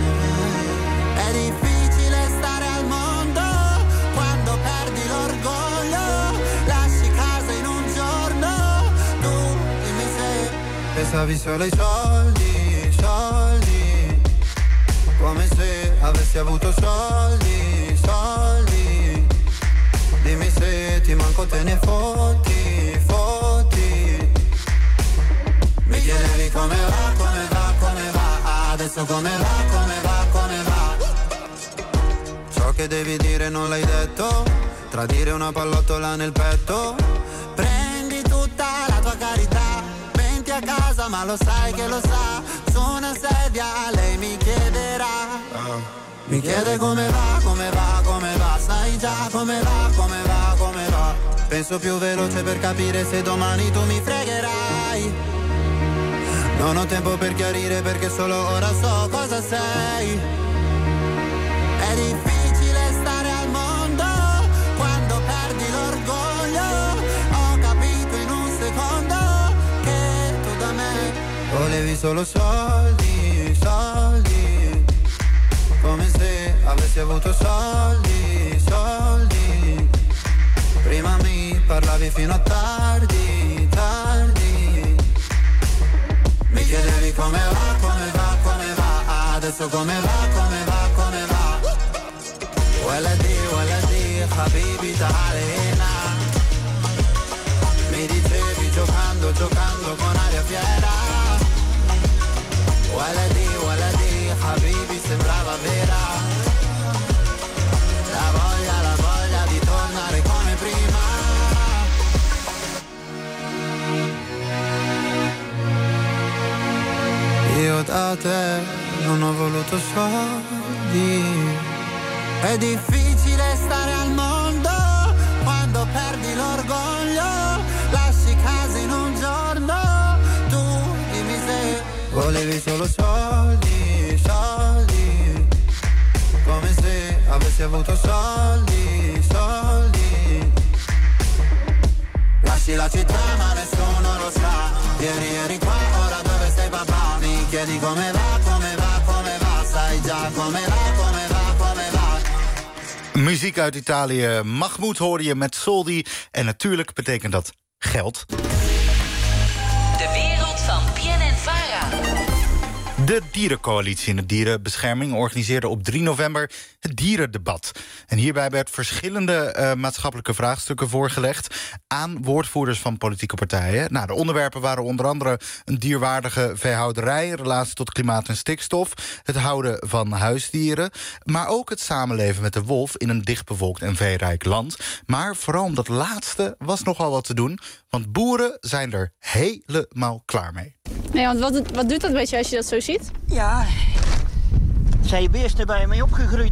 È difficile stare al mondo quando perdi l'orgoglio. Lasci casa in un giorno. Tu dimmi se pensavi solo ai soldi, soldi. Come se avessi avuto soldi, soldi. Dimmi se ti manco te ne fotti, fotti. Mi chiedevi come va, come va, come va. Adesso come va, come va, come va. Ciò che devi dire non l'hai detto. Tradire una pallottola nel petto. Prendi tutta la tua carità. Venti a casa ma lo sai che lo sa. Su una sedia lei mi chiederà. uh. Mi chiede come va, come va, come va. Sai già come va, come va, come va. Penso più veloce per capire se domani tu mi fregherai. Non ho tempo per chiarire perché solo ora so cosa sei. È difficile stare al mondo quando perdi l'orgoglio. Ho capito in un secondo che tu da me volevi solo soldi, soldi. Come se avessi avuto soldi, soldi. Prima mi parlavi fino a tardi, tardi. Mi chiedevi come va, come va, come va. Adesso come va, come va, come va. Waladi, waladi, habibi ta'alena. Mi dicevi giocando, giocando con aria fiera. Waladi, waladi, habibi sembrava vera. La voglia, la voglia di tornare come prima. Io da te non ho voluto soldi. È difficile stare al mondo quando perdi l'orgoglio. Lasci casa in un giorno. Tu dimmi se volevi solo soldi, soldi. Come se avessi avuto soldi, soldi. Lasci la città ma nessuno lo sa. Vieni, vieni qua, ora dove sei papà? Mi chiedi come va, come va, come va. Sai già come va, come va, come va. Muziek uit Italië. Mahmoud hoorde je met Soldi. En natuurlijk betekent dat geld. De wereld van P N N-Vara. De Dierencoalitie en de Dierenbescherming organiseerde op drie november het dierendebat. En hierbij werd verschillende uh, maatschappelijke vraagstukken voorgelegd aan woordvoerders van politieke partijen. Nou, de onderwerpen waren onder andere een dierwaardige veehouderij, relatie tot klimaat en stikstof, het houden van huisdieren, maar ook het samenleven met de wolf in een dichtbevolkt en veerrijk land. Maar vooral om dat laatste was nogal wat te doen, want boeren zijn er helemaal klaar mee. Nee, want wat, wat doet dat met je als je dat zo ziet? Ja, zijn beesten bij mij opgegroeid.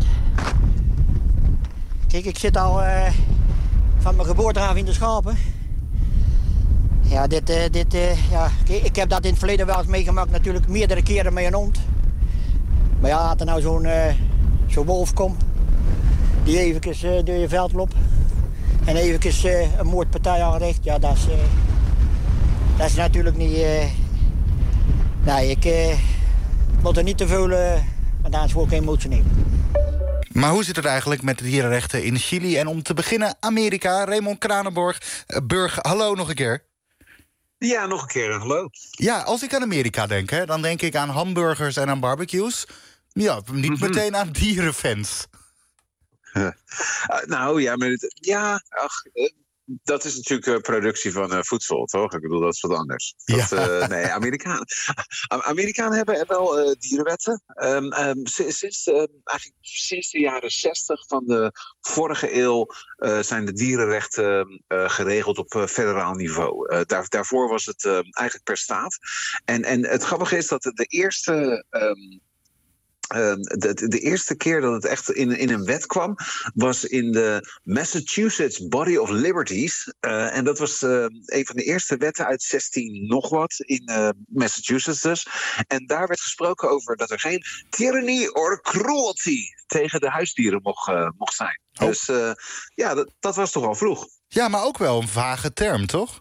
Kijk, ik zit al uh, van mijn geboorte af in de schapen. Ja, dit, uh, dit, uh, ja, ik heb dat in het verleden wel eens meegemaakt, natuurlijk meerdere keren met een hond. Maar ja, als er nou zo'n uh, zo'n wolf komt, die eventjes uh, door je veld loopt en eventjes uh, een moordpartij aanricht, ja, dat is, uh, dat is natuurlijk niet... Uh, nee, ik uh, moet er niet te veel, uh, want daar is gewoon geen emotioneel. Maar hoe zit het eigenlijk met de dierenrechten in Chili? En om te beginnen, Amerika. Raymond Kranenburg, uh, Burg, hallo nog een keer. Ja, nog een keer, hallo. Ja, als ik aan Amerika denk, hè, dan denk ik aan hamburgers en aan barbecues. Ja, niet mm-hmm. meteen aan dierenfans. Uh, nou ja, maar het, ja, ach, uh, dat is natuurlijk uh, productie van uh, voedsel, toch? Ik bedoel, dat is wat anders. Dat, ja. uh, nee, Amerikanen, Amerikanen hebben wel uh, dierenwetten. Um, um, sinds, uh, eigenlijk sinds de jaren zestig van de vorige eeuw uh, zijn de dierenrechten uh, geregeld op uh, federaal niveau. Uh, daar, daarvoor was het uh, eigenlijk per staat. En, en het grappige is dat de, de eerste... Um, Uh, de, de eerste keer dat het echt in, in een wet kwam, was in de Massachusetts Body of Liberties. Uh, en dat was uh, een van de eerste wetten uit zestien nog wat in uh, Massachusetts dus. En daar werd gesproken over dat er geen tyranny or cruelty tegen de huisdieren mocht, uh, mocht zijn. Oh. Dus uh, ja, dat, dat was toch al vroeg. Ja, maar ook wel een vage term, toch?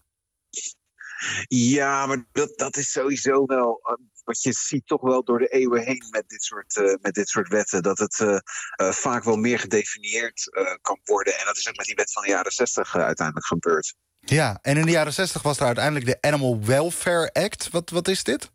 Ja, maar dat, dat is sowieso wel... Uh, wat je ziet toch wel door de eeuwen heen met dit soort, uh, met dit soort wetten... dat het uh, uh, vaak wel meer gedefinieerd uh, kan worden. En dat is ook met die wet van de jaren zestig uh, uiteindelijk gebeurd. Ja, en in de jaren zestig was er uiteindelijk de Animal Welfare Act. Wat, wat is dit?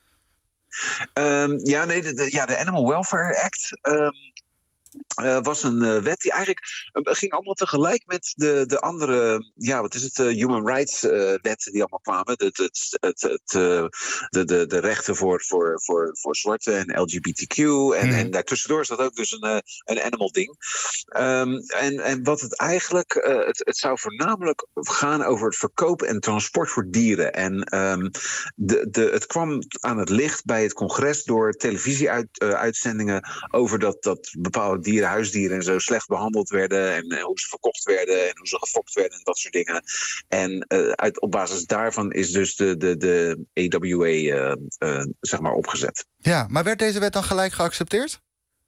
Um, ja, nee, de, de, ja, de Animal Welfare Act... Um, Uh, was een uh, wet die eigenlijk uh, ging allemaal tegelijk met de, de andere, ja, wat is het, uh, human rights uh, wetten die allemaal kwamen. Het, het, het, het, uh, de, de, de rechten voor, voor, voor, voor zwarte en L G B T Q. En, mm. en daartussendoor is dat ook dus een, uh, een animal ding. Um, en, en wat het eigenlijk, uh, het, het zou voornamelijk gaan over het verkoop en transport voor dieren. En um, de, de, het kwam aan het licht bij het congres door televisieuitzendingen uh, over dat, dat bepaalde dieren, huisdieren en zo slecht behandeld werden en, en hoe ze verkocht werden en hoe ze gefokt werden en dat soort dingen. En uh, uit, op basis daarvan is dus de, de, de A W A uh, uh, zeg maar opgezet. Ja, maar werd deze wet dan gelijk geaccepteerd?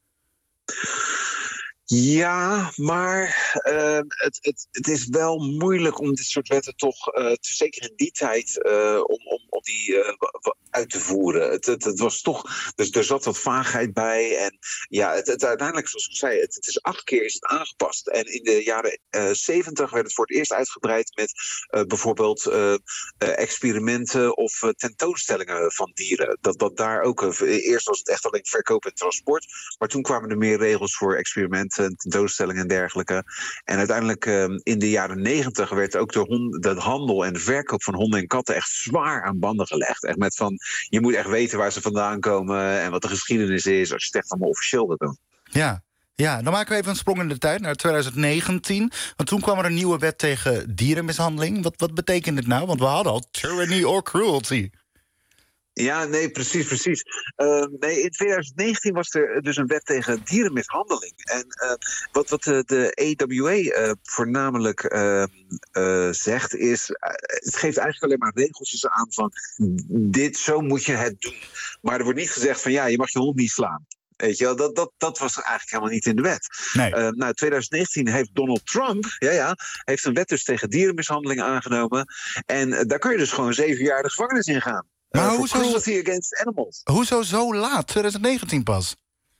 Ja, maar uh, het, het, het is wel moeilijk om dit soort wetten toch, uh, te, zeker in die tijd, uh, om, om, om die uh, uit te voeren. Het, het, het was toch, dus er zat wat vaagheid bij. En ja, het, het uiteindelijk, zoals ik zei, het, het is acht keer is het aangepast. En in de jaren zeventig uh, werd het voor het eerst uitgebreid met uh, bijvoorbeeld uh, uh, experimenten of uh, tentoonstellingen van dieren. Dat, dat daar ook, uh, eerst was het echt alleen verkoop en transport, maar toen kwamen er meer regels voor experimenten, tentoonstellingen en dergelijke. En uiteindelijk uh, in de jaren negentig werd ook de, hond, de handel en de verkoop van honden en katten echt zwaar aan banden gelegd. Echt met van, je moet echt weten waar ze vandaan komen en wat de geschiedenis is, als je het echt allemaal officieel wil doen. Ja, ja, dan maken we even een sprong in de tijd naar twintig negentien. Want toen kwam er een nieuwe wet tegen dierenmishandeling. Wat, wat betekent dit nou? Want we hadden al tyranny or cruelty. Ja, nee, precies, precies. Uh, nee, in twintig negentien was er dus een wet tegen dierenmishandeling. En uh, wat, wat de, de A W A uh, voornamelijk uh, uh, zegt is, uh, het geeft eigenlijk alleen maar regeltjes aan van dit, zo moet je het doen. Maar er wordt niet gezegd van ja, je mag je hond niet slaan. Weet je wel, dat, dat, dat was eigenlijk helemaal niet in de wet. Nee. Uh, nou, twintig negentien heeft Donald Trump ja, ja, heeft een wet dus tegen dierenmishandeling aangenomen. En uh, daar kun je dus gewoon zeven jaar de gevangenis in gaan. Maar uh, hoezo, cruelty against animals. Hoezo zo laat? twintig negentien pas?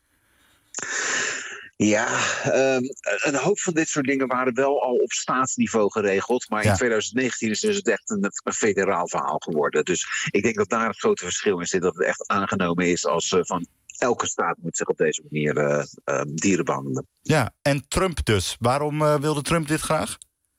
Ja, um, een hoop van dit soort dingen waren wel al op staatsniveau geregeld. Maar ja. in twintig negentien is dus het echt een, een federaal verhaal geworden. Dus ik denk dat daar het grote verschil in zit. Dat het echt aangenomen is als uh, van elke staat moet zich op deze manier uh, uh, dieren behandelen. Ja, en Trump dus. Waarom uh, wilde Trump dit graag?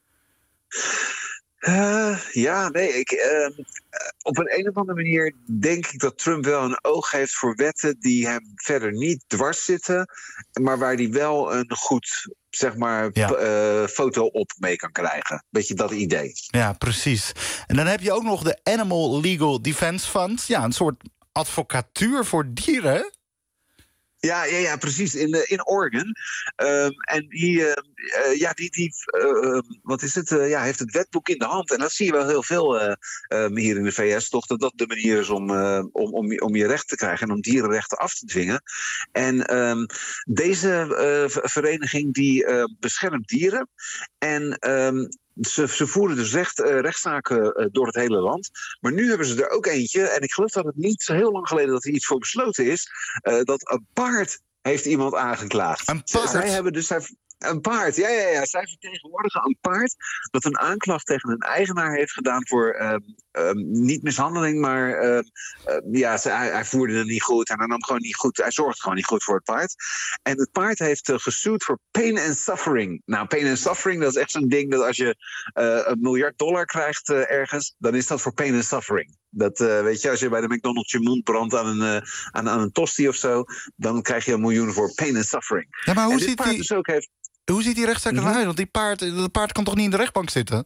Uh, ja, nee, ik, uh, op een, een of andere manier denk ik dat Trump wel een oog heeft voor wetten die hem verder niet dwars zitten, maar waar hij wel een goed, zeg maar, ja. p- uh, foto op mee kan krijgen. Beetje dat idee. Ja, precies. En dan heb je ook nog de Animal Legal Defense Fund. Ja, een soort advocatuur voor dieren. Ja, ja, ja, precies. In, uh, in Oregon. Um, en die, uh, uh, ja, die, die uh, wat is het? Uh, ja, heeft het wetboek in de hand. En dat zie je wel heel veel uh, um, hier in de V S, toch? Dat dat de manier is om, uh, om, om, om je recht te krijgen en om dierenrechten af te dwingen. En um, deze uh, vereniging die uh, beschermt dieren. En um, Ze, ze voeren dus recht, uh, rechtszaken uh, door het hele land. Maar nu hebben ze er ook eentje. En ik geloof dat het niet zo heel lang geleden dat er iets voor besloten is. Uh, dat een paard heeft iemand aangeklaagd. Een paard? Zij hebben dus... Zij, een paard, ja, ja, ja. Zij vertegenwoordigen een paard dat een aanklacht tegen een eigenaar heeft gedaan voor uh, uh, niet mishandeling, maar uh, uh, ja, ze, hij, hij voerde het niet goed en hij nam gewoon niet goed. Hij zorgde gewoon niet goed voor het paard. En het paard heeft uh, gesued voor pain and suffering. Nou, pain and suffering, dat is echt zo'n ding dat als je uh, een miljard dollar krijgt uh, ergens, dan is dat voor pain and suffering. Dat, uh, weet je, als je bij de McDonald's je mond brandt aan een, uh, aan, aan een tosti of zo, dan krijg je een miljoen voor pain and suffering. Ja, maar hoe en ziet dit paard die... dus ook heeft... Hoe ziet die rechtszaak eruit? Mm-hmm. Want die paard, dat paard kan toch niet in de rechtbank zitten?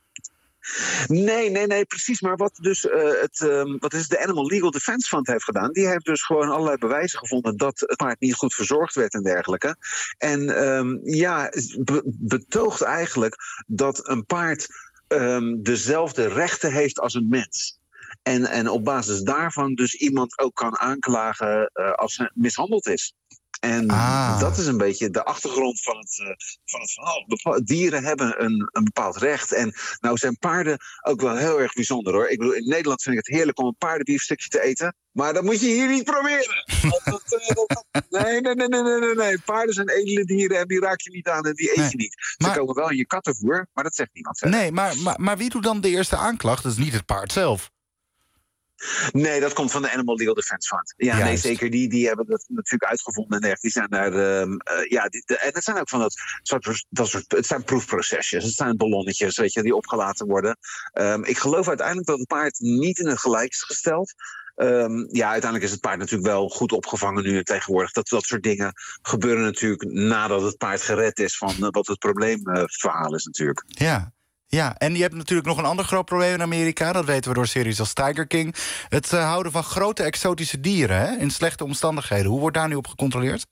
Nee, nee, nee, precies. Maar wat dus uh, het, um, wat is de Animal Legal Defense Fund heeft gedaan, die heeft dus gewoon allerlei bewijzen gevonden dat het paard niet goed verzorgd werd en dergelijke. En um, ja, be- betoogt eigenlijk dat een paard um, dezelfde rechten heeft als een mens. En, en op basis daarvan dus iemand ook kan aanklagen uh, als hij mishandeld is. En ah. dat is een beetje de achtergrond van het, uh, van het verhaal. Bepa- dieren hebben een, een bepaald recht. En nou zijn paarden ook wel heel erg bijzonder, hoor. Ik bedoel, in Nederland vind ik het heerlijk om een paardenbiefstukje te eten. Maar dat moet je hier niet proberen. Want dat, uh, dat, nee, nee, nee, nee, nee, nee. Paarden zijn edele dieren en die raak je niet aan en die eet nee. je niet. Ze maar, komen wel in je kattenvoer, maar dat zegt niemand verder. Nee, maar, maar, maar wie doet dan de eerste aanklacht? Dat is niet het paard zelf. Nee, dat komt van de Animal Legal Defense Fund. Ja, Juist. nee, zeker. Die, die hebben dat natuurlijk uitgevonden. En die zijn daar. Um, uh, ja, die, de, en het zijn ook van dat soort, dat soort. Het zijn proefprocesjes. Het zijn ballonnetjes, weet je, die opgelaten worden. Um, ik geloof uiteindelijk dat het paard niet in het gelijk is gesteld. Um, ja, uiteindelijk is het paard natuurlijk wel goed opgevangen nu en tegenwoordig. Dat, dat soort dingen gebeuren natuurlijk nadat het paard gered is van uh, wat het probleemverhaal uh, is natuurlijk. Ja. Ja, en je hebt natuurlijk nog een ander groot probleem in Amerika. Dat weten we door series als Tiger King. Het uh, houden van grote exotische dieren, hè, in slechte omstandigheden. Hoe wordt daar nu op gecontroleerd?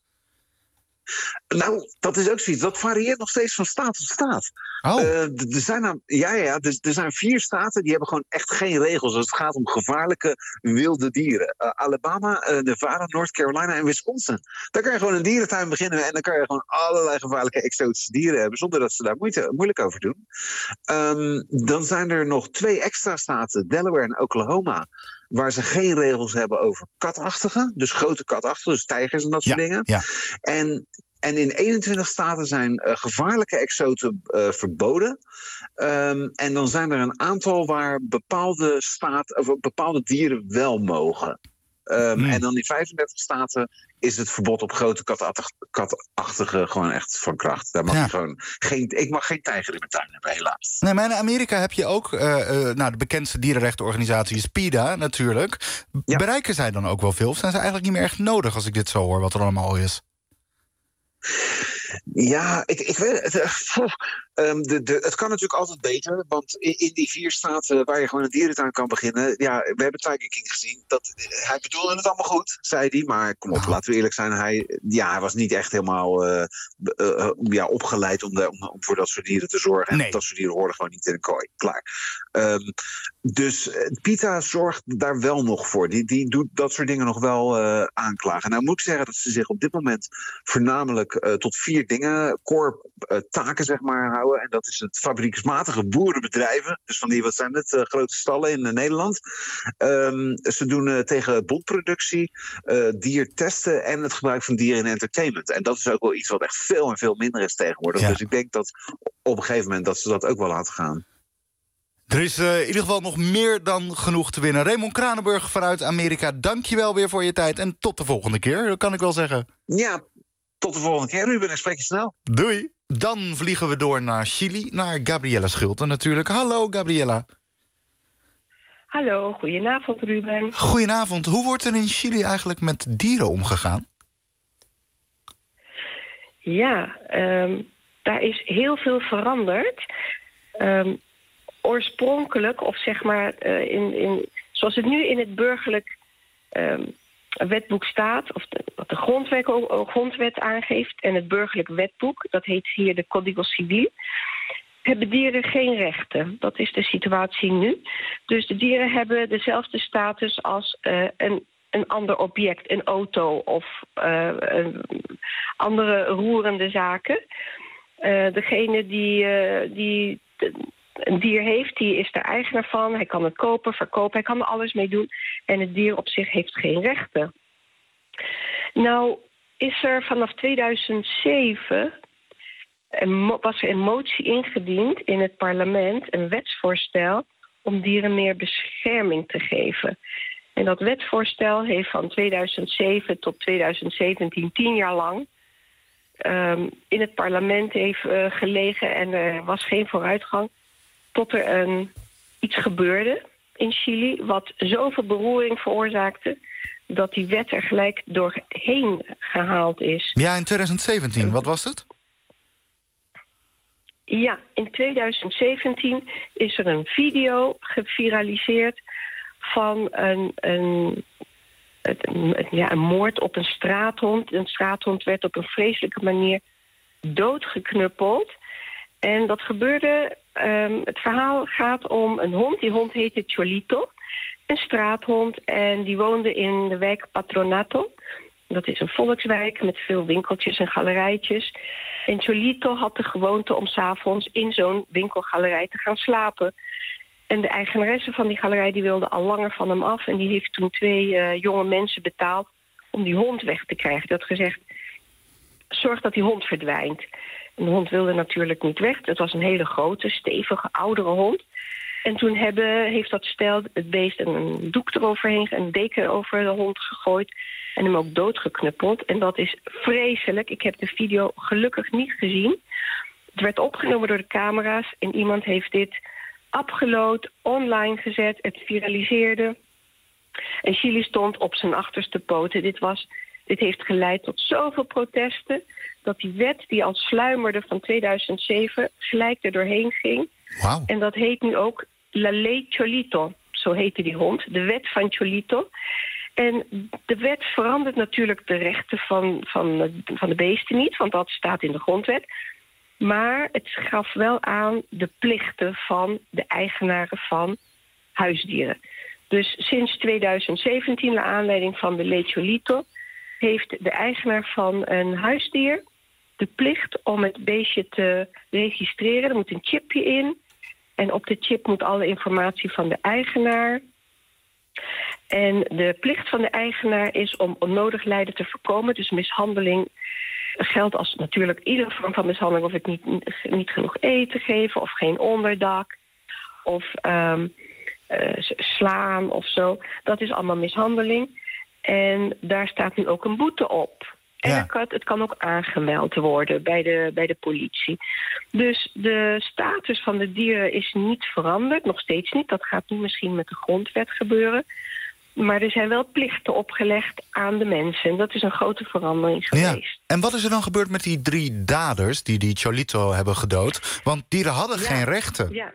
Nou, dat is ook zoiets. Dat varieert nog steeds van staat tot staat. Oh. Uh, er zijn nou, ja, ja, er, er zijn vier staten die hebben gewoon echt geen regels als het gaat om gevaarlijke wilde dieren. Uh, Alabama, uh, Nevada, North Carolina en Wisconsin. Daar kan je gewoon een dierentuin beginnen en dan kan je gewoon allerlei gevaarlijke exotische dieren hebben zonder dat ze daar moeite, moeilijk over doen. Um, dan zijn er nog twee extra staten, Delaware en Oklahoma, waar ze geen regels hebben over katachtigen. Dus grote katachtigen, dus tijgers en dat soort ja, dingen. Ja. En, en in eenentwintig staten zijn uh, gevaarlijke exoten uh, verboden. Um, en dan zijn er een aantal waar bepaalde, staat, of bepaalde dieren wel mogen. Um, mm. En dan in vijfendertig staten is het verbod op grote katachtige, katachtige gewoon echt van kracht. Daar mag ja. je gewoon geen, ik mag geen tijger in mijn tuin hebben, helaas. Nee, maar in Amerika heb je ook, uh, uh, nou, de bekendste dierenrechtenorganisatie is PETA natuurlijk. Ja. Bereiken zij dan ook wel veel? Of zijn ze eigenlijk niet meer echt nodig als ik dit zo hoor, wat er allemaal is? Ja, ik, ik weet het. Um, de, de, het kan natuurlijk altijd beter, want in, in die vier staten waar je gewoon een dierentuin kan beginnen... Ja, we hebben Tiger King gezien. Dat, hij bedoelde het allemaal goed, zei hij. Maar kom op, laten we eerlijk zijn. Hij, ja, hij was niet echt helemaal uh, uh, ja, opgeleid om, de, om, om voor dat soort dieren te zorgen. Nee. En dat soort dieren horen gewoon niet in een kooi. Klaar. Um, dus uh, PETA zorgt daar wel nog voor. Die, die doet dat soort dingen nog wel uh, aanklagen. Nou moet ik zeggen dat ze zich op dit moment voornamelijk uh, tot vier dingen, core uh, taken zeg maar, houden. En dat is het fabrieksmatige boerenbedrijven. Dus van die, wat zijn het, uh, grote stallen in uh, Nederland. Um, ze doen uh, tegen botproductie, uh, diertesten en het gebruik van dieren in entertainment. En dat is ook wel iets wat echt veel en veel minder is tegenwoordig. Ja. Dus ik denk dat op een gegeven moment dat ze dat ook wel laten gaan. Er is uh, in ieder geval nog meer dan genoeg te winnen. Raymond Kranenburg vanuit Amerika, dank je wel weer voor je tijd. En tot de volgende keer, dat kan ik wel zeggen. Ja, tot de volgende keer, Ruben. Ik spreek je snel. Doei. Dan vliegen we door naar Chili, naar Gabriella Schulte natuurlijk. Hallo, Gabriella. Hallo, goedenavond, Ruben. Goedenavond. Hoe wordt er in Chili eigenlijk met dieren omgegaan? Ja, um, daar is heel veel veranderd. Um, oorspronkelijk, of zeg maar, uh, in, in, zoals het nu in het burgerlijk um, wetboek staat, of de, wat de grondwet, grondwet aangeeft en het burgerlijk wetboek, dat heet hier de Código Civil, hebben dieren geen rechten. Dat is de situatie nu. Dus de dieren hebben dezelfde status als uh, een, een ander object, een auto of uh, een andere roerende zaken. Uh, degene die, uh, die de, een dier heeft, die is de eigenaar van. Hij kan het kopen, verkopen, hij kan er alles mee doen. En het dier op zich heeft geen rechten. Nou is er vanaf tweeduizend zeven... was er een motie ingediend in het parlement, een wetsvoorstel om dieren meer bescherming te geven. En dat wetsvoorstel heeft van tweeduizend zeven tot tweeduizend zeventien, tien jaar lang, um, in het parlement heeft uh, gelegen en er was geen vooruitgang tot er een, iets gebeurde in Chili wat zoveel beroering veroorzaakte dat die wet er gelijk doorheen gehaald is. Ja, in tweeduizend zeventien, wat was het? Ja, in tweeduizend zeventien is er een video geviraliseerd van een, een, een, ja, een moord op een straathond. Een straathond werd op een vreselijke manier doodgeknuppeld. En dat gebeurde, um, het verhaal gaat om een hond. Die hond heette Cholito, een straathond. En die woonde in de wijk Patronato. Dat is een volkswijk met veel winkeltjes en galerijtjes. En Cholito had de gewoonte om 's avonds in zo'n winkelgalerij te gaan slapen. En de eigenaresse van die galerij die wilde al langer van hem af. En die heeft toen twee uh, jonge mensen betaald om die hond weg te krijgen. Die had gezegd, zorg dat die hond verdwijnt. En de hond wilde natuurlijk niet weg. Het was een hele grote, stevige, oudere hond. En toen hebben, heeft dat stel het beest een doek eroverheen, een deken over de hond gegooid en hem ook doodgeknuppeld. En dat is vreselijk. Ik heb de video gelukkig niet gezien. Het werd opgenomen door de camera's en iemand heeft dit upgeload, online gezet, het viraliseerde. En Chili stond op zijn achterste poten. Dit, was, dit heeft geleid tot zoveel protesten dat die wet die al sluimerde van tweeduizend zeven gelijk er doorheen ging. Wow. En dat heet nu ook La Ley Cholito, zo heette die hond, de wet van Cholito. En de wet verandert natuurlijk de rechten van, van, van de beesten niet, want dat staat in de grondwet. Maar het gaf wel aan de plichten van de eigenaren van huisdieren. Dus sinds tweeduizend zeventien, naar aanleiding van de Ley Cholito, heeft de eigenaar van een huisdier de plicht om het beestje te registreren. Er moet een chipje in. En op de chip moet alle informatie van de eigenaar. En de plicht van de eigenaar is om onnodig lijden te voorkomen. Dus mishandeling geldt als natuurlijk iedere vorm van mishandeling. Of het niet, niet genoeg eten geven of geen onderdak. Of um, uh, slaan of zo. Dat is allemaal mishandeling. En daar staat nu ook een boete op. En ja. kan, het kan ook aangemeld worden bij de, bij de politie. Dus de status van de dieren is niet veranderd, nog steeds niet. Dat gaat nu misschien met de grondwet gebeuren. Maar er zijn wel plichten opgelegd aan de mensen. En dat is een grote verandering geweest. Ja. En wat is er dan gebeurd met die drie daders die die Cholito hebben gedood? Want dieren hadden Ja. geen rechten. Ja.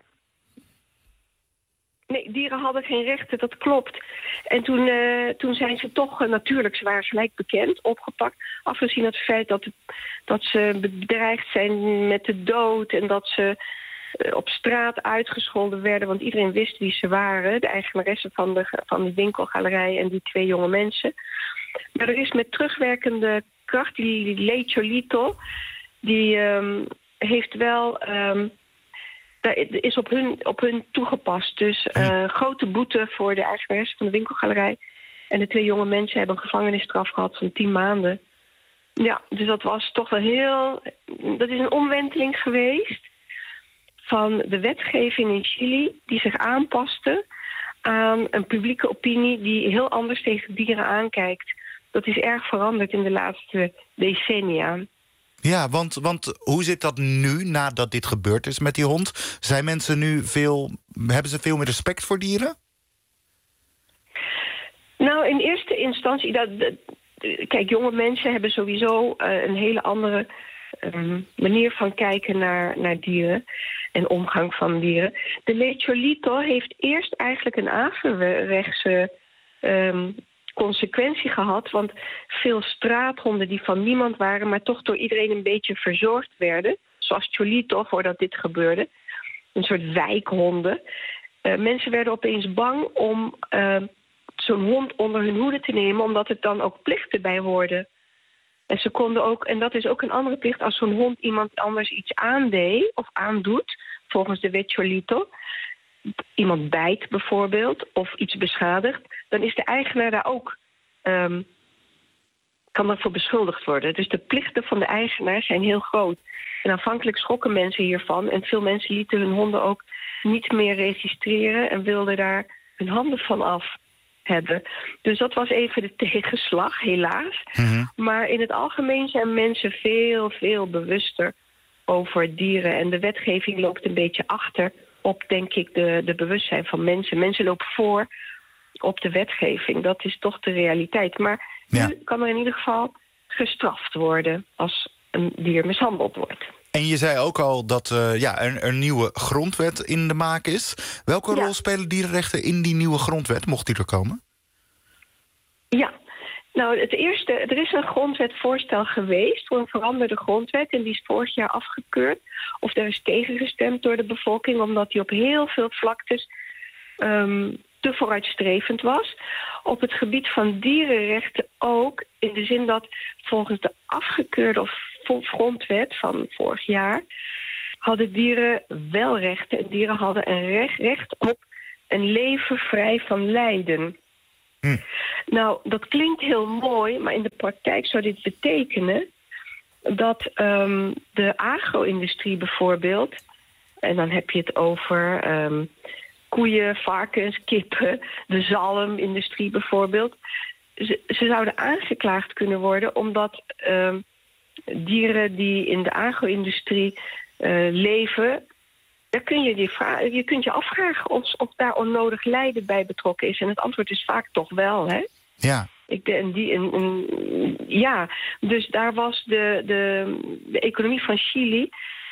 Nee, dieren hadden geen rechten, dat klopt. En toen, uh, toen zijn ze toch, uh, natuurlijk, ze waren gelijk bekend, opgepakt. Afgezien het feit dat, dat ze bedreigd zijn met de dood en dat ze uh, op straat uitgescholden werden. Want iedereen wist wie ze waren, de eigenaressen van de, van de winkelgalerij en die twee jonge mensen. Maar er is met terugwerkende kracht, die, die Ley Cholito, die um, heeft wel... Um, is op hun, op hun toegepast. Dus uh, grote boete voor de eigenares van de winkelgalerij. En de twee jonge mensen hebben een gevangenisstraf gehad van tien maanden. Ja, dus dat was toch wel heel... Dat is een omwenteling geweest van de wetgeving in Chili die zich aanpaste aan een publieke opinie die heel anders tegen dieren aankijkt. Dat is erg veranderd in de laatste decennia. Ja, want, want hoe zit dat nu, nadat dit gebeurd is met die hond? Zijn mensen nu veel... Hebben ze veel meer respect voor dieren? Nou, in eerste instantie... Dat, dat, kijk, jonge mensen hebben sowieso uh, een hele andere um, manier van kijken naar, naar dieren en omgang van dieren. De Ley Cholito heeft eerst eigenlijk een averechtse um, consequentie gehad, want veel straathonden die van niemand waren, maar toch door iedereen een beetje verzorgd werden, zoals Cholito voordat dit gebeurde, een soort wijkhonden. Uh, mensen werden opeens bang om uh, zo'n hond onder hun hoede te nemen, omdat het dan ook plichten bij hoorden. En ze konden ook, en dat is ook een andere plicht, als zo'n hond iemand anders iets aandeed of aandoet, volgens de wet Cholito, iemand bijt bijvoorbeeld of iets beschadigt, dan is de eigenaar daar ook, um, kan daarvoor beschuldigd worden. Dus de plichten van de eigenaar zijn heel groot. En aanvankelijk schrokken mensen hiervan en veel mensen lieten hun honden ook niet meer registreren en wilden daar hun handen van af hebben. Dus dat was even de tegenslag, helaas. Mm-hmm. Maar in het algemeen zijn mensen veel, veel bewuster over dieren. En de wetgeving loopt een beetje achter op, denk ik, de, de bewustzijn van mensen. Mensen lopen voor op de wetgeving. Dat is toch de realiteit. Maar ja. Nu kan er in ieder geval gestraft worden als een dier mishandeld wordt. En je zei ook al dat uh, ja, er een nieuwe grondwet in de maak is. Welke ja. rol spelen dierenrechten in die nieuwe grondwet, mocht die er komen? Ja, nou, het eerste, er is een grondwetvoorstel geweest voor een veranderde grondwet. En die is vorig jaar afgekeurd. Of er is tegengestemd door de bevolking, omdat die op heel veel vlaktes um, te vooruitstrevend was. Op het gebied van dierenrechten ook, in de zin dat volgens de afgekeurde grondwet van vorig jaar hadden dieren wel rechten. En dieren hadden een recht, recht op een leven vrij van lijden. Hm. Nou, dat klinkt heel mooi, maar in de praktijk zou dit betekenen dat um, de agro-industrie bijvoorbeeld, en dan heb je het over um, koeien, varkens, kippen, de zalmindustrie bijvoorbeeld, ze, ze zouden aangeklaagd kunnen worden omdat um, dieren die in de agro-industrie uh, leven, daar kun je, die vraag, je kunt je afvragen of, of daar onnodig lijden bij betrokken is. En het antwoord is vaak toch wel, hè? Ja. Ik ben die, een, een, ja, dus daar was de, de, de economie van Chili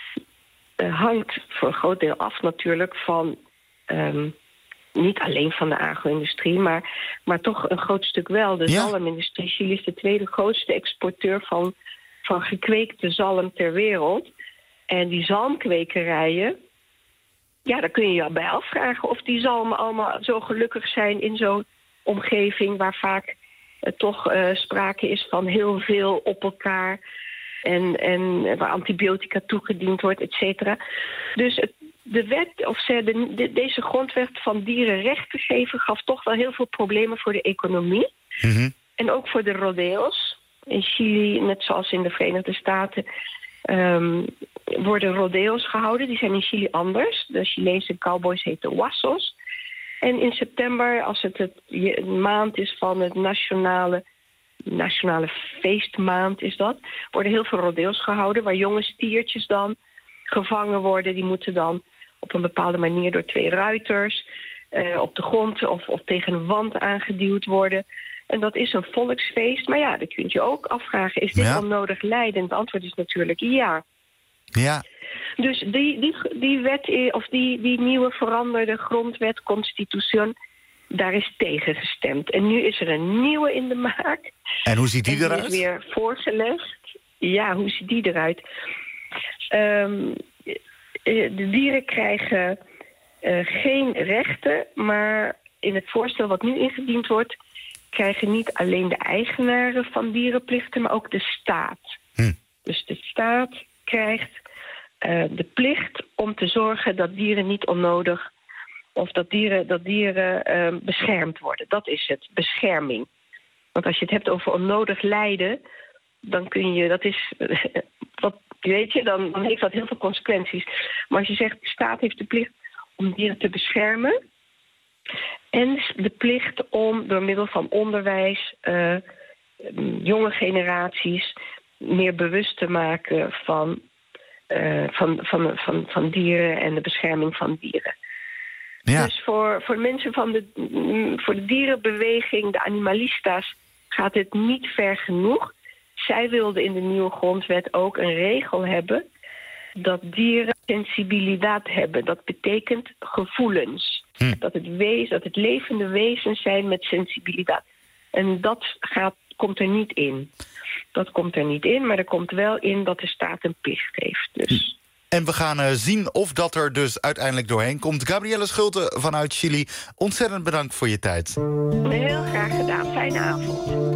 uh, hangt voor een groot deel af natuurlijk van um, niet alleen van de agro-industrie, maar, maar toch een groot stuk wel. De ja. zalmindustrie. Chili is de tweede grootste exporteur van, van gekweekte zalm ter wereld. En die zalmkwekerijen, ja, daar kun je je bij afvragen of die zalmen allemaal zo gelukkig zijn in zo'n omgeving waar vaak uh, toch uh, sprake is van heel veel op elkaar en, en waar antibiotica toegediend wordt, et cetera. Dus het, de wet, of ze, de, de, deze grondwet van dierenrechten geven gaf toch wel heel veel problemen voor de economie. Mm-hmm. En ook voor de rodeo's. In Chili, net zoals in de Verenigde Staten, Um, worden rodeo's gehouden. Die zijn in Chili anders. De Chileense cowboys heten huasos. En in september, als het het een maand is van het nationale, nationale feestmaand is dat, worden heel veel rodeo's gehouden, waar jonge stiertjes dan gevangen worden. Die moeten dan op een bepaalde manier door twee ruiters uh, op de grond of, of tegen een wand aangeduwd worden. En dat is een volksfeest. Maar ja, dan kun je ook afvragen, is dit ja. onnodig lijden? Het antwoord is natuurlijk ja. Ja. Dus die, die, die wet, of die, die nieuwe veranderde grondwet, constitution, daar is tegen gestemd. En nu is er een nieuwe in de maak. En hoe ziet die, die eruit? Die is weer voorgelegd. Ja, hoe ziet die eruit? Um, de dieren krijgen uh, geen rechten, maar in het voorstel wat nu ingediend wordt, krijgen niet alleen de eigenaren van dierenplichten, maar ook de staat. Hm. Dus de staat krijgt uh, de plicht om te zorgen dat dieren niet onnodig, of dat dieren, dat dieren uh, beschermd worden. Dat is het, bescherming. Want als je het hebt over onnodig lijden, dan kun je, dat is, wat weet je, dan, dan heeft dat heel veel consequenties. Maar als je zegt, de staat heeft de plicht om dieren te beschermen, en de plicht om door middel van onderwijs uh, jonge generaties meer bewust te maken van, uh, van, van, van, van dieren en de bescherming van dieren. Ja. Dus voor, voor mensen van de, voor de dierenbeweging, de animalista's, gaat het niet ver genoeg. Zij wilden in de nieuwe grondwet ook een regel hebben dat dieren sensibiliteit hebben. Dat betekent gevoelens. Hm. Dat, het wees, dat het levende wezens zijn met sensibiliteit. En dat gaat, komt er niet in. Dat komt er niet in, maar er komt wel in dat de staat een plicht heeft. Dus. En we gaan uh, zien of dat er dus uiteindelijk doorheen komt. Gabrielle Schulte vanuit Chili, ontzettend bedankt voor je tijd. Heel graag gedaan. Fijne avond.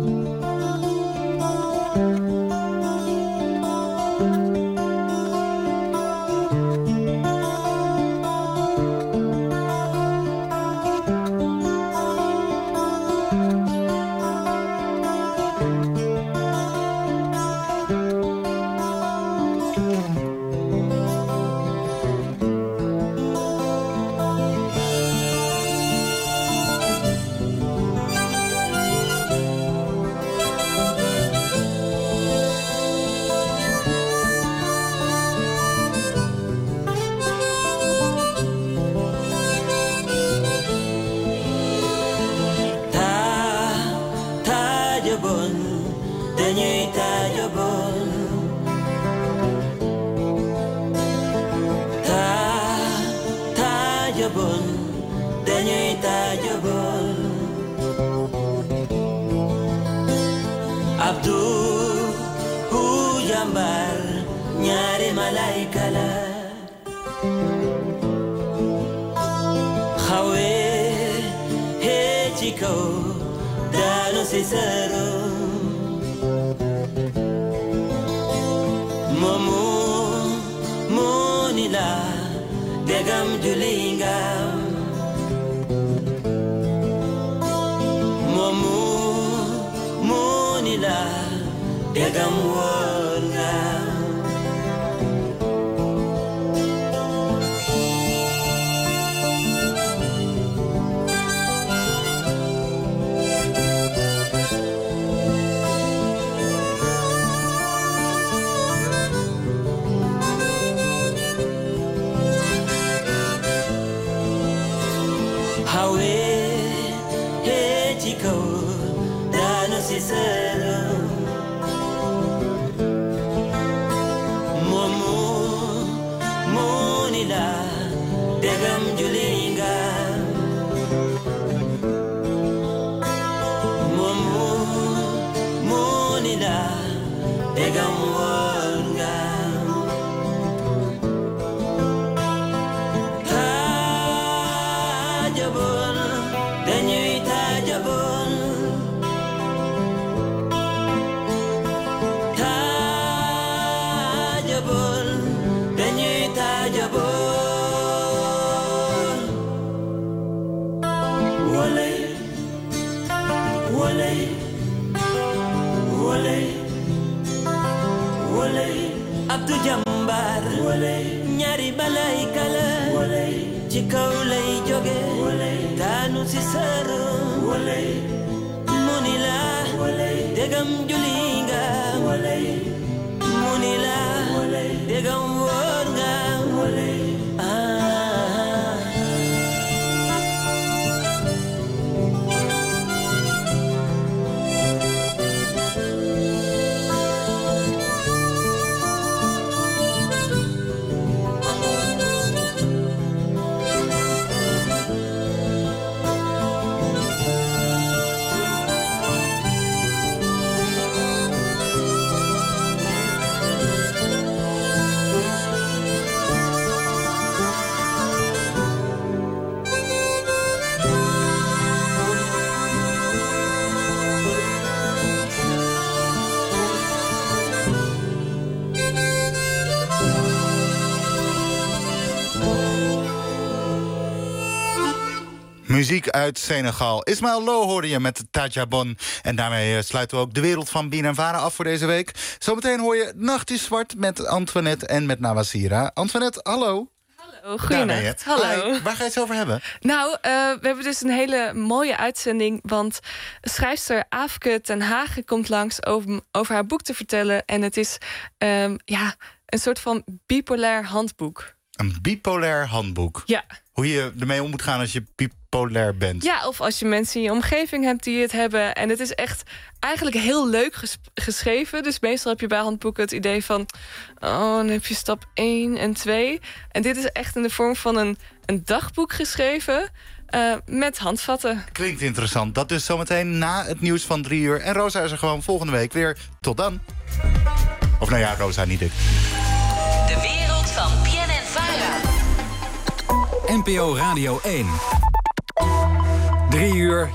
muziek uit Senegal. Ismaël Lo hoorde je met Tajabon. En daarmee sluiten we ook de wereld van B N N Vara af voor deze week. Zometeen hoor je Nacht is Zwart met Antoinette en met Nawazira. Antoinette, hallo. Hallo, goeienacht. Hallo. Hi, waar ga je het over hebben? Nou, uh, we hebben dus een hele mooie uitzending. Want schrijfster Aafke ten Hagen komt langs over, over haar boek te vertellen. En het is um, ja, een soort van bipolair handboek. Een bipolair handboek? Ja. Hoe je ermee om moet gaan als je bipolair bent? Ja, of als je mensen in je omgeving hebt die het hebben. En het is echt eigenlijk heel leuk ges- geschreven. Dus meestal heb je bij handboeken het idee van... oh, dan heb je stap één en twee. En dit is echt in de vorm van een, een dagboek geschreven... Uh, met handvatten. Klinkt interessant. Dat dus zometeen na het nieuws van drie uur. En Rosa is er gewoon volgende week weer. Tot dan. Of nou ja, Rosa, niet ik. De wereld van B N N Vara. N P O Radio één. Drie uur,